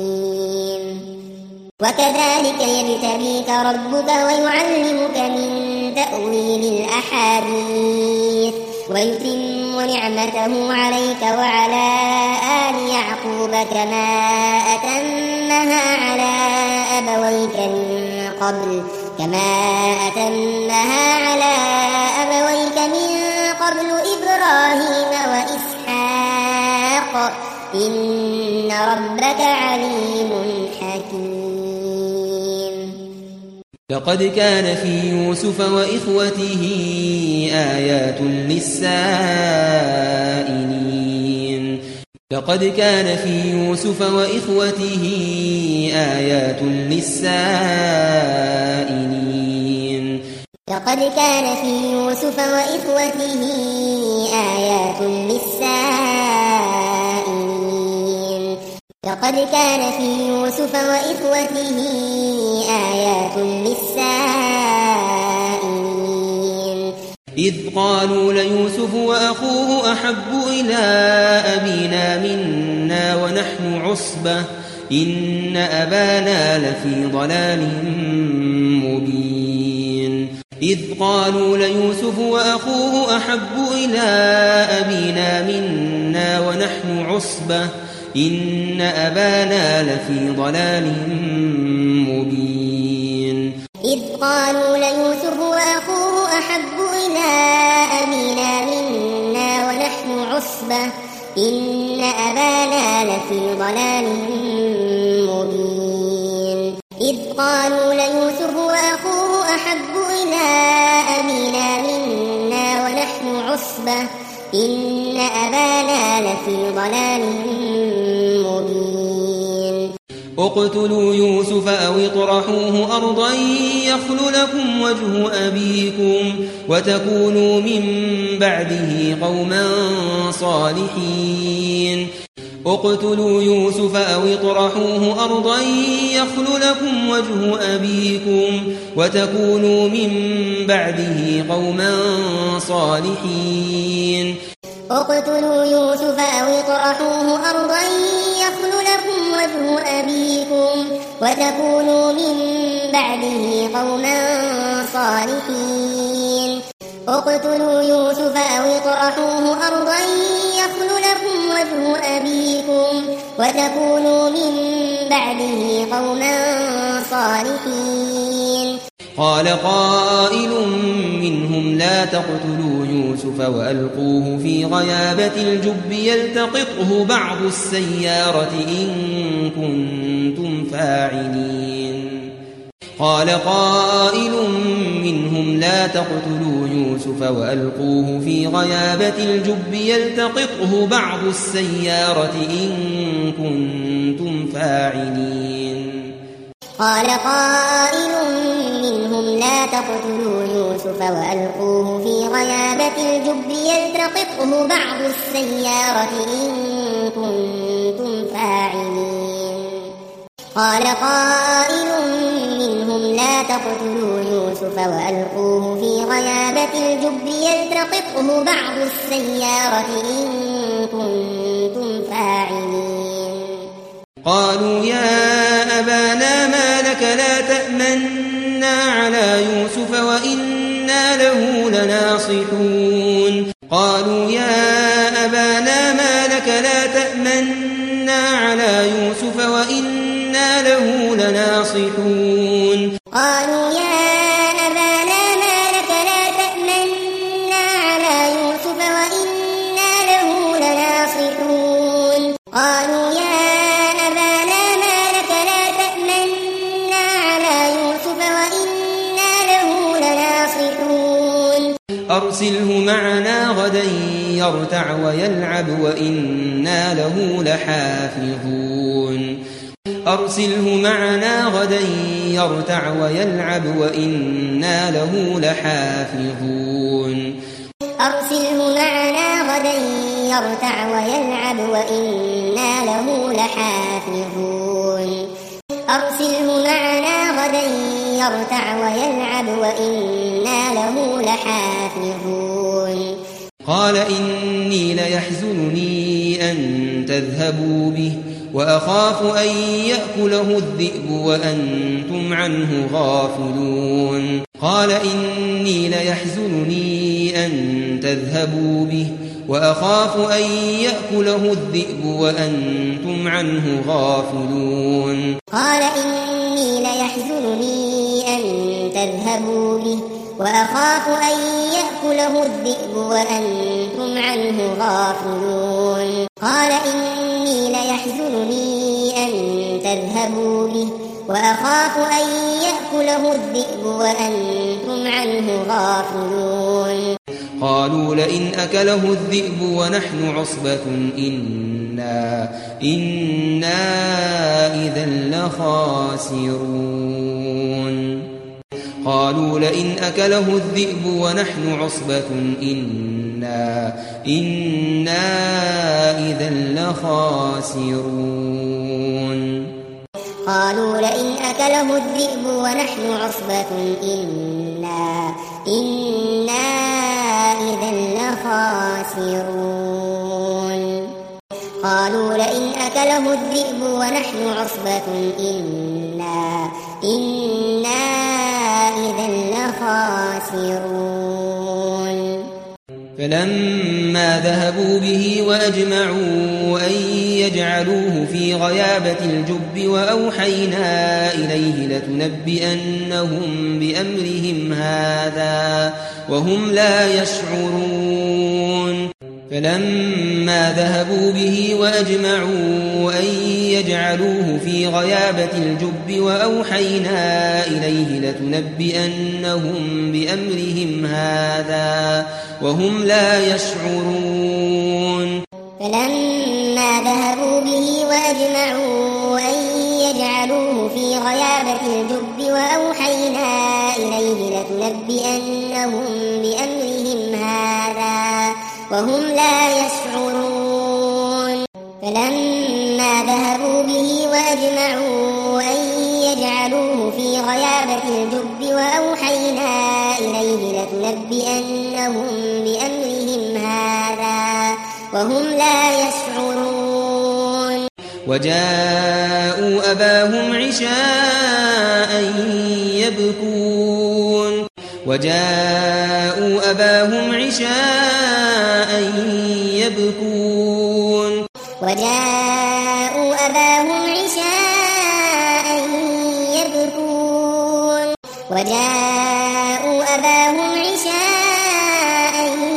وكذلك يجتبيك ربك ويعلمك من تأويل الأحاديث ويتم نعمته عليك وعلى آل يعقوب كما أتمها على أبويك من قبل كما أتمها على أبويك من قبل إبراهيم وإسحاق إن ربك عليم حكيم لقد كان في يوسف وإخوته آيات للسائلين لقد كان في يوسف وإخوته آيات للسائلين لقد كان في يوسف وإخوته آيات للسائلين لقد كان في يوسف وإخوته آيات للسائلين إذ قالوا ليوسف وأخوه أحب إلى أبينا منا ونحن عصبة إن أبانا لفي ضلال مبين إذ قالوا ليوسف وأخوه أحب إلى أبينا منا ونحن عصبة إن أبانا لفي ضلال مبين إذ قالوا ليوسف وأخوه أحب إلى أبينا منا ونحن عصبة إن لفي ضلال مبين إذ قالوا ليوسف وأخوه أحب إلى أبينا منا ونحن عصبة إن أبانا لفي ضلال مبين اقتلوا يوسف أو اطرحوه أرضا يخل لكم وجه أبيكم وتكونوا من بعده قوما صالحين اقتلوا يوسف أو اطرحوه أرضا يخل لكم وجه أبيكم وتكونوا من بعده قوما صالحين اقتلوا يوسف أو اطرحوه أرضا يخل لكم وجه أبيكم وتكونوا من بعده قوما صالحين اقتلوا يوسف أو اطرحوه أرضا يخل لكم وجه أبيكم وتكونوا من بعده قوما صالحين قال قائل منهم لا تقتلوا يوسف وألقوه في غيابة الجب يلتقطه بعض السيارة إن كنتم فاعلين قال قائل منهم لا تقتلوا يوسف وألقوه في غيابة الجب يلتقطه بعض السيارة إن كنتم فاعلين قال قائل منهم لا تقتلوا يوسف وألقوه في غيابة الجب يلتقطه بعض السيارة إن كنتم فاعلين قال قائل منهم لا تقتلوا يوسف وألقوه في غيابة الجب يلتقطه بعض السيارة إن كنتم فاعلين قالوا يا أبانا ما لك لا تأمنا على يوسف وإنا له لناصحون قالوا يا أبانا ما لك لا تأمنا على يوسف وإنا له لناصحون قالوا يا أبانا ما لك لا تأمنا على يوسف وإنا له لناصحون قالوا يا أبانا ما لك لا تأمنا على يوسف وإنا له لناصحون أرسله معنا غدا يرتع ويلعب وإنا له لحافظون أرسله معنا غدا يرتع ويلعب وإنا له لحافظون أرسله معنا غدا يرتع ويلعب وإنا له لحافظون أرسله معنا غدا يرتع ويلعب وإنا له لحافظون قال إني ليحزنني أن تذهبوا به وأخاف أن يأكله الذئب وأنتم عنه غافلون قال إني ليحزنني أن تذهبوا به وأخاف أن يأكله الذئب وأنتم عنه غافلون قال إني ليحزنني أن تذهبوا به وأخاف أن يأكله الذئب وأنتم عنه غافلون قال إني ليحزنني أن تذهبوا به وأخاف أن يأكله الذئب وأنتم عنه غافلون قالوا لئن أكله الذئب ونحن عصبة إنا إنا إذا لخاسرون قالوا لئن أكله الذئب ونحن عصبة إنا إنا إذا لخاسرون قالوا لئن أكله الذئب ونحن عصبة إنا إنا إذا لخاسرون قالوا لئن أكله الذئب ونحن عصبة إنا إنا إذا لخاسرون فلما ذهبوا به وأجمعوا أن يجعلوه في غيابة الجب وأوحينا إليه لتنبئنهم بأمرهم هذا وهم لا يشعرون فلما ذهبوا به وأجمعوا أن يجعلوه في غيابة الجب وأوحينا إليه لتنبئنهم بأمرهم هذا وهم لا يشعرون. فلما ذهبوا به وأجمعوا أن يجعلوه في غيابة الجب وأوحينا إليه لتنبئنهم بأمرهم هذا وهم لا يشعرون. فلما ذهبوا به وأجمعوا أن يجعلوه في غيابة الجب وأوحينا إليه لتنبئنهم بأمرهم هذا وهم لا يشعرون. وجاءوا أباهم عشاء يبكون وجاءوا أباهم عشاء يبكون وجاءوا أباهم عشاء يبكون وجاءوا أباهم عشاء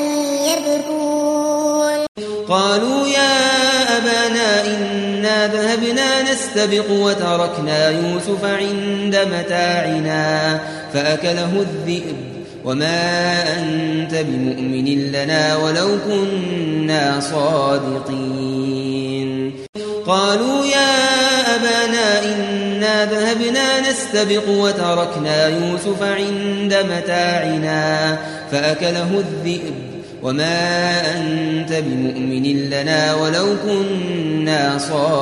يبكون قالوا يا أبانا إنا ذهبنا نستبق وتركنا يوسف عند متاعنا فأكله الذئب وما أنت بمؤمن لنا ولو كنا صادقين. قالوا يا أبانا إنا ذهبنا نستبق وتركنا يوسف عند متاعنا فأكله الذئب وما أنت بمؤمن لنا ولو كنا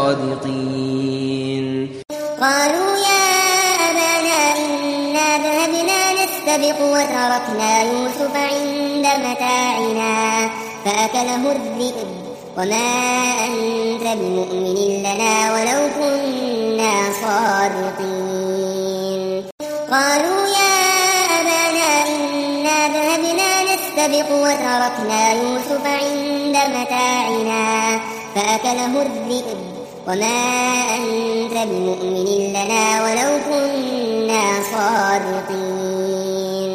صادقين. قالوا يا أبانا إنا ذهبنا نستبق وتركنا يوسف عند متاعنا فأكله الذئب وما أنت بمؤمن لنا ولو كنا صادقين. قالوا يا أبانا إنا ذهبنا نستبق وتركنا يوسف عند متاعنا فأكله الذئب وما أنت بمؤمن لنا ولو كنا صادقين.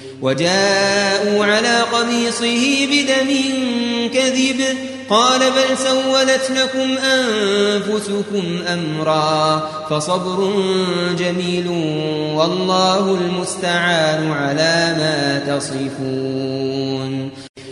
وجاءوا على قميصه بدم كذب قال بل سولت لكم أنفسكم أمرا فصبر جميل والله المستعان على ما تصفون.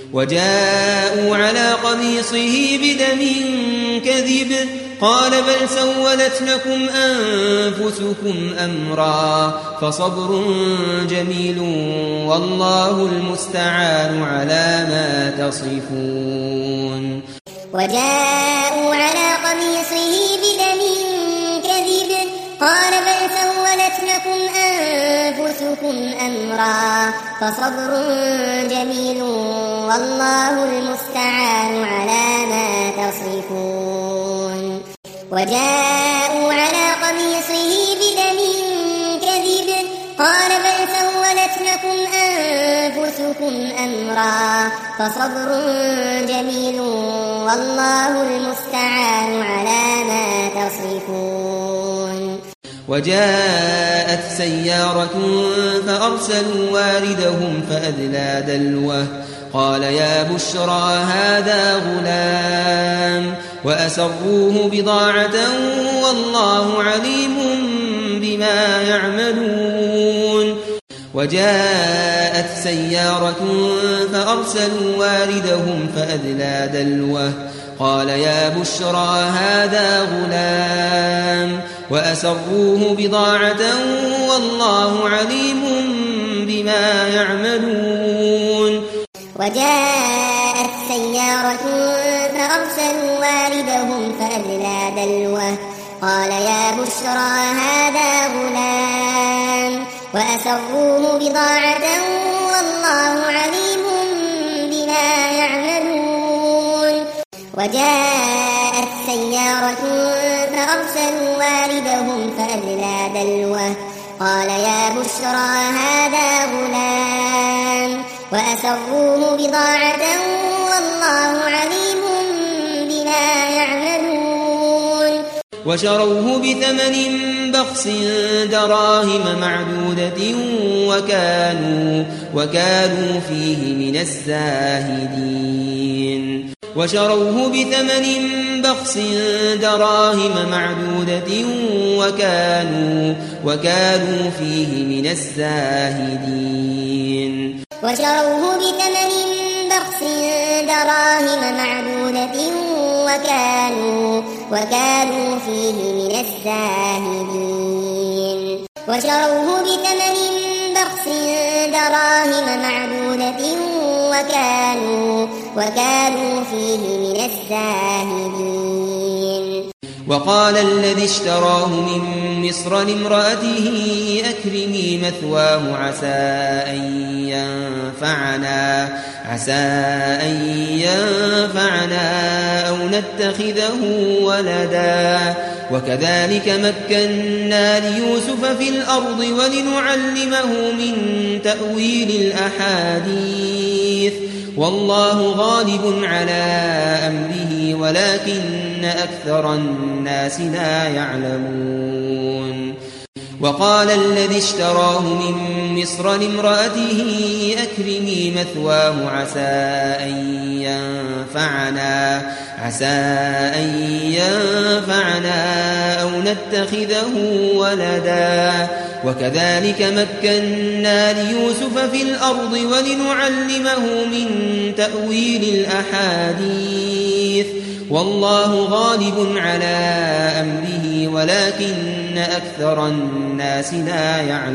وجاءوا على قميصه بدم كذب قال بل سولت لكم أنفسكم أمرا فصبر جميل والله المستعان على ما تصفون. وجاءوا على قميصه بدم كذب قال بل سولت لكم أنفسكم أمرا فصبر جميل والله المستعان على ما تصفون. وجاءوا على قميصه بدم كذب قال بل سولت لكم أنفسكم أمرا فصبر جميل والله المستعان على ما تصفون. وجاءت سيارة فأرسلوا واردهم فأدلى دلوه قال يا بشرى هذا غلام وأسروه بضاعة والله عليم بما يعملون. وجاءت سيارة فأرسلوا واردهم فأدلى دلوه قال يا بشرى هذا غلام وأسروه بضاعة والله عليم بما يعملون. وجاءت سيارة فأرسلوا واردهم فأدلى دلوه قال يا بشرى هذا غلام وأسروه بضاعة والله عليم بما يعملون. وجاءت سيارة فأرسلوا واردهم فأدلى دلوه قال يا بشرى هذا غلام وأسروه بضاعة والله عليم بما يعملون. وشروه بثمن بخس دراهم معدودة وكانوا, وكانوا فيه من الزاهدين. وشروه بثمن بخس دراهم معدودة وكانوا, وكانوا فيه من الزاهدين وشروه بثمن بخس دراهم معدودة وكانوا, وكانوا فيه من الزاهدين وشروه بثمن بخس دراهم معدودة وكانوا, وكانوا فيه من الزاهدين وقال الذي اشتراه من مصر لامرأته أكرمي مثواه عسى أن ينفعنا, عسى أن ينفعنا أو نتخذه ولدا وكذلك مكنا ليوسف في الأرض ولنعلمه من تأويل الأحاديث والله غالب على أمره ولكن أكثر الناس لا يعلمون وقال الذي اشتراه من مصر لامرأته أكرمي مثواه عسى أن ينفعنا, عسى أن ينفعنا أو نتخذه ولدا وكذلك مكنا ليوسف في الأرض ولنعلمه من تأويل الأحاديث والله غالب على أمره ولكن أكثر الناس لا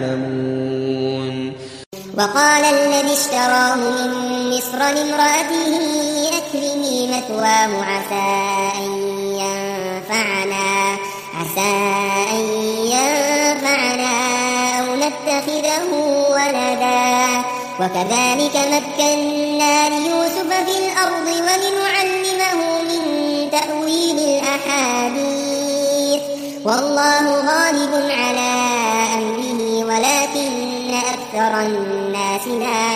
يعلمون وقال الذي اشتراه من مصر لامرأته أكرمي مثواه عسى أن ينفعنا, عسى أن ينفعنا أو نتخذه ولدا وكذلك مكنا ليوسف في الأرض ولنعلمه من تأويل الأحاديث والله غالب على أمره ولكن أكثر الناس لا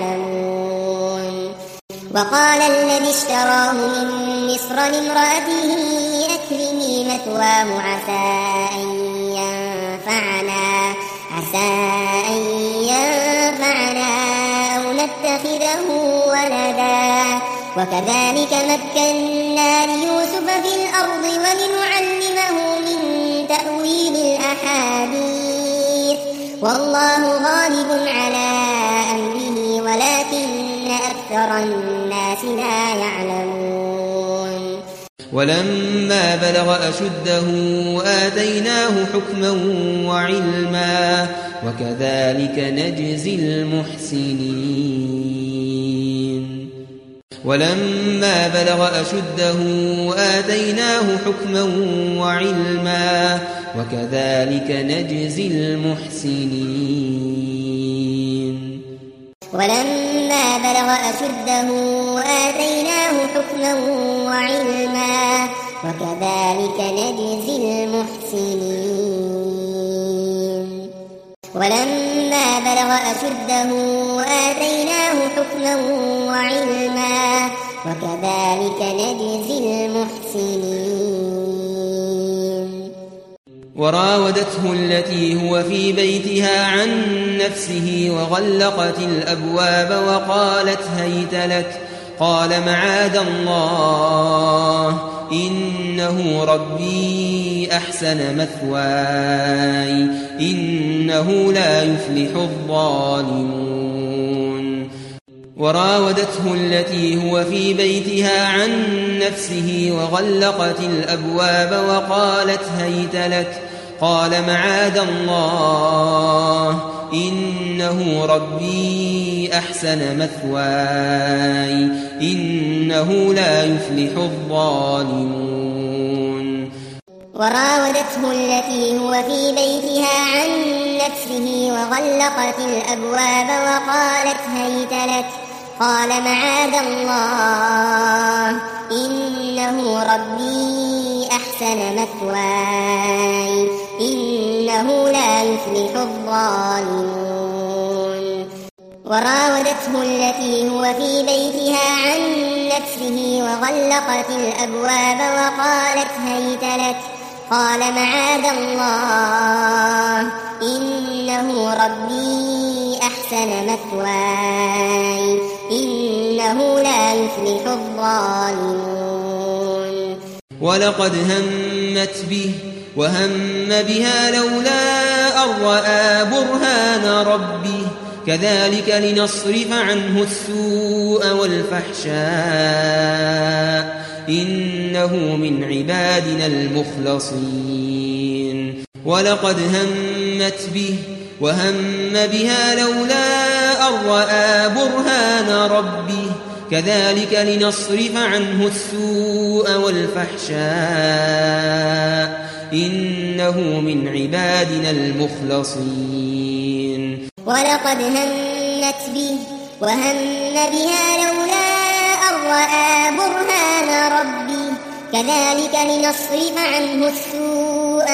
يعلمون وقال الذي اشتراه من مصر لامرأته أكرمي مثواه عسى أن ينفعنا, عسى أن ينفعنا أو نتخذه ولدا وكذلك مكنا ليوسف في الأرض ولنعلمه من تأويل الأحاديث والله غالب على أمره ولكن أكثر الناس لا يعلمون ولما بلغ أشده آتيناه حكما وعلما وكذلك نجزي المحسنين ولما بلغ أشده آتيناه حكما وعلما وكذلك نجزي المحسنين ولما بلغ أشده آتيناه حكما وعلما وكذلك نجزي المحسنين ولما بلغ أشده آتيناه حكما وعلما وكذلك نجزي المحسنين وراودته التي هو في بيتها عن نفسه وغلقت الأبواب وقالت هيت لك قال معاذ الله إنه ربي أحسن مثواي إنه لا يفلح الظالمون وراودته التي هو في بيتها عن نفسه وغلقت الأبواب وقالت هيت لك قال معاذ الله إنه ربي أحسن مثواي إنه لا يفلح الظالمون وراودته التي هو في بيتها عن نفسه وغلقت الأبواب وقالت هيت لك قال معاذ الله إنه ربي أحسن مثواي إنه لا يفلح الظالمون وراودته التي هو في بيتها عن نفسه وغلقت الأبواب وقالت هيت لك قال معاذ الله إنه ربي أحسن مثواي إنه إنه لا يفلح الظالمون. ولقد همت به وهم بها لولا أن رأى برهان ربه كذلك لنصرف عنه السوء والفحشاء إنه من عبادنا المخلصين. ولقد همت به وهم بها لولا أن رأى برهان ربه كذلك لنصرف عنه السوء والفحشاء إنه من عبادنا المخلصين. ولقد همت به وهم بها لولا أن رأى برهان ربه كذلك لنصرف عنه السوء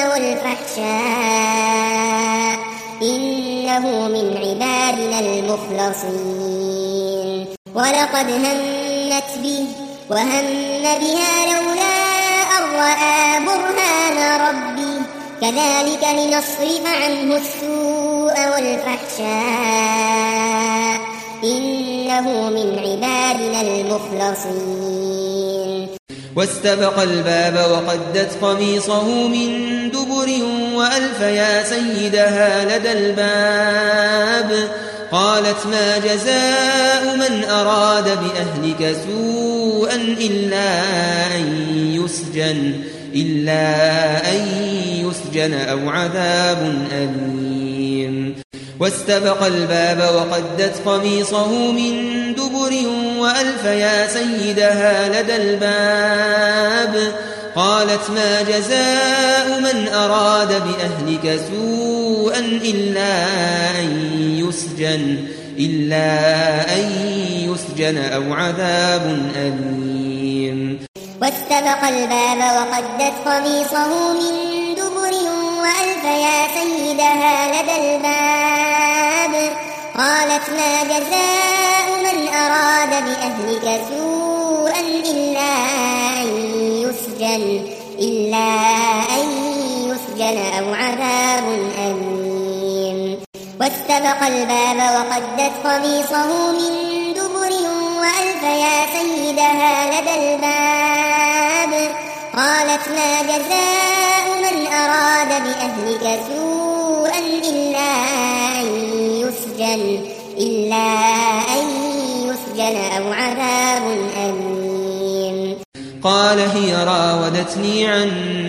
والفحشاء إنه من عبادنا المخلصين. ولقد همت به وهم بها لولا أن رأى برهان ربه كذلك لنصرف عنه السوء والفحشاء إنه من عبادنا المخلصين. واستبق الباب وقدت قميصه من دبر وألف يا سيدها لدى الباب قالت ما جزاء من أراد بأهلك سوءا إلا أن يسجن إلا أن يسجن أو عذاب أليم. واستبق الباب وقدت قميصه من دبر وألف يا سيدها لدى الباب قالت ما جزاء من أراد بأهلك سوءا إلا أن يسجن إلا أن يسجن أو عذاب أليم. واستبق الباب وقدت قميصه من دبر وألف يا سيدها لدى الباب قالت ما جزاء من أراد بأهلك سوءا إلا أن يسجن إلا أن يسجن أو عذاب أليم. واستبق الباب وقدت قميصه من دبر وألف يا سيدها لدى الباب قالت ما جزاء من أراد بأهلك سوءا إلا أن يسجن إلا أن يسجن أو عذاب أليم. قال هي راودتني عن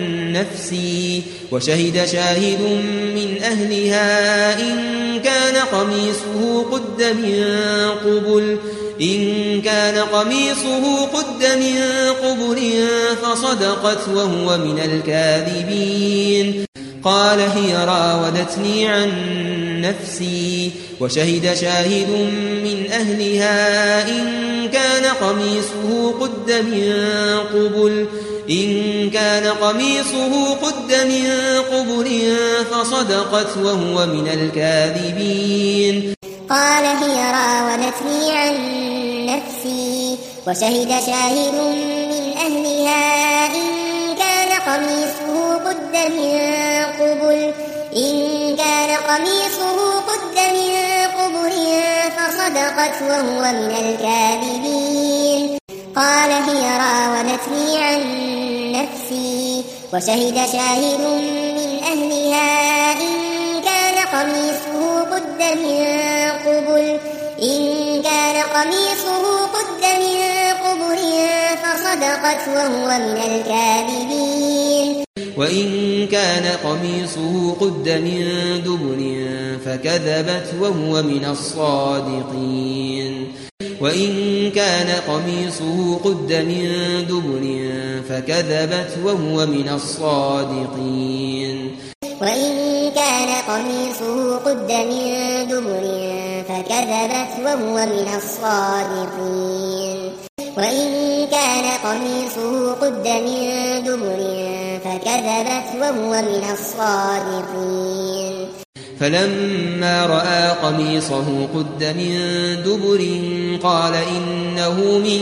نفسي وشهد شاهد من أهلها إن كان قميصه قد من قبل إن كان قميصه قد من قبل فصدقت وهو من الكاذبين. قال هي راودتني عن نفسي وشهد شاهد من أهلها إن كان قميصه قد من قبل إن كان قميصه قد من قبل فصدقت وهو من الكاذبين. قال هي راودتني عن نفسي وشهد شاهد من أهلها إن كان قميصه قد من قبل إن كان قميصه قد من قبل فصدقت وهو من الكاذبين. قال هي راودتني عن نفسي وشهد شاهد من أهلها إن كان قميصه قد من قبل إن كان قميصه قد من قبل فصدقت وهو من الكاذبين. وإن كان قميصه قد من دبر فكذبت وهو من الصادقين. وإن كان قميصه قد من دبر فكذبت وهو من الصادقين. وإن كان قميصه قد من دبر فكذبت وهو من الصادقين. وإن كان قميصه قد من دبر فكذبت وهو من الصادقين. فلما رأى قميصه قد من دبر قال إنه من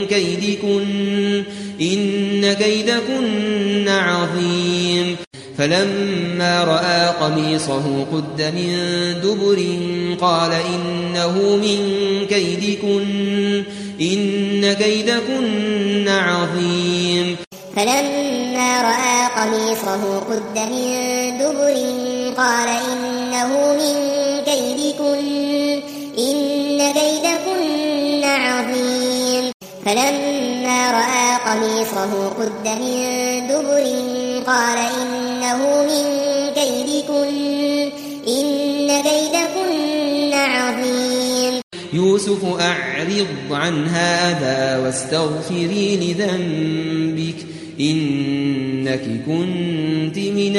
كيدكن إن كيدكن عظيم. فلما رأى قميصه قد من دبر قال إنه من كيدكن إن كيدكن عظيم. فلما رأى قميصه قد من دبر قال إنه من كيدكن إن كيدكن عظيم. فلما رأى قميصه قد من دبر قال إنه من كيدكن إن كيدكن عظيم. يوسف أعرض عن هذا واستغفري لذنبك إنك كنت من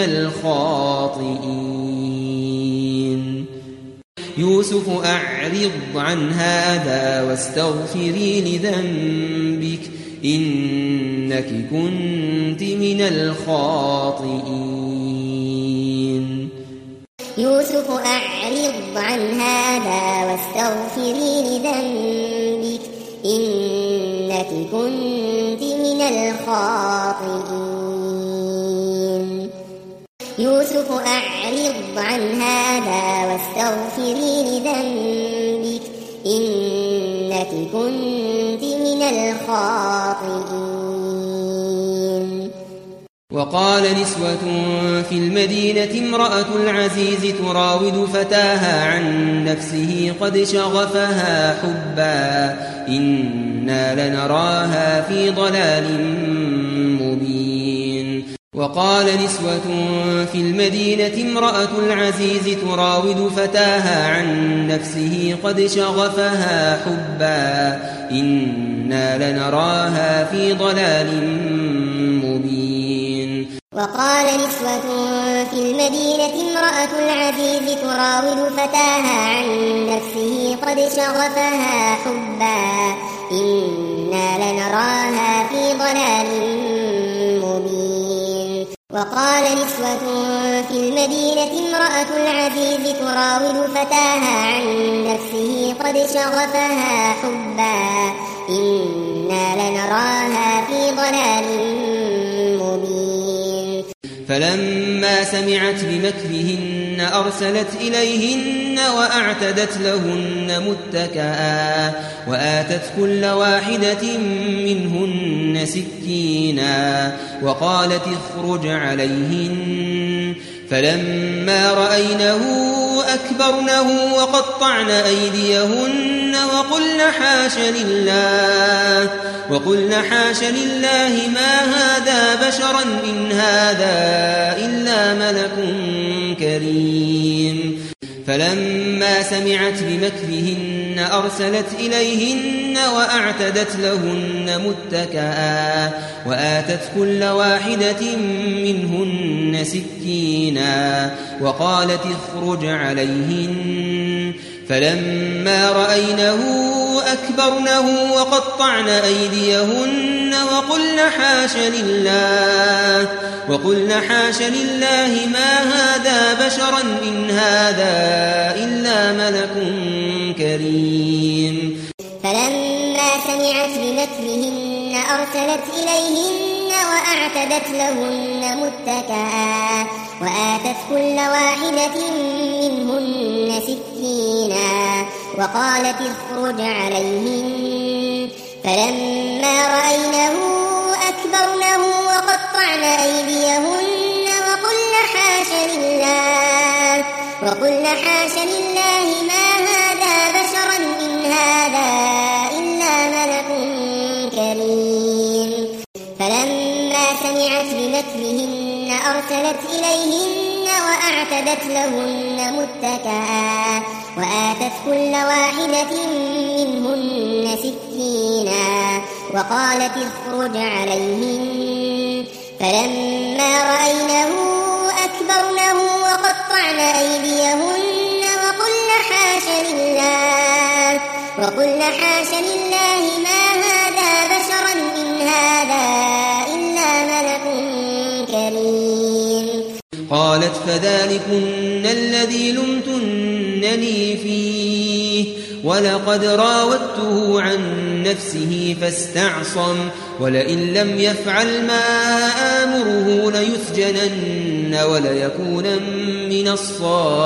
الخاطئين. يوسف أعرض عن هذا واستغفري لذنبك إنك كنت من الخاطئين. يوسف أعرض عن هذا واستغفري لذنبك إنك كنت من الخاطئين. يوسف أعرض عن هذا واستغفري لذنبك إنك كنت من الخاطئين. وقال نسوة في المدينة امرأة العزيز تراود فتاها عن نفسه قد شغفها حبا إنا لنراها في ضلال مبين. وقال نسوة في المدينة امرأة العزيز تراود فتاها عن نفسه قد شغفها حبا إنا لنراها في ضلال مبين. وقال نسوة في المدينة امرأة العزيز تراود فتاها عن نفسه قد شغفها حبا إنا لنراها في ضلال مبين. وقال نسوة في المدينة امرأة العزيز تراود فتاها عن نفسه قد شغفها حبا إنا لنراها في ضلال مبين. فلما سمعت بمكرهن أرسلت إليهن وأعتدت لهن متكئا وآتت كل واحدة منهن سكينا وقالت اخرج عليهن. فلما رأينه أكبرنه وقطعن أيديهن وقلن حاش لله وقلن حاش لله ما هذا بشرا إن هذا إلا ملك كريم. فلما سمعت بمكرهن أرسلت إليهن وأعتدت لهن متكئا وآتت كل واحدة منهن سكينا وقالت اخرج عليهن. فلما رأينه أكبرنه وقطعن أيديهن وقلن حاش لله وقلن حاش لله ما هذا بشرا إن هذا إلا ملك كريم. فلما سمعت بمكرهن أرسلت إليهن وأعتدت لهن متكئا وآتت كل واحدة منهن سكينا وقالت اخرج عليهن. فلما رأينه أكبرنه وقطعن أيديهن وقلن حاش لله وقلن حاش لله ما هذا بشرا إن هذا إلا ملك كريم. فلما سمعت بمكرهن أرسلت إليهن وأعتدت لهن متكئا وآتت كل واحدة منهن سكينا وقالت اخرج عليهن. فلما رأينه أكبرنه وقطعن أيديهن وقلن حاش لله وقلن حاش لله ما هذا بشرا إن هذا إلا ملك كريم. قالت فذلكن الذي لمتنني فيه ولقد راودته عن نفسه فاستعصم ولئن لم يفعل ما آمره ليسجنن وليكون من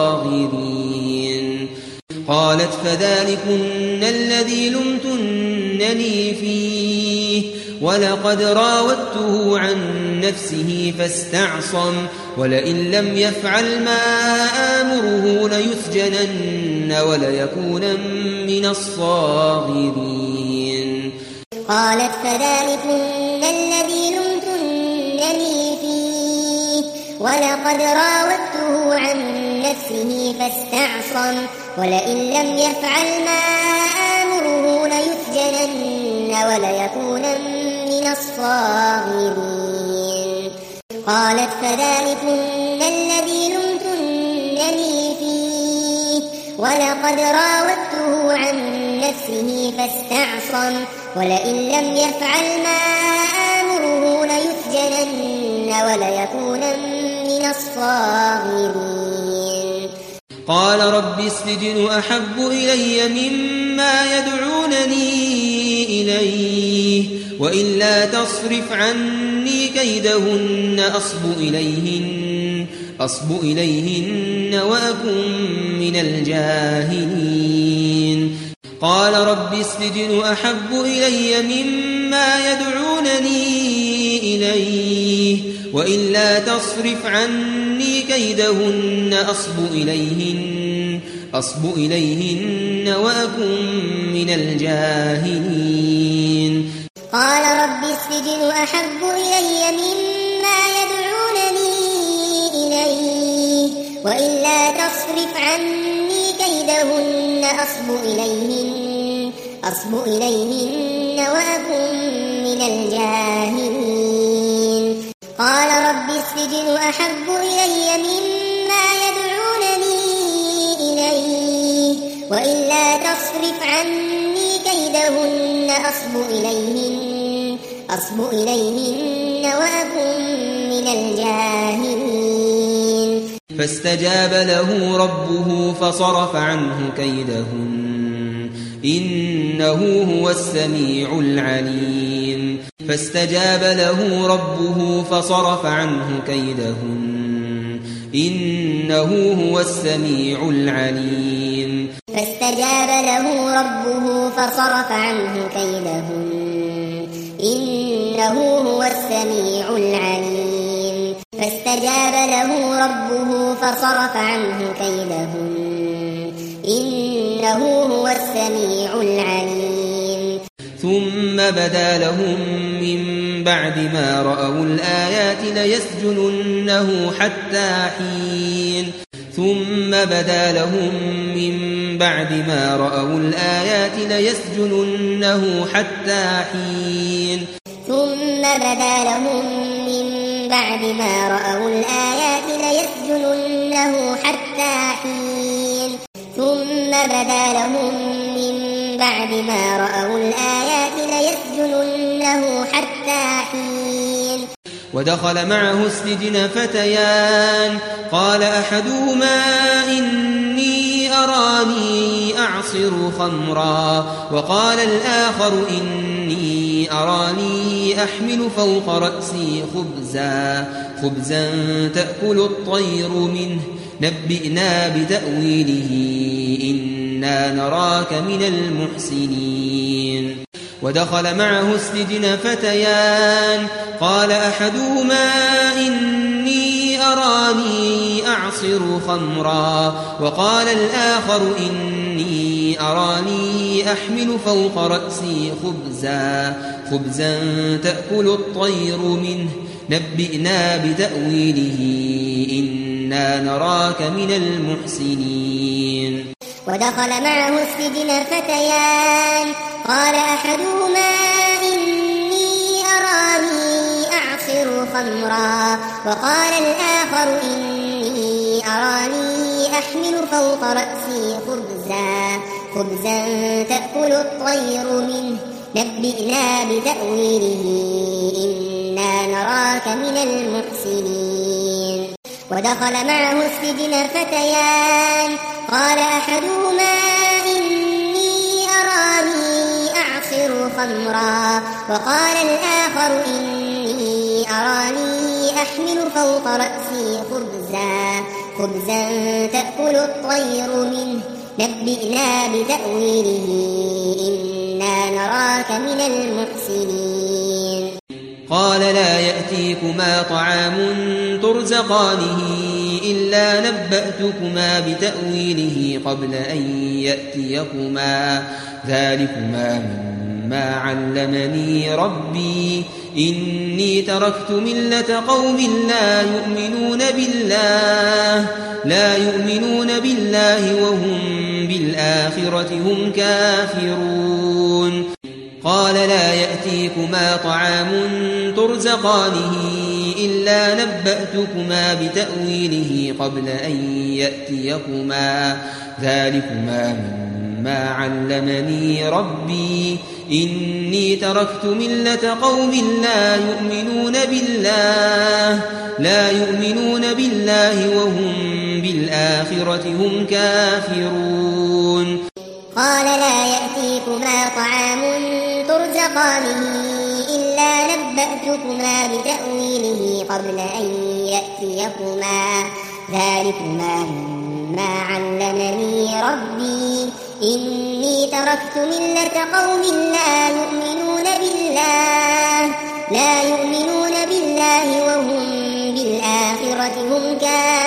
الصاغرين. قالت فذلكن الذي لمتنني لمفتنني فيه ولقد راودته عن نفسه فاستعصم ولئن لم يفعل ما آمره ليسجنن وليكونن من الصاغرين. قالت فذلكن الذي لمتنني فيه ولقد راودته عن نفسه فاستعصم ولئن لم يفعل ما آمره ليسجنن وليكونن من الصاغرين. قالت فذلكن الذي لمتنني فيه ولقد راودته عن نفسه فاستعصم ولئن لم يفعل ما آمره ليسجنن وليكونن من الصاغرين. قال رب السجن أحب إلي مما يدعونني إليه وإلا تصرف عني كيدهن أصب إليهن, أصب إليهن وأكن من الجاهلين. قال رب السجن أحب إلي مما يدعونني إليه وإلا تصرف عني كيدهن أصب إليهن, أصب إليهن وأكن من الجاهلين. قال رب السجن أحب إلي مما يدعونني إليه وإلا تصرف عني كيدهن أصب إليهن, أصب إليهن وأكن من الجاهلين. قال رب السجن أحب إلي مما يدعونني إليه وإلا تصرف عني كيدهن أصب إليهن, أصب إليهن وأكن من الجاهلين. فاستجاب له ربه فصرف عنه كيدهن إنه هو السميع العليم. فاستجاب له ربه فصرف عنه كيدهن إنه هو السميع العليم. فاستجاب له ربه فصرف عنه كيدهن إنه هو السميع العليم. فاستجاب له ربه فصرف عنه كيدهن إنه هو السميع العليم. ثم بدا لهم من بعد ما رأوا الآيات ليسجننه حتى حين ثم بدا لهم من بعد ما رأوا الآيات ليسجننه حتى حين ثم بدا لهم من بعد ما رأوا الآيات ليسجننه حتى حين ثم بدا لهم من بعد ما رأوا الآيات ليسجننه حتى حين. ودخل معه السجن فتيان قال أحدهما إني أراني أعصر خمرا وقال الآخر إني أراني أحمل فوق رأسي خبزا خبزا تأكل الطير منه نبئنا بتأويله إنا نراك من المحسنين. ودخل معه السجن فتيان قال أحدهما إني أراني أعصر خمرا وقال الآخر إني أراني أحمل فوق رأسي خبزا خبزا تأكل الطير منه نبئنا بتأويله إنا نراك من المحسنين. ودخل معه السجن فتيان قال أحدهما إني أراني أعصر خمرا وقال الآخر إني أراني أحمل فوق رأسي خبزا خبزا تأكل الطير منه نبئنا بتأويله إنا نراك من المحسنين. ودخل معه السجن فتيان قال أحدهما إني أراني أعصر خمرا وقال الآخر إني أراني أحمل فوق رأسي خبزا خبزا تأكل الطير منه نبئنا بتأويله إنا إنا نراك من المحسنين قال لا يأتيكما طعام ترزقانه إلا نبأتكما بتأويله قبل أن يأتيكما ذلكما مما علمني ربي إني تركت ملة قوم لا يؤمنون بالله لا يؤمنون بالله وهم بالآخرة هم كافرون قال لا يأتيكما طعام ترزقانه إلا نبأتكما بتأويله قبل أن يأتيكما ذلكما مما علمني ربي إني تركت ملة قوم لا يؤمنون بالله لا يؤمنون بالله وهم بالآخرة هم كافرون قال لا يأتيكما طعام ترزقانه إلا نبأتكما بتأويله قبل أن يأتيكما ذلكما مما علمني ربي إني تركت ملة قوم لا يؤمنون بالله لا يؤمنون بالله وهم بالآخرة هم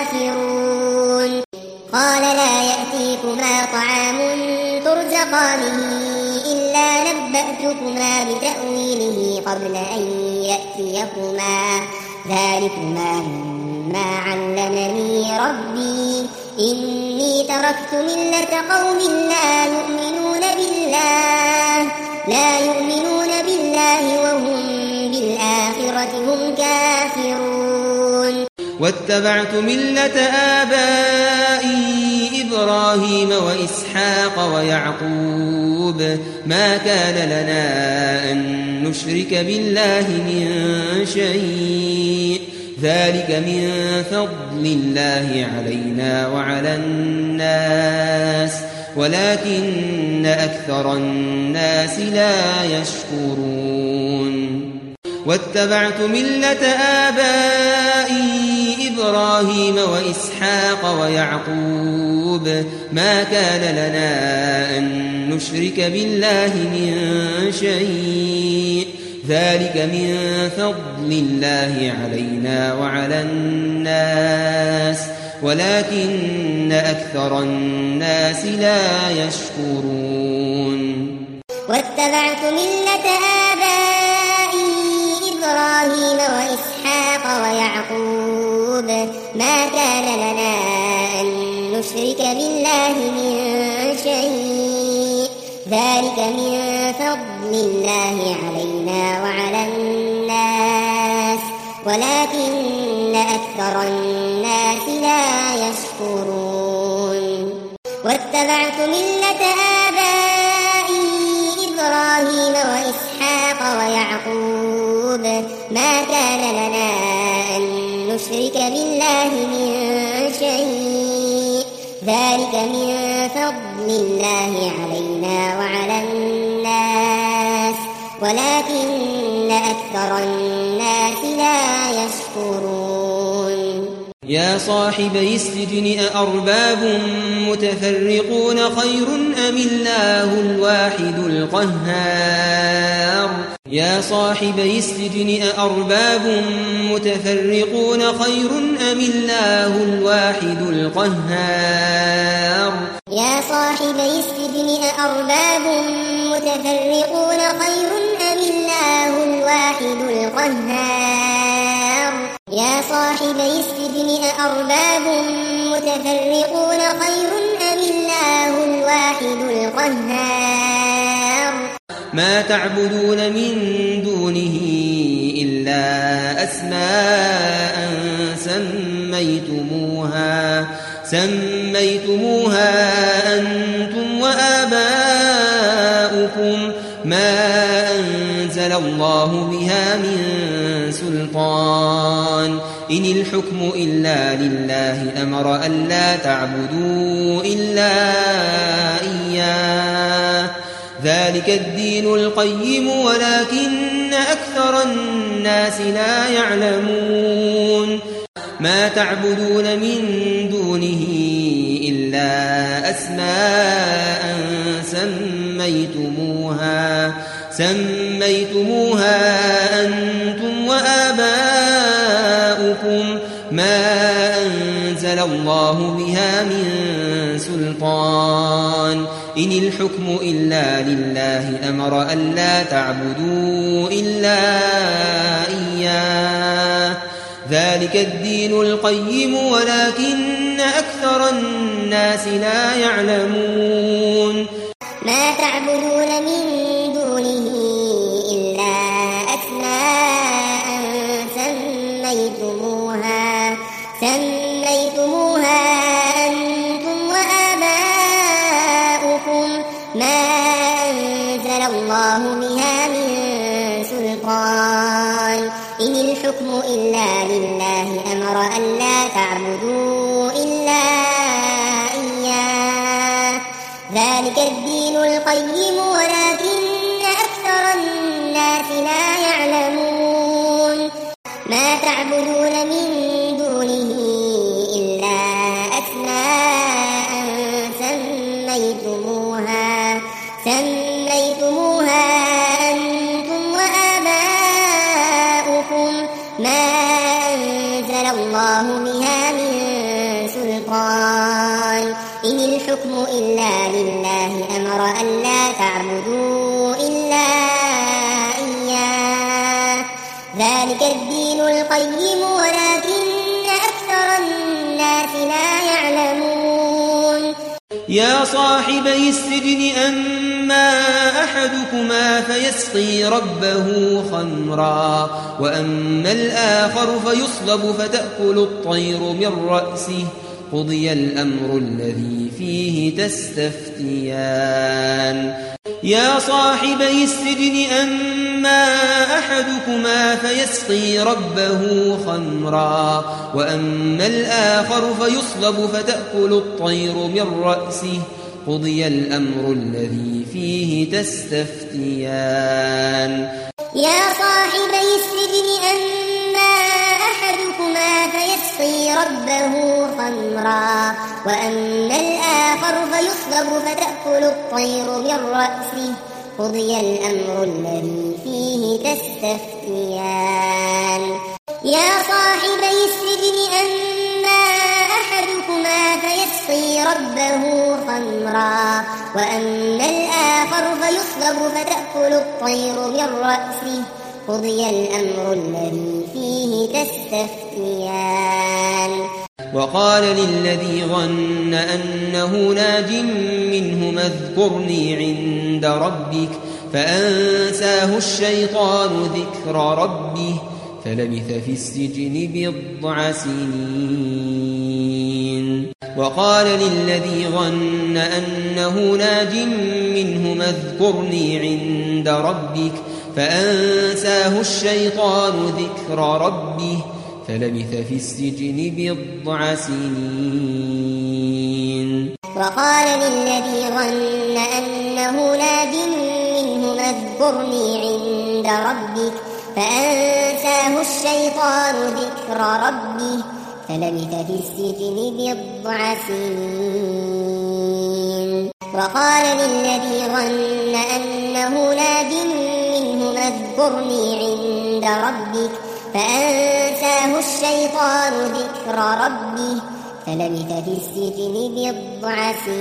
كافرون قال لا يأتيكما طعام ترزقانه إلا نبأتكما بتأويله قبل أن يأتيكما ذلكما مما علمني ربي إني تركت ملة قوم لا يؤمنون بالله لا يؤمنون بالله وهم بالآخرة هم كافرون واتبعت ملة آبائي إبراهيم وإسحاق ويعقوب ما كان لنا أن نشرك بالله من شيء ذلك من فضل الله علينا وعلى الناس ولكن أكثر الناس لا يشكرون واتبعت ملة آبائي إبراهيم وإسحاق ويعقوب ما كان لنا أن نشرك بالله من شيء ذلك من فضل الله علينا وعلى الناس ولكن أكثر الناس لا يشكرون واتبعت ملة آبائي إبراهيم وإسحاق ويعقوب ما كان لنا أن نشرك بالله من شيء ذلك من فضل الله علينا وعلى الناس ولكن أكثر الناس لا يشكرون واتبعت ملة آبائي إبراهيم وإسحاق ويعقوب ما كان لنا أن نشرك بالله من شيء ذلك من فضل الله علينا وعلى الناس ولكن أكثر الناس لا يشكرون يا صاحبي السجن أأرباب متفرقون خير أم الله الواحد القهار يا صاحبي السجن أأرباب متفرقون خير أم الله الواحد القهار يا صاحبي السجن أأرباب متفرقون خير أم الله الواحد القهار يا صاحبي السجن أأرباب متفرقون خير أم الله الواحد القهار ما تعبدون من دونه إلا أسماء سميتموها سميتموها أنتم وآباؤكم ما أنزل الله بها من سلطان إن الحكم إلا لله أمر ألا تعبدوا إلا إياه ذلك الدين القيم ولكن أكثر الناس لا يعلمون ما تعبدون من دونه إلا أسماء سميتموها سميتموها سميتموها أنتم وآباؤكم ما أنزل الله بها من سلطان إن الحكم إلا لله أمر ألا تعبدوا إلا إياه ذلك الدين القيم ولكن أكثر الناس لا يعلمون ما تعبدون من دونه إلا أسماء سميتموها سميتموها أنتم وآباؤكم ما أنزل الله بها من سلطان إن الحكم إلا لله أمر ألا تعبدوا إلا إياه ذلك الدين القيم ولكن أكثر الناس لا يعلمون ما تعبدون من دونه إلا أسماء سميتموها سميتموها أنتم وآباؤكم ما أنزل الله بها من سلطان إن الحكم إلا لله أمر ألا تعبدوا إلا إياه ذلك الدين القيم ولكن أكثر الناس لا يعلمون يا صاحبي السجن أما أحدكما فيسقي ربه خمرا وأما الآخر فيصلب فتأكل الطير من رأسه قضي الأمر الذي فيه تستفتيان يا صاحبي السجن أما أحدكما فيسقي ربه خمرا وأما الآخر فيصلب فتأكل الطير من رأسه قضي الأمر الذي فيه تستفتيان يا صاحبي السجن أما أحدكما فيسقي ربه خمرا وأما الآخر فيصلب فتأكل الطير من رأسه قضي الأمر الذي فيه تستفتيان يا صاحبي السجن أما أحدكما فيسقي ربه خمرا وأما الآخر فيصلب فتأكل الطير من رأسه قضي الأمر الذي فيه تستفتيان وقال للذي ظن أنه ناج منهما اذكرني عند ربك فأنساه الشيطان ذكر ربه فلبث في السجن بضع سنين وقال للذي ظن أنه ناج منهما اذكرني عند ربك فأنساه الشيطان ذكر ربه فلبث في السجن بضع سنين وقال للذي ظن أنه ناج منهما اذكرني عند ربك فأنساه الشيطان ذكر ربه فلبث في السجن بضع سنين وقال للذي ظن أنه ناج منهما اذكرني عند ربك فأنساه الشيطان ذكر ربه فلبث في السجن بضع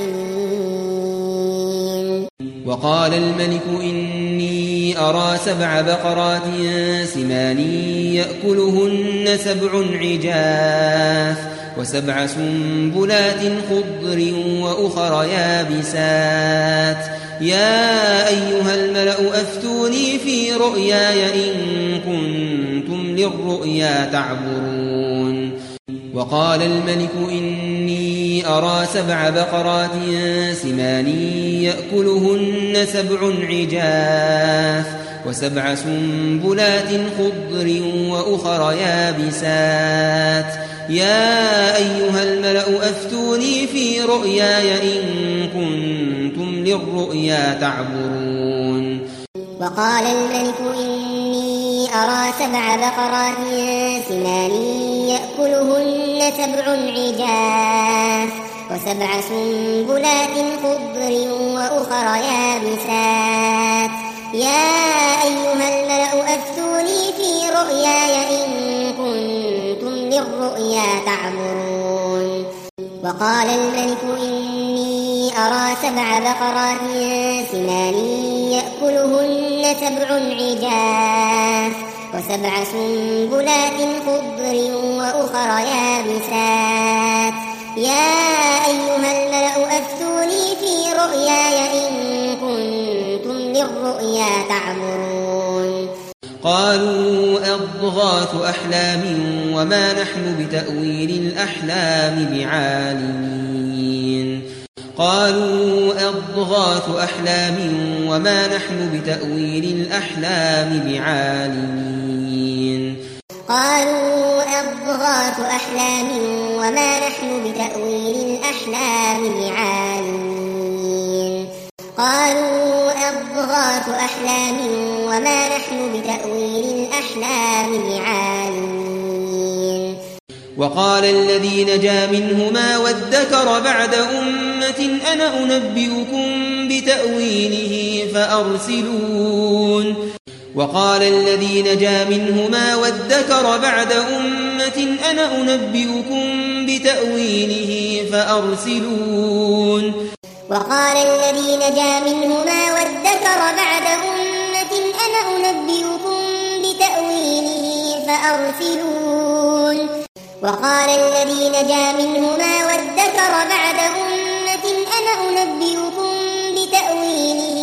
سنين وقال الملك إني أرى سبع بقرات سمان يأكلهن سبع عجاف وسبع سنبلات خضر وأخر يابسات يا أيها الملأ أفتوني في رؤياي إن كنتم للرؤيا تعبرون وقال الملك إني أرى سبع بقرات سمان يأكلهن سبع عجاف وسبع سنبلات خضر وأخر يابسات يا أيها الملأ أفتوني في رؤياي إن كنتم للرؤيا تعبرون وقال الملك إني أرى سبع بقرات سمان يأكلهن سبع عجاف وسبع سنبلات خضر وأخر يابسات يا أيها الملأ أفتوني في رؤياي إن كنتم للرؤيا تعبرون وقال الملك إني أرى سبع بقرات سمان يأكلهن سبع عجاف وسبع سنبلات خضر وأخر يابسات يا أيها الملأ أفتوني في رؤياي إن كنتم للرؤيا تعبرون قالوا أضغاث أحلام وما نحن بتأويل الأحلام بعالمين قالوا أضغاث أحلام وما نحن بتأويل الأحلام بعالمين قالوا أضغاث أحلام وما نحن بتأويل الأحلام بعالمين قالوا أضغاث أحلام وما نحن بتأويل الأحلام بعالمين وقال الذي نجا منهما وادكر بعد أمة أنا أنبئكم بتأويله فأرسلون وقال الذي نجا منهما وادكر بعد أمة أنا أنبئكم بتأويله فأرسلون وقال الذي نجا منهما وادكر بعد أمة أنا أنبئكم بتأويله فأرسلون وقال الذي نجا منهما وادكر بعد أمة أنا أنبئكم بتأويله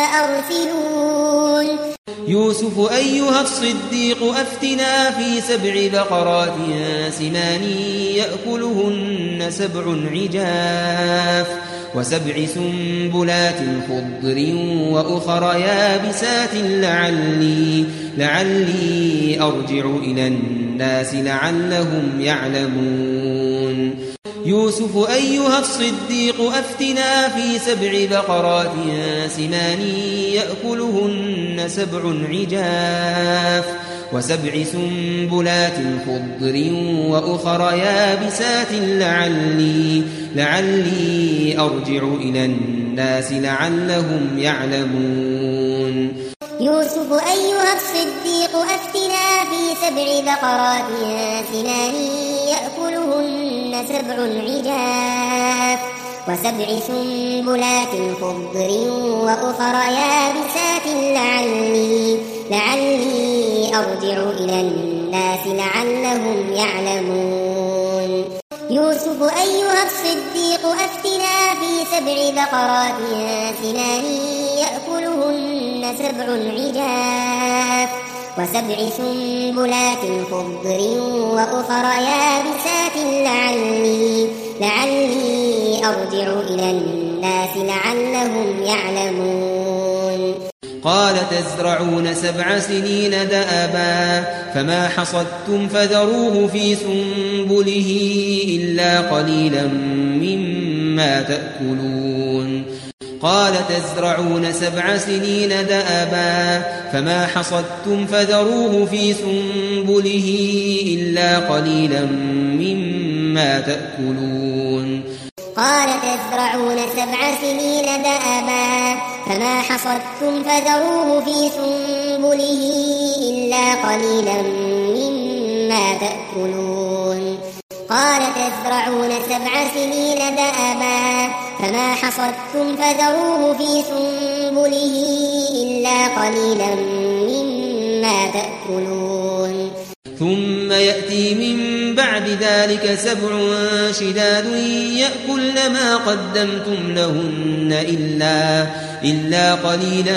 فأرسلون يوسف أيها الصديق أفتنا في سبع بقرات سمان يأكلهن سبع عجاف وسبع سنبلات خضر وأخر يابسات لعلي, لعلي أرجع إلى الناس لعلهم يعلمون يوسف أيها الصديق أفتنا في سبع بقرات سمان يأكلهن سبع عجاف وسبع سنبلات خضر وأخر يابسات لعلي, لعلي أرجع إلى الناس لعلهم يعلمون يوسف أيها الصديق أفتنا في سبع بقرات سمان يأكلهن سبع عجاف وسبع سنبلات خضر وأخر يابسات لعلي, لعلي أرجع إلى الناس لعلهم يعلمون يوسف أيها الصديق أفتنا في سبع بقرات سمان يأكلهن سبع عجاف وسبع سنبلات خضر وأخر يابسات لعلي, لعلي أرجع إلى الناس لعلهم يعلمون قال تزرعون سبع سنين دأبا فما حصدتم فذروه في سنبله إلا قليلا مما تأكلون قال تزرعون سبع سنين دأبا فما حصدتم فذروه في سنبله إلا قليلا مما تأكلون قال تزرعون سبع سنين دأبا فما حصدتم فذروه في سنبله إلا قليلا مما تأكلون قال تزرعون سبع سنين دأبا فما حصدتم فذروه في سنبله إلا قليلا مما تأكلون ثم يأتي من بعد ذلك سبع شداد يأكلن ما قدمتم لهن إلا, إلا قليلا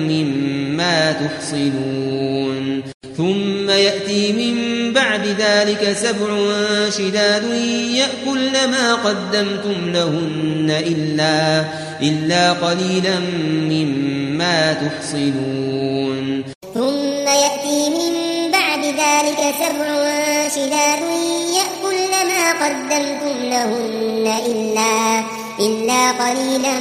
مما تحصنون ثم يأتي من بعد ذلك سبع شداد يأكلن ما قدمتم لهن إلا, إلا قليلا مما تحصنون ثم يأتي من بعد ذلك سبع شداد يأكلن ما قدمتم لهن إلا, إلا قليلا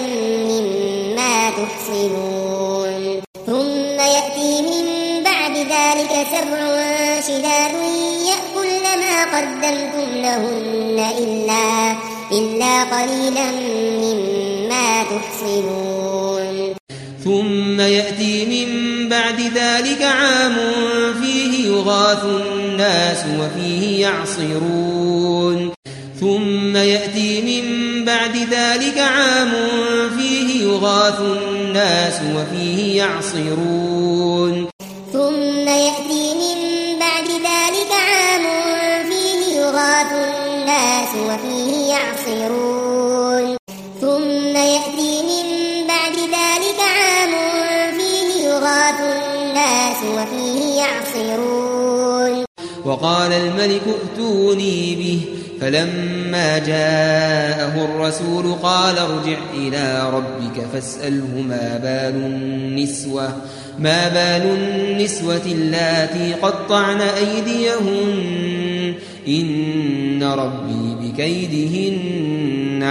مما تحصنون ثم يأتي من بعد ذلك سبع شداد يأكلن ما قدمتم لهن إلا, إلا قليلا مما تحصنون ثم يأتي من بعد ذلك عام فيه يغاث الناس وفيه يعصرون ثم يأتي من بعد ذلك عام فيه يغاث الناس وفيه يعصرون ثم يأتي من بعد ذلك عام فيه يغاث الناس وفيه يعصرون ثم يأتي من بعد ذلك عام فيه يغاث الناس وفيه يعصرون وقال الملك ائتوني به فلما جاءه الرسول قال ارجع إلى ربك فاسأله ما بال النسوة ما بال النسوة اللاتي قطعن أيديهن إن ربي بكيدهن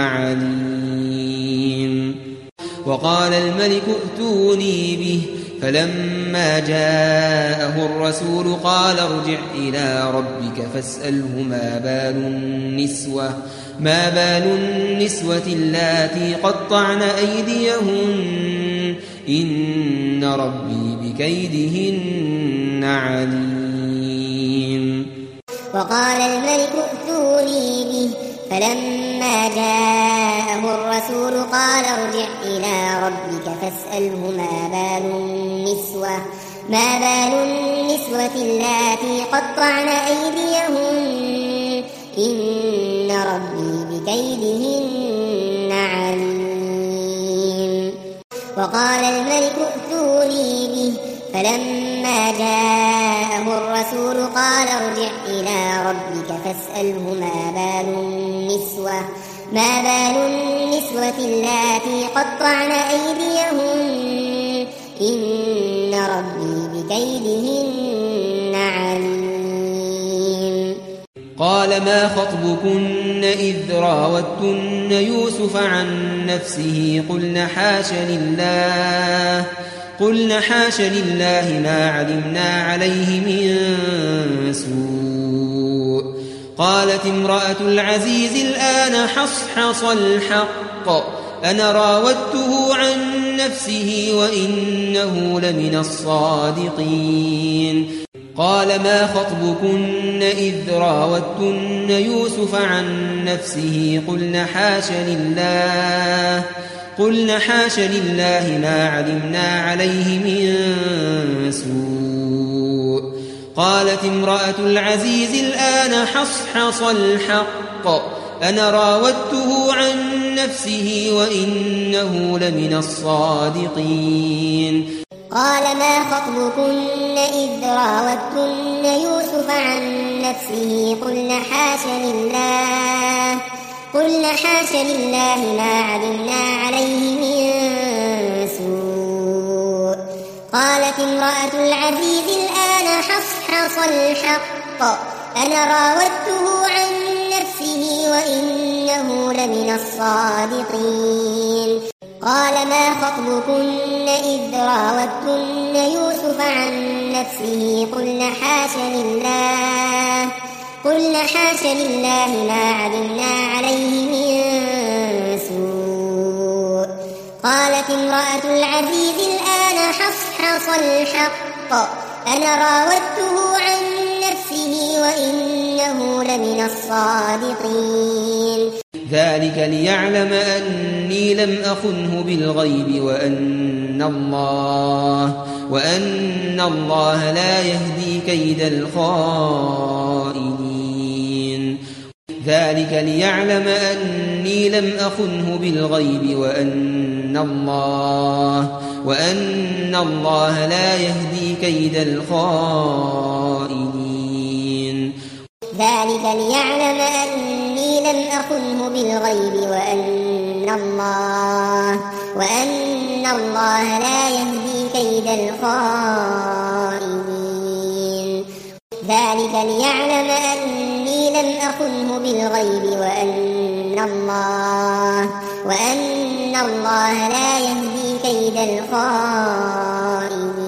عليم وقال الملك ائتوني به فلما جاءه الرسول قال ارجع إلى ربك فاسأله ما بال النسوة ما بال النسوة اللاتي قطعن أيديهن إن ربي بكيدهن عليم وقال الملك ائتوني به فلما جاءه الرسول قال ارجع إلى ربك فاسأله ما بال النسوة ما بال النسوة اللاتي قطعن أيديهن إن ربي بكيدهن عليم وقال الملك ائتوني به فلما جاءه الرسول قال ارجع إلى ربك فاسأله ما بال النسوة ما بال النسوة اللاتي قطعن أيديهن إن ربي بكيدهن عليم قال ما خطبكن إذ راوتن يوسف عن نفسه قلن حاش لله قلن حاش لله ما علمنا عليه من سوء قالت امرأة العزيز الآن حصحص الحق أنا راودته عن نفسه وإنه لمن الصادقين قال ما خطبكن إذ راودتن يوسف عن نفسه قلن حاش لله قلن حاش لله ما علمنا عليه من سوء قالت امرأة العزيز الآن حصحص الحق أنا راودته عن نفسه وإنه لمن الصادقين قال ما خطبكن إذ راودتن يوسف عن نفسه قلن حاش لله قلن حاش لله ما علمنا عليه من سوء قالت امرأة العزيز الآن حصحص الحق أنا راودته عن نفسه وإنه لمن الصادقين قال ما خطبكن إذ راودتن يوسف عن نفسه قلن حاش لله قلن حاش لله ما علمنا عليه من سوء قالت امرأة العزيز الآن حصحص الحق أنا راودته عن نفسه وإنه لمن الصادقين ذلك ليعلم أني لم أخنه بالغيب وأن الله وأن الله لا يهدي كيد الخائنين ذلك ليعلم أني لم أخنه بالغيب وأن الله وأن الله لا يهدي كيد الخائنين ذلك ليعلم أني لم أخنه بالغيب وأن الله وأن الله لا يهدي كيد الخائنين ذلك ليعلم أني لم أخنه بالغيب وأن الله وأن الله لا يهدي كيد الخائنين